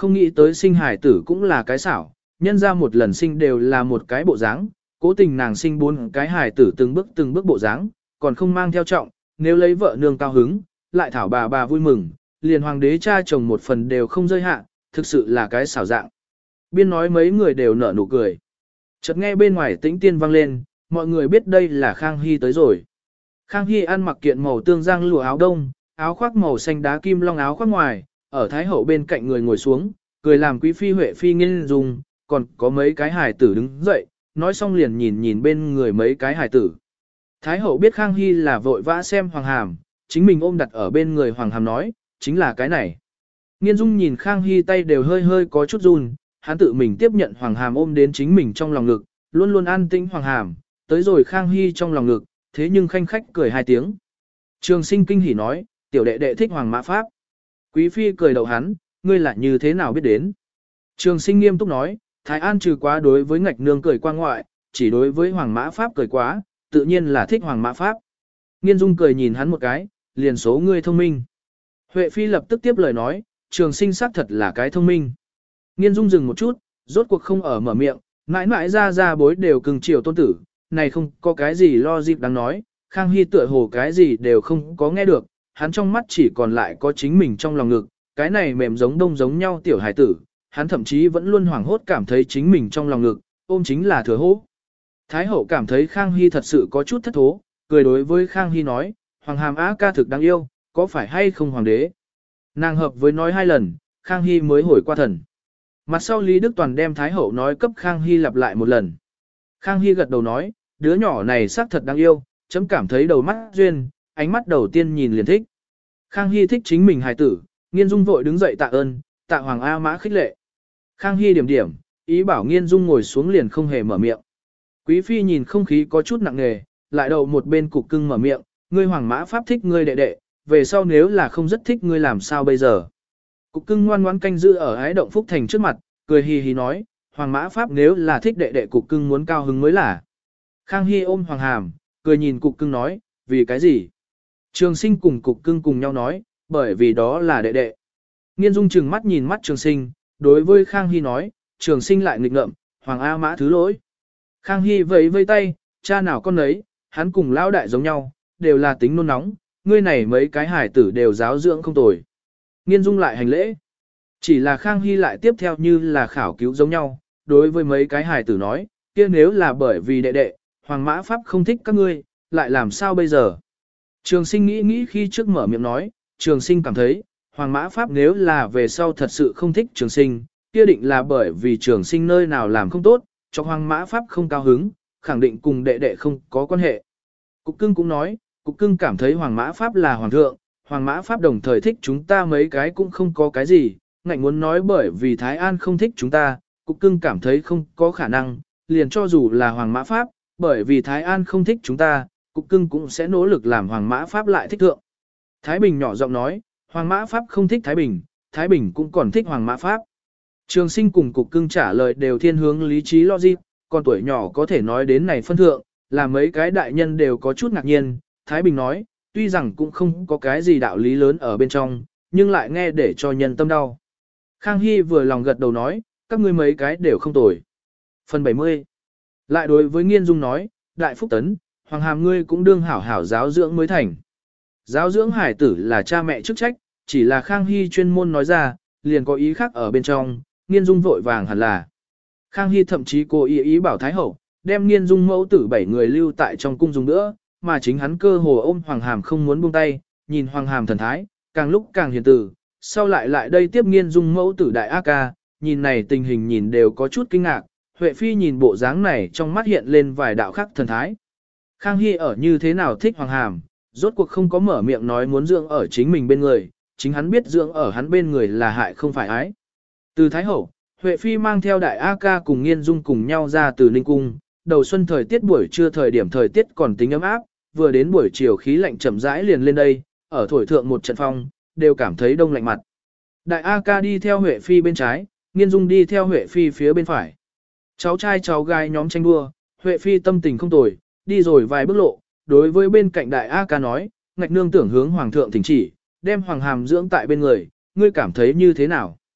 không nghĩ tới sinh hài tử cũng là cái xảo, nhân ra một lần sinh đều là một cái bộ dáng, cố tình nàng sinh bốn cái hài tử từng bước từng bước bộ dáng, còn không mang theo trọng, nếu lấy vợ nương cao hứng, lại thảo bà bà vui mừng, liền hoàng đế cha chồng một phần đều không rơi hạ, thực sự là cái xảo dạng. Biên nói mấy người đều nở nụ cười. Chợt nghe bên ngoài tĩnh tiên vang lên, mọi người biết đây là Khang Hy tới rồi. Khang Hy ăn mặc kiện màu tương giang lụa áo đông, áo khoác màu xanh đá kim long áo khoác ngoài, ở thái hậu bên cạnh người ngồi xuống, cười làm quý phi Huệ phi Nghiên Dung, còn có mấy cái hài tử đứng dậy, nói xong liền nhìn nhìn bên người mấy cái hài tử. Thái hậu biết Khang Hy là vội vã xem Hoàng Hàm, chính mình ôm đặt ở bên người Hoàng Hàm nói, chính là cái này. Nghiên Dung nhìn Khang Hy tay đều hơi hơi có chút run, hắn tự mình tiếp nhận Hoàng Hàm ôm đến chính mình trong lòng ngực, luôn luôn an tĩnh Hoàng Hàm, tới rồi Khang Hy trong lòng ngực, thế nhưng khanh khách cười hai tiếng. Trường Sinh kinh hỉ nói, tiểu đệ đệ thích Hoàng Mã Pháp. Quý phi cười đậu hắn, ngươi là như thế nào biết đến. Trường Sinh nghiêm túc nói, Thái An trừ quá đối với ngạch nương cười qua ngoại, chỉ đối với Hoàng Mã Pháp cười quá, tự nhiên là thích Hoàng Mã Pháp. Nghiên Dung cười nhìn hắn một cái, liền số ngươi thông minh. Huệ phi lập tức tiếp lời nói, Trường Sinh xác thật là cái thông minh. Nghiên Dung dừng một chút, rốt cuộc không ở mở miệng, mãi mãi ra ra bối đều cưng chiều tôn tử, này không có cái gì lo dịp đáng nói, Khang Hy tựa hồ cái gì đều không có nghe được, hắn trong mắt chỉ còn lại có chính mình trong lòng ngực, cái này mềm giống đông giống nhau tiểu hải tử, hắn thậm chí vẫn luôn hoảng hốt cảm thấy chính mình trong lòng ngực, ôm chính là thừa hố. Thái hậu cảm thấy Khang Hy thật sự có chút thất thố, cười đối với Khang Hy nói, Hoàng Hàm Á ca thực đáng yêu, có phải hay không hoàng đế? Nàng hợp với nói hai lần, Khang Hy mới hồi qua thần. Mặt sau Lý Đức Toàn đem Thái hậu nói cấp Khang Hy lặp lại một lần. Khang Hy gật đầu nói, đứa nhỏ này xác thật đáng yêu, chấm cảm thấy đầu mắt duyên, ánh mắt đầu tiên nhìn liền thích. Khang Hy thích chính mình hài tử, Nghiên Dung vội đứng dậy tạ ơn, tạ Hoàng A Mã khích lệ. Khang Hy điểm điểm, ý bảo Nghiên Dung ngồi xuống liền không hề mở miệng. Quý phi nhìn không khí có chút nặng nề, lại đầu một bên cục cưng mở miệng, ngươi Hoàng Mã Pháp thích ngươi đệ đệ, về sau nếu là không rất thích ngươi làm sao bây giờ. Cục cưng ngoan ngoãn canh giữ ở ái động Phúc Thành trước mặt, cười hì hì nói, Hoàng Mã Pháp nếu là thích đệ đệ cục cưng muốn cao hứng mới là. Khang Hy ôm Hoàng Hàm, cười nhìn cục cưng nói, vì cái gì? Trường Sinh cùng cục cưng cùng nhau nói, bởi vì đó là đệ đệ. Nghiên Dung trừng mắt nhìn mắt Trường Sinh, đối với Khang Hy nói, Trường Sinh lại nghịch ngợm, Hoàng A Mã thứ lỗi. Khang Hy vẫy vây tay, cha nào con nấy, hắn cùng lão đại giống nhau, đều là tính nôn nóng, ngươi này mấy cái hải tử đều giáo dưỡng không tồi. Nghiên Dung lại hành lễ. Chỉ là Khang Hy lại tiếp theo như là khảo cứu giống nhau, đối với mấy cái hải tử nói, kia nếu là bởi vì đệ đệ, Hoàng Mã Pháp không thích các ngươi, lại làm sao bây giờ? Trường Sinh nghĩ nghĩ khi trước mở miệng nói, Trường Sinh cảm thấy, Hoàng Mã Pháp nếu là về sau thật sự không thích Trường Sinh, kia định là bởi vì Trường Sinh nơi nào làm không tốt, cho Hoàng Mã Pháp không cao hứng, khẳng định cùng đệ đệ không có quan hệ. Cục cưng cũng nói, Cục cưng cảm thấy Hoàng Mã Pháp là Hoàng thượng, Hoàng Mã Pháp đồng thời thích chúng ta mấy cái cũng không có cái gì, ngạnh muốn nói bởi vì Thái An không thích chúng ta, Cục cưng cảm thấy không có khả năng, liền cho dù là Hoàng Mã Pháp, bởi vì Thái An không thích chúng ta, Cục cưng cũng sẽ nỗ lực làm Hoàng Mã Pháp lại thích thượng. Thái Bình nhỏ giọng nói, Hoàng Mã Pháp không thích Thái Bình, Thái Bình cũng còn thích Hoàng Mã Pháp. Trường Sinh cùng Cục cưng trả lời đều thiên hướng lý trí logic, con tuổi nhỏ có thể nói đến này phân thượng, là mấy cái đại nhân đều có chút ngạc nhiên. Thái Bình nói, tuy rằng cũng không có cái gì đạo lý lớn ở bên trong, nhưng lại nghe để cho nhân tâm đau. Khang Hy vừa lòng gật đầu nói, các ngươi mấy cái đều không tồi. Phần bảy mươi. Lại đối với Nghiên Dung nói, Đại Phúc Tấn, Hoàng Hàm ngươi cũng đương hảo hảo giáo dưỡng mới thành. Giáo dưỡng hải tử là cha mẹ chức trách, chỉ là Khang Hy chuyên môn nói ra, liền có ý khác ở bên trong, Nghiên Dung vội vàng hẳn là. Khang Hy thậm chí cố ý ý bảo Thái Hậu, đem Nghiên Dung mẫu tử bảy người lưu tại trong cung dùng nữa, mà chính hắn cơ hồ ôm Hoàng Hàm không muốn buông tay, nhìn Hoàng Hàm thần thái, càng lúc càng hiền từ, sau lại lại đây tiếp Nghiên Dung mẫu tử đại A ca, nhìn này tình hình nhìn đều có chút kinh ngạc, Huệ Phi nhìn bộ dáng này trong mắt hiện lên vài đạo khắc thần thái. Khang Hy ở như thế nào thích Hoàng Hàm, rốt cuộc không có mở miệng nói muốn dưỡng ở chính mình bên người, chính hắn biết dưỡng ở hắn bên người là hại không phải ái. Từ Thái Hậu, Huệ Phi mang theo đại A ca cùng Nghiên Dung cùng nhau ra từ Ninh Cung, đầu xuân thời tiết buổi trưa thời điểm thời tiết còn tính ấm áp, vừa đến buổi chiều khí lạnh chậm rãi liền lên đây, ở thổi thượng một trận phong, đều cảm thấy đông lạnh mặt. Đại A ca đi theo Huệ Phi bên trái, Nghiên Dung đi theo Huệ Phi phía bên phải. Cháu trai cháu gái nhóm tranh đua, Huệ Phi tâm tình không tồi, đi rồi vài bước lộ, đối với bên cạnh đại A ca nói, ngạch nương tưởng hướng Hoàng thượng thỉnh chỉ, đem Hoàng Hàm dưỡng tại bên người, ngươi cảm thấy như thế nào?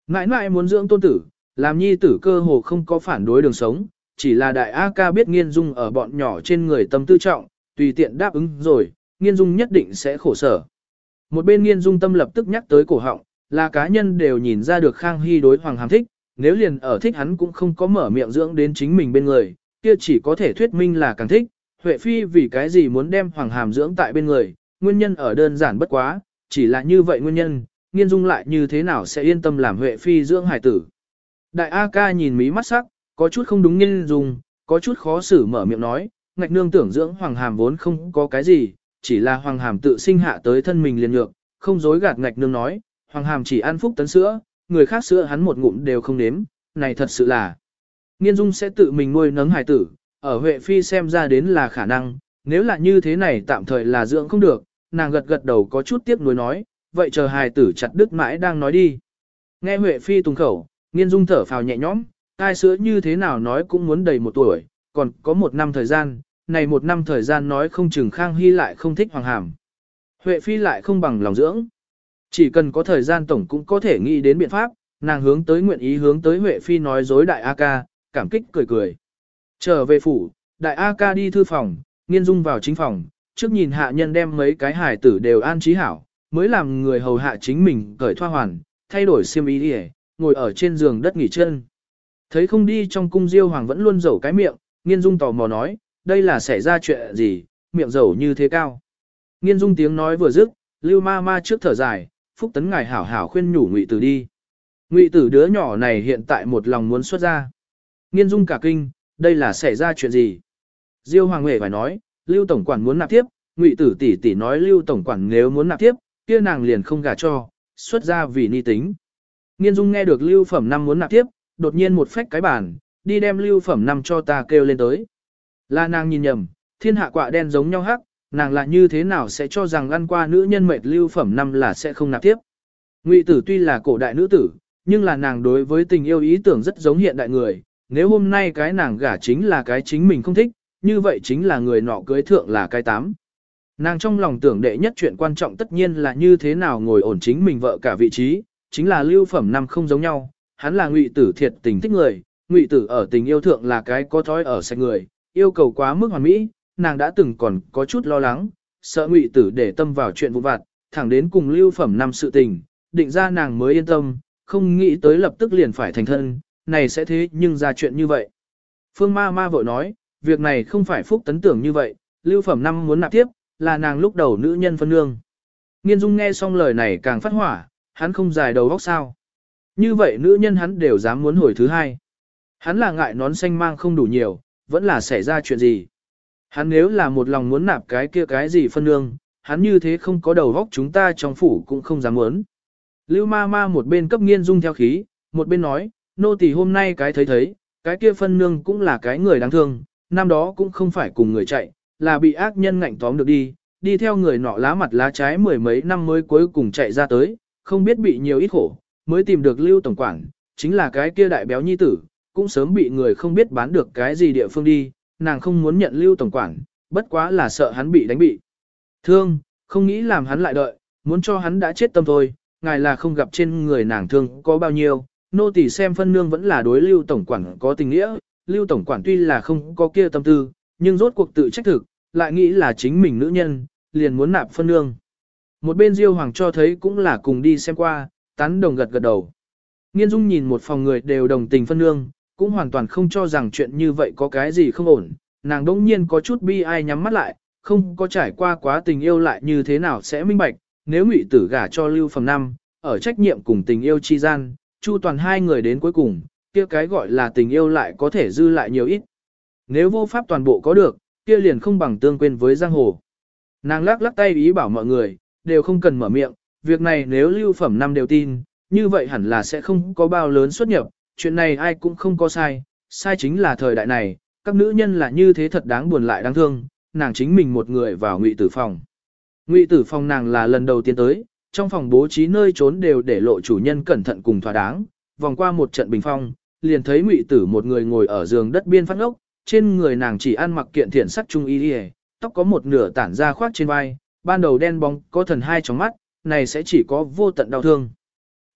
Ngại ngại muốn dưỡng tôn tử, làm nhi tử cơ hồ không có phản đối đường sống, chỉ là đại A ca biết Nghiên Dung ở bọn nhỏ trên người tâm tư trọng, tùy tiện đáp ứng rồi, Nghiên Dung nhất định sẽ khổ sở. Một bên Nghiên Dung tâm lập tức nhắc tới cổ họng, là cá nhân đều nhìn ra được Khang Hy đối Hoàng Hàm thích, nếu liền ở thích hắn cũng không có mở miệng dưỡng đến chính mình bên người, kia chỉ có thể thuyết minh là càng thích. Huệ Phi vì cái gì muốn đem Hoàng Hàm dưỡng tại bên người, nguyên nhân ở đơn giản bất quá, chỉ là như vậy nguyên nhân, Nghiên Dung lại như thế nào sẽ yên tâm làm Huệ Phi dưỡng hài tử. Đại A ca nhìn mí mắt sắc, có chút không đúng Nghiên Dung, có chút khó xử mở miệng nói, ngạch nương tưởng dưỡng Hoàng Hàm vốn không có cái gì, chỉ là Hoàng Hàm tự sinh hạ tới thân mình liền nhược, không dối gạt ngạch nương nói, Hoàng Hàm chỉ ăn phúc tấn sữa, người khác sữa hắn một ngụm đều không nếm, này thật sự là. Nghiên Dung sẽ tự mình nuôi nấng hài tử, ở Huệ Phi xem ra đến là khả năng, nếu là như thế này tạm thời là dưỡng không được, nàng gật gật đầu có chút tiếc nuối nói, vậy chờ hài tử chặt đứt mãi đang nói đi. Nghe Huệ Phi tùng khẩu, Nghiên Dung thở phào nhẹ nhõm, tai sữa như thế nào nói cũng muốn đầy một tuổi, còn có một năm thời gian, này một năm thời gian nói không chừng Khang Hy lại không thích Hoàng Hàm. Huệ Phi lại không bằng lòng dưỡng. Chỉ cần có thời gian tổng cũng có thể nghĩ đến biện pháp, nàng hướng tới nguyện ý hướng tới Huệ Phi nói dối đại A ca, cảm kích cười cười. Trở về phủ, đại A ca đi thư phòng, Nghiên Dung vào chính phòng, trước nhìn hạ nhân đem mấy cái hài tử đều an trí hảo, mới làm người hầu hạ chính mình cởi thoa hoàn, thay đổi xiêm y đi, ngồi ở trên giường đất nghỉ chân. Thấy không đi trong cung Diêu Hoàng vẫn luôn dẩu cái miệng, Nghiên Dung tò mò nói, đây là xảy ra chuyện gì, miệng dẩu như thế cao. Nghiên Dung tiếng nói vừa dứt, Lưu ma ma trước thở dài, Phúc Tấn ngài hảo hảo khuyên nhủ Ngụy Tử đi. Ngụy Tử đứa nhỏ này hiện tại một lòng muốn xuất ra. Nghiên Dung cả kinh, đây là xảy ra chuyện gì? Diêu Hoàng Huệ phải nói, Lưu tổng quản muốn nạp tiếp, Ngụy Tử tỷ tỷ nói Lưu tổng quản nếu muốn nạp tiếp, kia nàng liền không gả cho, xuất ra vì ni tính. Nghiên Dung nghe được Lưu Phẩm Năm muốn nạp tiếp, đột nhiên một phách cái bàn, đi đem Lưu Phẩm Năm cho ta kêu lên tới. Là nàng nhìn nhầm, thiên hạ quạ đen giống nhau hắc, nàng lại như thế nào sẽ cho rằng ăn qua nữ nhân mệt Lưu Phẩm Năm là sẽ không nạp tiếp. Ngụy Tử tuy là cổ đại nữ tử, nhưng là nàng đối với tình yêu ý tưởng rất giống hiện đại người, nếu hôm nay cái nàng gả chính là cái chính mình không thích, như vậy chính là người nọ cưới thượng là cái tám. Nàng trong lòng tưởng đệ nhất chuyện quan trọng tất nhiên là như thế nào ngồi ổn chính mình vợ cả vị trí, chính là Lưu Phẩm Năm không giống nhau, hắn là Ngụy Tử thiệt tình thích người, Ngụy Tử ở tình yêu thượng là cái có thói ở sạch người, yêu cầu quá mức hoàn mỹ, nàng đã từng còn có chút lo lắng, sợ Ngụy Tử để tâm vào chuyện vụ vặt, thẳng đến cùng Lưu Phẩm Năm sự tình, định ra nàng mới yên tâm, không nghĩ tới lập tức liền phải thành thân, này sẽ thế nhưng ra chuyện như vậy. Phương ma ma vội nói, việc này không phải Phúc Tấn tưởng như vậy, Lưu Phẩm Năm muốn nạp tiếp, là nàng lúc đầu nữ nhân phân nương. Nghiên Dung nghe xong lời này càng phát hỏa, hắn không dài đầu óc sao. Như vậy nữ nhân hắn đều dám muốn hồi thứ hai. Hắn là ngại nón xanh mang không đủ nhiều, vẫn là xảy ra chuyện gì. Hắn nếu là một lòng muốn nạp cái kia cái gì phân nương, hắn như thế không có đầu óc chúng ta trong phủ cũng không dám muốn. Lưu ma ma một bên cấp Nghiên Dung theo khí, một bên nói, nô tỳ hôm nay cái thấy thấy, cái kia phân nương cũng là cái người đáng thương, năm đó cũng không phải cùng người chạy, là bị ác nhân ngạnh tóm được đi, đi theo người nọ lá mặt lá trái mười mấy năm mới cuối cùng chạy ra tới, không biết bị nhiều ít khổ, mới tìm được Lưu tổng quản, chính là cái kia đại béo nhi tử, cũng sớm bị người không biết bán được cái gì địa phương đi, nàng không muốn nhận Lưu tổng quản, bất quá là sợ hắn bị đánh bị thương, không nghĩ làm hắn lại đợi, muốn cho hắn đã chết tâm thôi, ngài là không gặp trên người nàng thương có bao nhiêu, nô tỳ xem phân nương vẫn là đối Lưu tổng quản có tình nghĩa, Lưu tổng quản tuy là không có kia tâm tư, nhưng rốt cuộc tự trách thực, lại nghĩ là chính mình nữ nhân, liền muốn nạp phân nương. Một bên Diêu Hoàng cho thấy cũng là cùng đi xem qua, tán đồng gật gật đầu. Nghiên Dung nhìn một phòng người đều đồng tình phân nương, cũng hoàn toàn không cho rằng chuyện như vậy có cái gì không ổn, nàng đỗng nhiên có chút bi ai nhắm mắt lại, không có trải qua quá tình yêu lại như thế nào sẽ minh bạch, nếu Ngụy Tử gả cho Lưu Phẩm Năm, ở trách nhiệm cùng tình yêu chi gian, chu toàn hai người đến cuối cùng, kia cái gọi là tình yêu lại có thể dư lại nhiều ít. Nếu vô pháp toàn bộ có được, kia liền không bằng tương quên với giang hồ. Nàng lắc lắc tay ý bảo mọi người, đều không cần mở miệng, việc này nếu Lưu Phẩm Năm đều tin, như vậy hẳn là sẽ không có bao lớn xuất nhập, chuyện này ai cũng không có sai, sai chính là thời đại này, các nữ nhân là như thế thật đáng buồn lại đáng thương, nàng chính mình một người vào Ngụy Tử phòng. Ngụy Tử phòng nàng là lần đầu tiên tới, trong phòng bố trí nơi trốn đều để lộ chủ nhân cẩn thận cùng thỏa đáng, vòng qua một trận bình phong, liền thấy Ngụy Tử một người ngồi ở giường đất biên phát ốc, trên người nàng chỉ ăn mặc kiện thiện sắc trung y, tóc có một nửa tản ra khoác trên vai, ban đầu đen bóng có thần hai trong mắt, này sẽ chỉ có vô tận đau thương.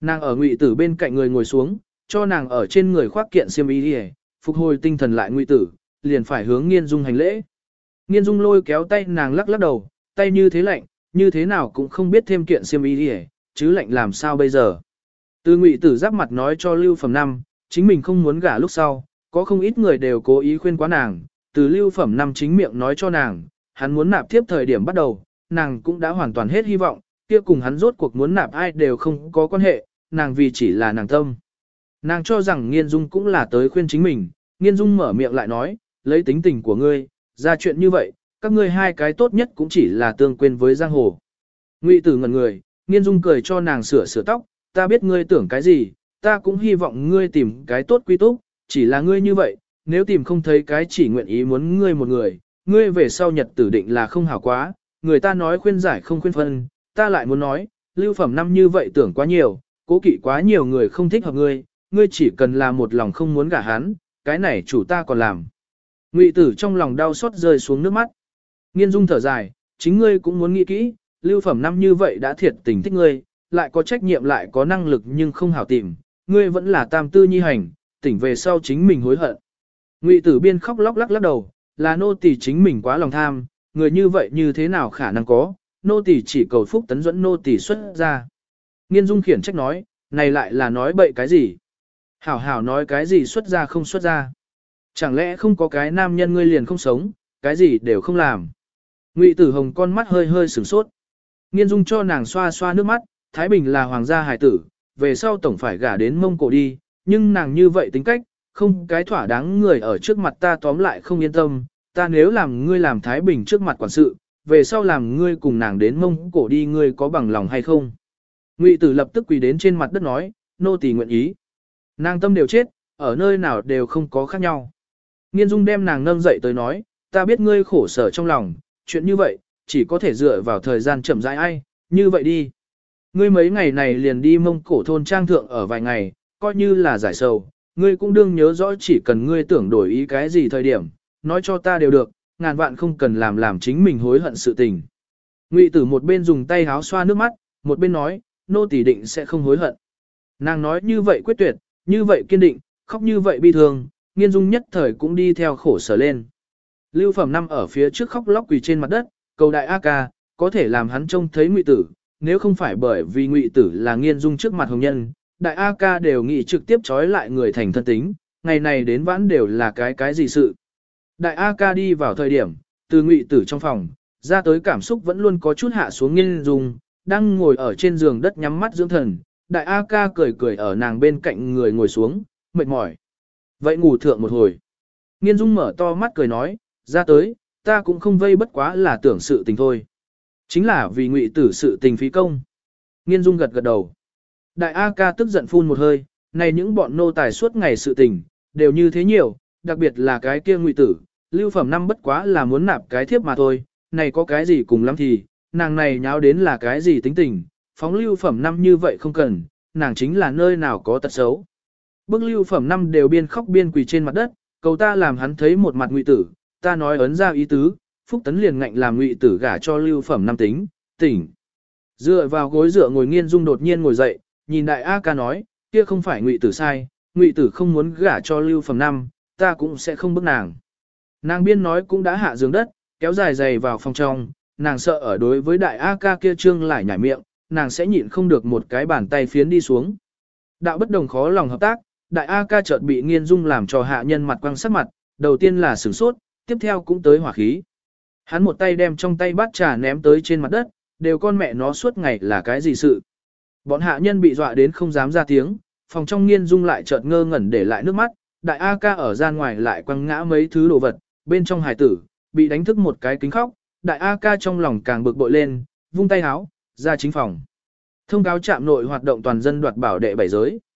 Nàng ở Ngụy Tử bên cạnh người ngồi xuống, cho nàng ở trên người khoác kiện xiêm y đi, phục hồi tinh thần lại Ngụy Tử, liền phải hướng Nghiên Dung hành lễ. Nghiên Dung lôi kéo tay nàng lắc lắc đầu, tay như thế lạnh, như thế nào cũng không biết thêm kiện xiêm y đi, chứ lạnh làm sao bây giờ. Từ Ngụy Tử giáp mặt nói cho Lưu Phẩm Năm, chính mình không muốn gả lúc sau, có không ít người đều cố ý khuyên quá nàng, từ Lưu Phẩm Năm chính miệng nói cho nàng, hắn muốn nạp tiếp thời điểm bắt đầu, nàng cũng đã hoàn toàn hết hy vọng, kia cùng hắn rốt cuộc muốn nạp ai đều không có quan hệ, nàng vì chỉ là nàng tâm. Nàng cho rằng Nghiên Dung cũng là tới khuyên chính mình, Nghiên Dung mở miệng lại nói, lấy tính tình của ngươi, ra chuyện như vậy, các ngươi hai cái tốt nhất cũng chỉ là tương quên với giang hồ. Ngụy Tử ngẩn người, Nghiên Dung cười cho nàng sửa sửa tóc, ta biết ngươi tưởng cái gì, ta cũng hy vọng ngươi tìm cái tốt quy túc, chỉ là ngươi như vậy, nếu tìm không thấy cái chỉ nguyện ý muốn ngươi một người, ngươi về sau nhật tử định là không hảo quá, người ta nói khuyên giải không khuyên phân, ta lại muốn nói, Lưu Phẩm Năm như vậy tưởng quá nhiều, cố kỵ quá nhiều người không thích hợp ngươi, ngươi chỉ cần là một lòng không muốn gả hắn, cái này chủ ta còn làm. Ngụy Tử trong lòng đau xót rơi xuống nước mắt. Nghiên Dung thở dài, chính ngươi cũng muốn nghĩ kỹ, Lưu Phẩm Năm như vậy đã thiệt tình thích ngươi, lại có trách nhiệm lại có năng lực nhưng không hảo tìm, ngươi vẫn là tam tư nhi hành, tỉnh về sau chính mình hối hận. Ngụy Tử biên khóc lóc lắc lắc đầu, là nô tỳ chính mình quá lòng tham, người như vậy như thế nào khả năng có, nô tỳ chỉ cầu phúc tấn dẫn nô tỳ xuất ra. Nghiên Dung khiển trách nói, này lại là nói bậy cái gì? Hảo hảo nói cái gì xuất ra không xuất ra? Chẳng lẽ không có cái nam nhân ngươi liền không sống, cái gì đều không làm? Ngụy Tử Hồng con mắt hơi hơi sửng sốt. Nghiên Dung cho nàng xoa xoa nước mắt, Thái Bình là hoàng gia hài tử, về sau tổng phải gả đến Mông Cổ đi, nhưng nàng như vậy tính cách, không cái thỏa đáng người ở trước mặt ta tóm lại không yên tâm, ta nếu làm ngươi làm Thái Bình trước mặt quản sự, về sau làm ngươi cùng nàng đến Mông Cổ đi ngươi có bằng lòng hay không? Ngụy Tử lập tức quỳ đến trên mặt đất nói, nô tỳ nguyện ý. Nàng tâm đều chết, ở nơi nào đều không có khác nhau. Nghiên Dung đem nàng nâng dậy tới nói, ta biết ngươi khổ sở trong lòng, chuyện như vậy, chỉ có thể dựa vào thời gian chậm rãi ai, như vậy đi. Ngươi mấy ngày này liền đi Mông Cổ thôn trang thượng ở vài ngày, coi như là giải sầu, ngươi cũng đương nhớ rõ chỉ cần ngươi tưởng đổi ý cái gì thời điểm, nói cho ta đều được, ngàn vạn không cần làm làm chính mình hối hận sự tình. Ngụy Tử một bên dùng tay háo xoa nước mắt, một bên nói, nô tỳ định sẽ không hối hận. Nàng nói như vậy quyết tuyệt, như vậy kiên định, khóc như vậy bi thương, Nghiên Dung nhất thời cũng đi theo khổ sở lên. Lưu Phẩm Năm ở phía trước khóc lóc quỳ trên mặt đất, cầu đại A ca, có thể làm hắn trông thấy Ngụy Tử, nếu không phải bởi vì Ngụy Tử là Nghiên Dung trước mặt hồng nhân, đại A ca đều nghĩ trực tiếp trói lại người thành thân tính, ngày này đến vãn đều là cái cái gì sự. Đại A ca đi vào thời điểm, từ Ngụy Tử trong phòng, ra tới cảm xúc vẫn luôn có chút hạ xuống Nghiên Dung, đang ngồi ở trên giường đất nhắm mắt dưỡng thần, đại A ca cười cười ở nàng bên cạnh người ngồi xuống, mệt mỏi. Vậy ngủ thượng một hồi. Nghiên Dung mở to mắt cười nói, ra tới, ta cũng không vây bất quá là tưởng sự tình thôi. Chính là vì Ngụy Tử sự tình phí công. Nghiên Dung gật gật đầu. Đại A ca tức giận phun một hơi, này những bọn nô tài suốt ngày sự tình, đều như thế nhiều, đặc biệt là cái kia Ngụy Tử, Lưu Phẩm Năm bất quá là muốn nạp cái thiếp mà thôi, này có cái gì cùng lắm thì, nàng này nháo đến là cái gì tính tình, phóng Lưu Phẩm Năm như vậy không cần, nàng chính là nơi nào có tật xấu. Bức Lưu Phẩm Năm đều biên khóc biên quỳ trên mặt đất, cầu ta làm hắn thấy một mặt Ngụy Tử, ta nói ấn ra ý tứ, Phúc Tấn liền ngạnh làm Ngụy Tử gả cho Lưu Phẩm Năm tính, tỉnh. Dựa vào gối dựa ngồi Nghiên Dung đột nhiên ngồi dậy, nhìn đại A ca nói, kia không phải Ngụy Tử sai, Ngụy Tử không muốn gả cho Lưu Phẩm Năm, ta cũng sẽ không bức nàng. Nàng biên nói cũng đã hạ giường đất, kéo dài giày vào phòng trong, nàng sợ ở đối với đại A ca kia trương lại nhảy miệng, nàng sẽ nhịn không được một cái bàn tay phiến đi xuống. Đạo bất đồng khó lòng hợp tác, đại A ca chợt bị Nghiên Dung làm cho hạ nhân mặt quăng sắc mặt, đầu tiên là sửng sốt, tiếp theo cũng tới hỏa khí. Hắn một tay đem trong tay bát trà ném tới trên mặt đất, đều con mẹ nó suốt ngày là cái gì sự. Bọn hạ nhân bị dọa đến không dám ra tiếng, phòng trong Nghiên Dung lại chợt ngơ ngẩn để lại nước mắt, đại A ca ở gian ngoài lại quăng ngã mấy thứ đồ vật, bên trong hài tử, bị đánh thức một cái kính khóc, đại A ca trong lòng càng bực bội lên, vung tay háo, ra chính phòng. Thông cáo trạm nội hoạt động toàn dân đoạt bảo đệ bảy giới.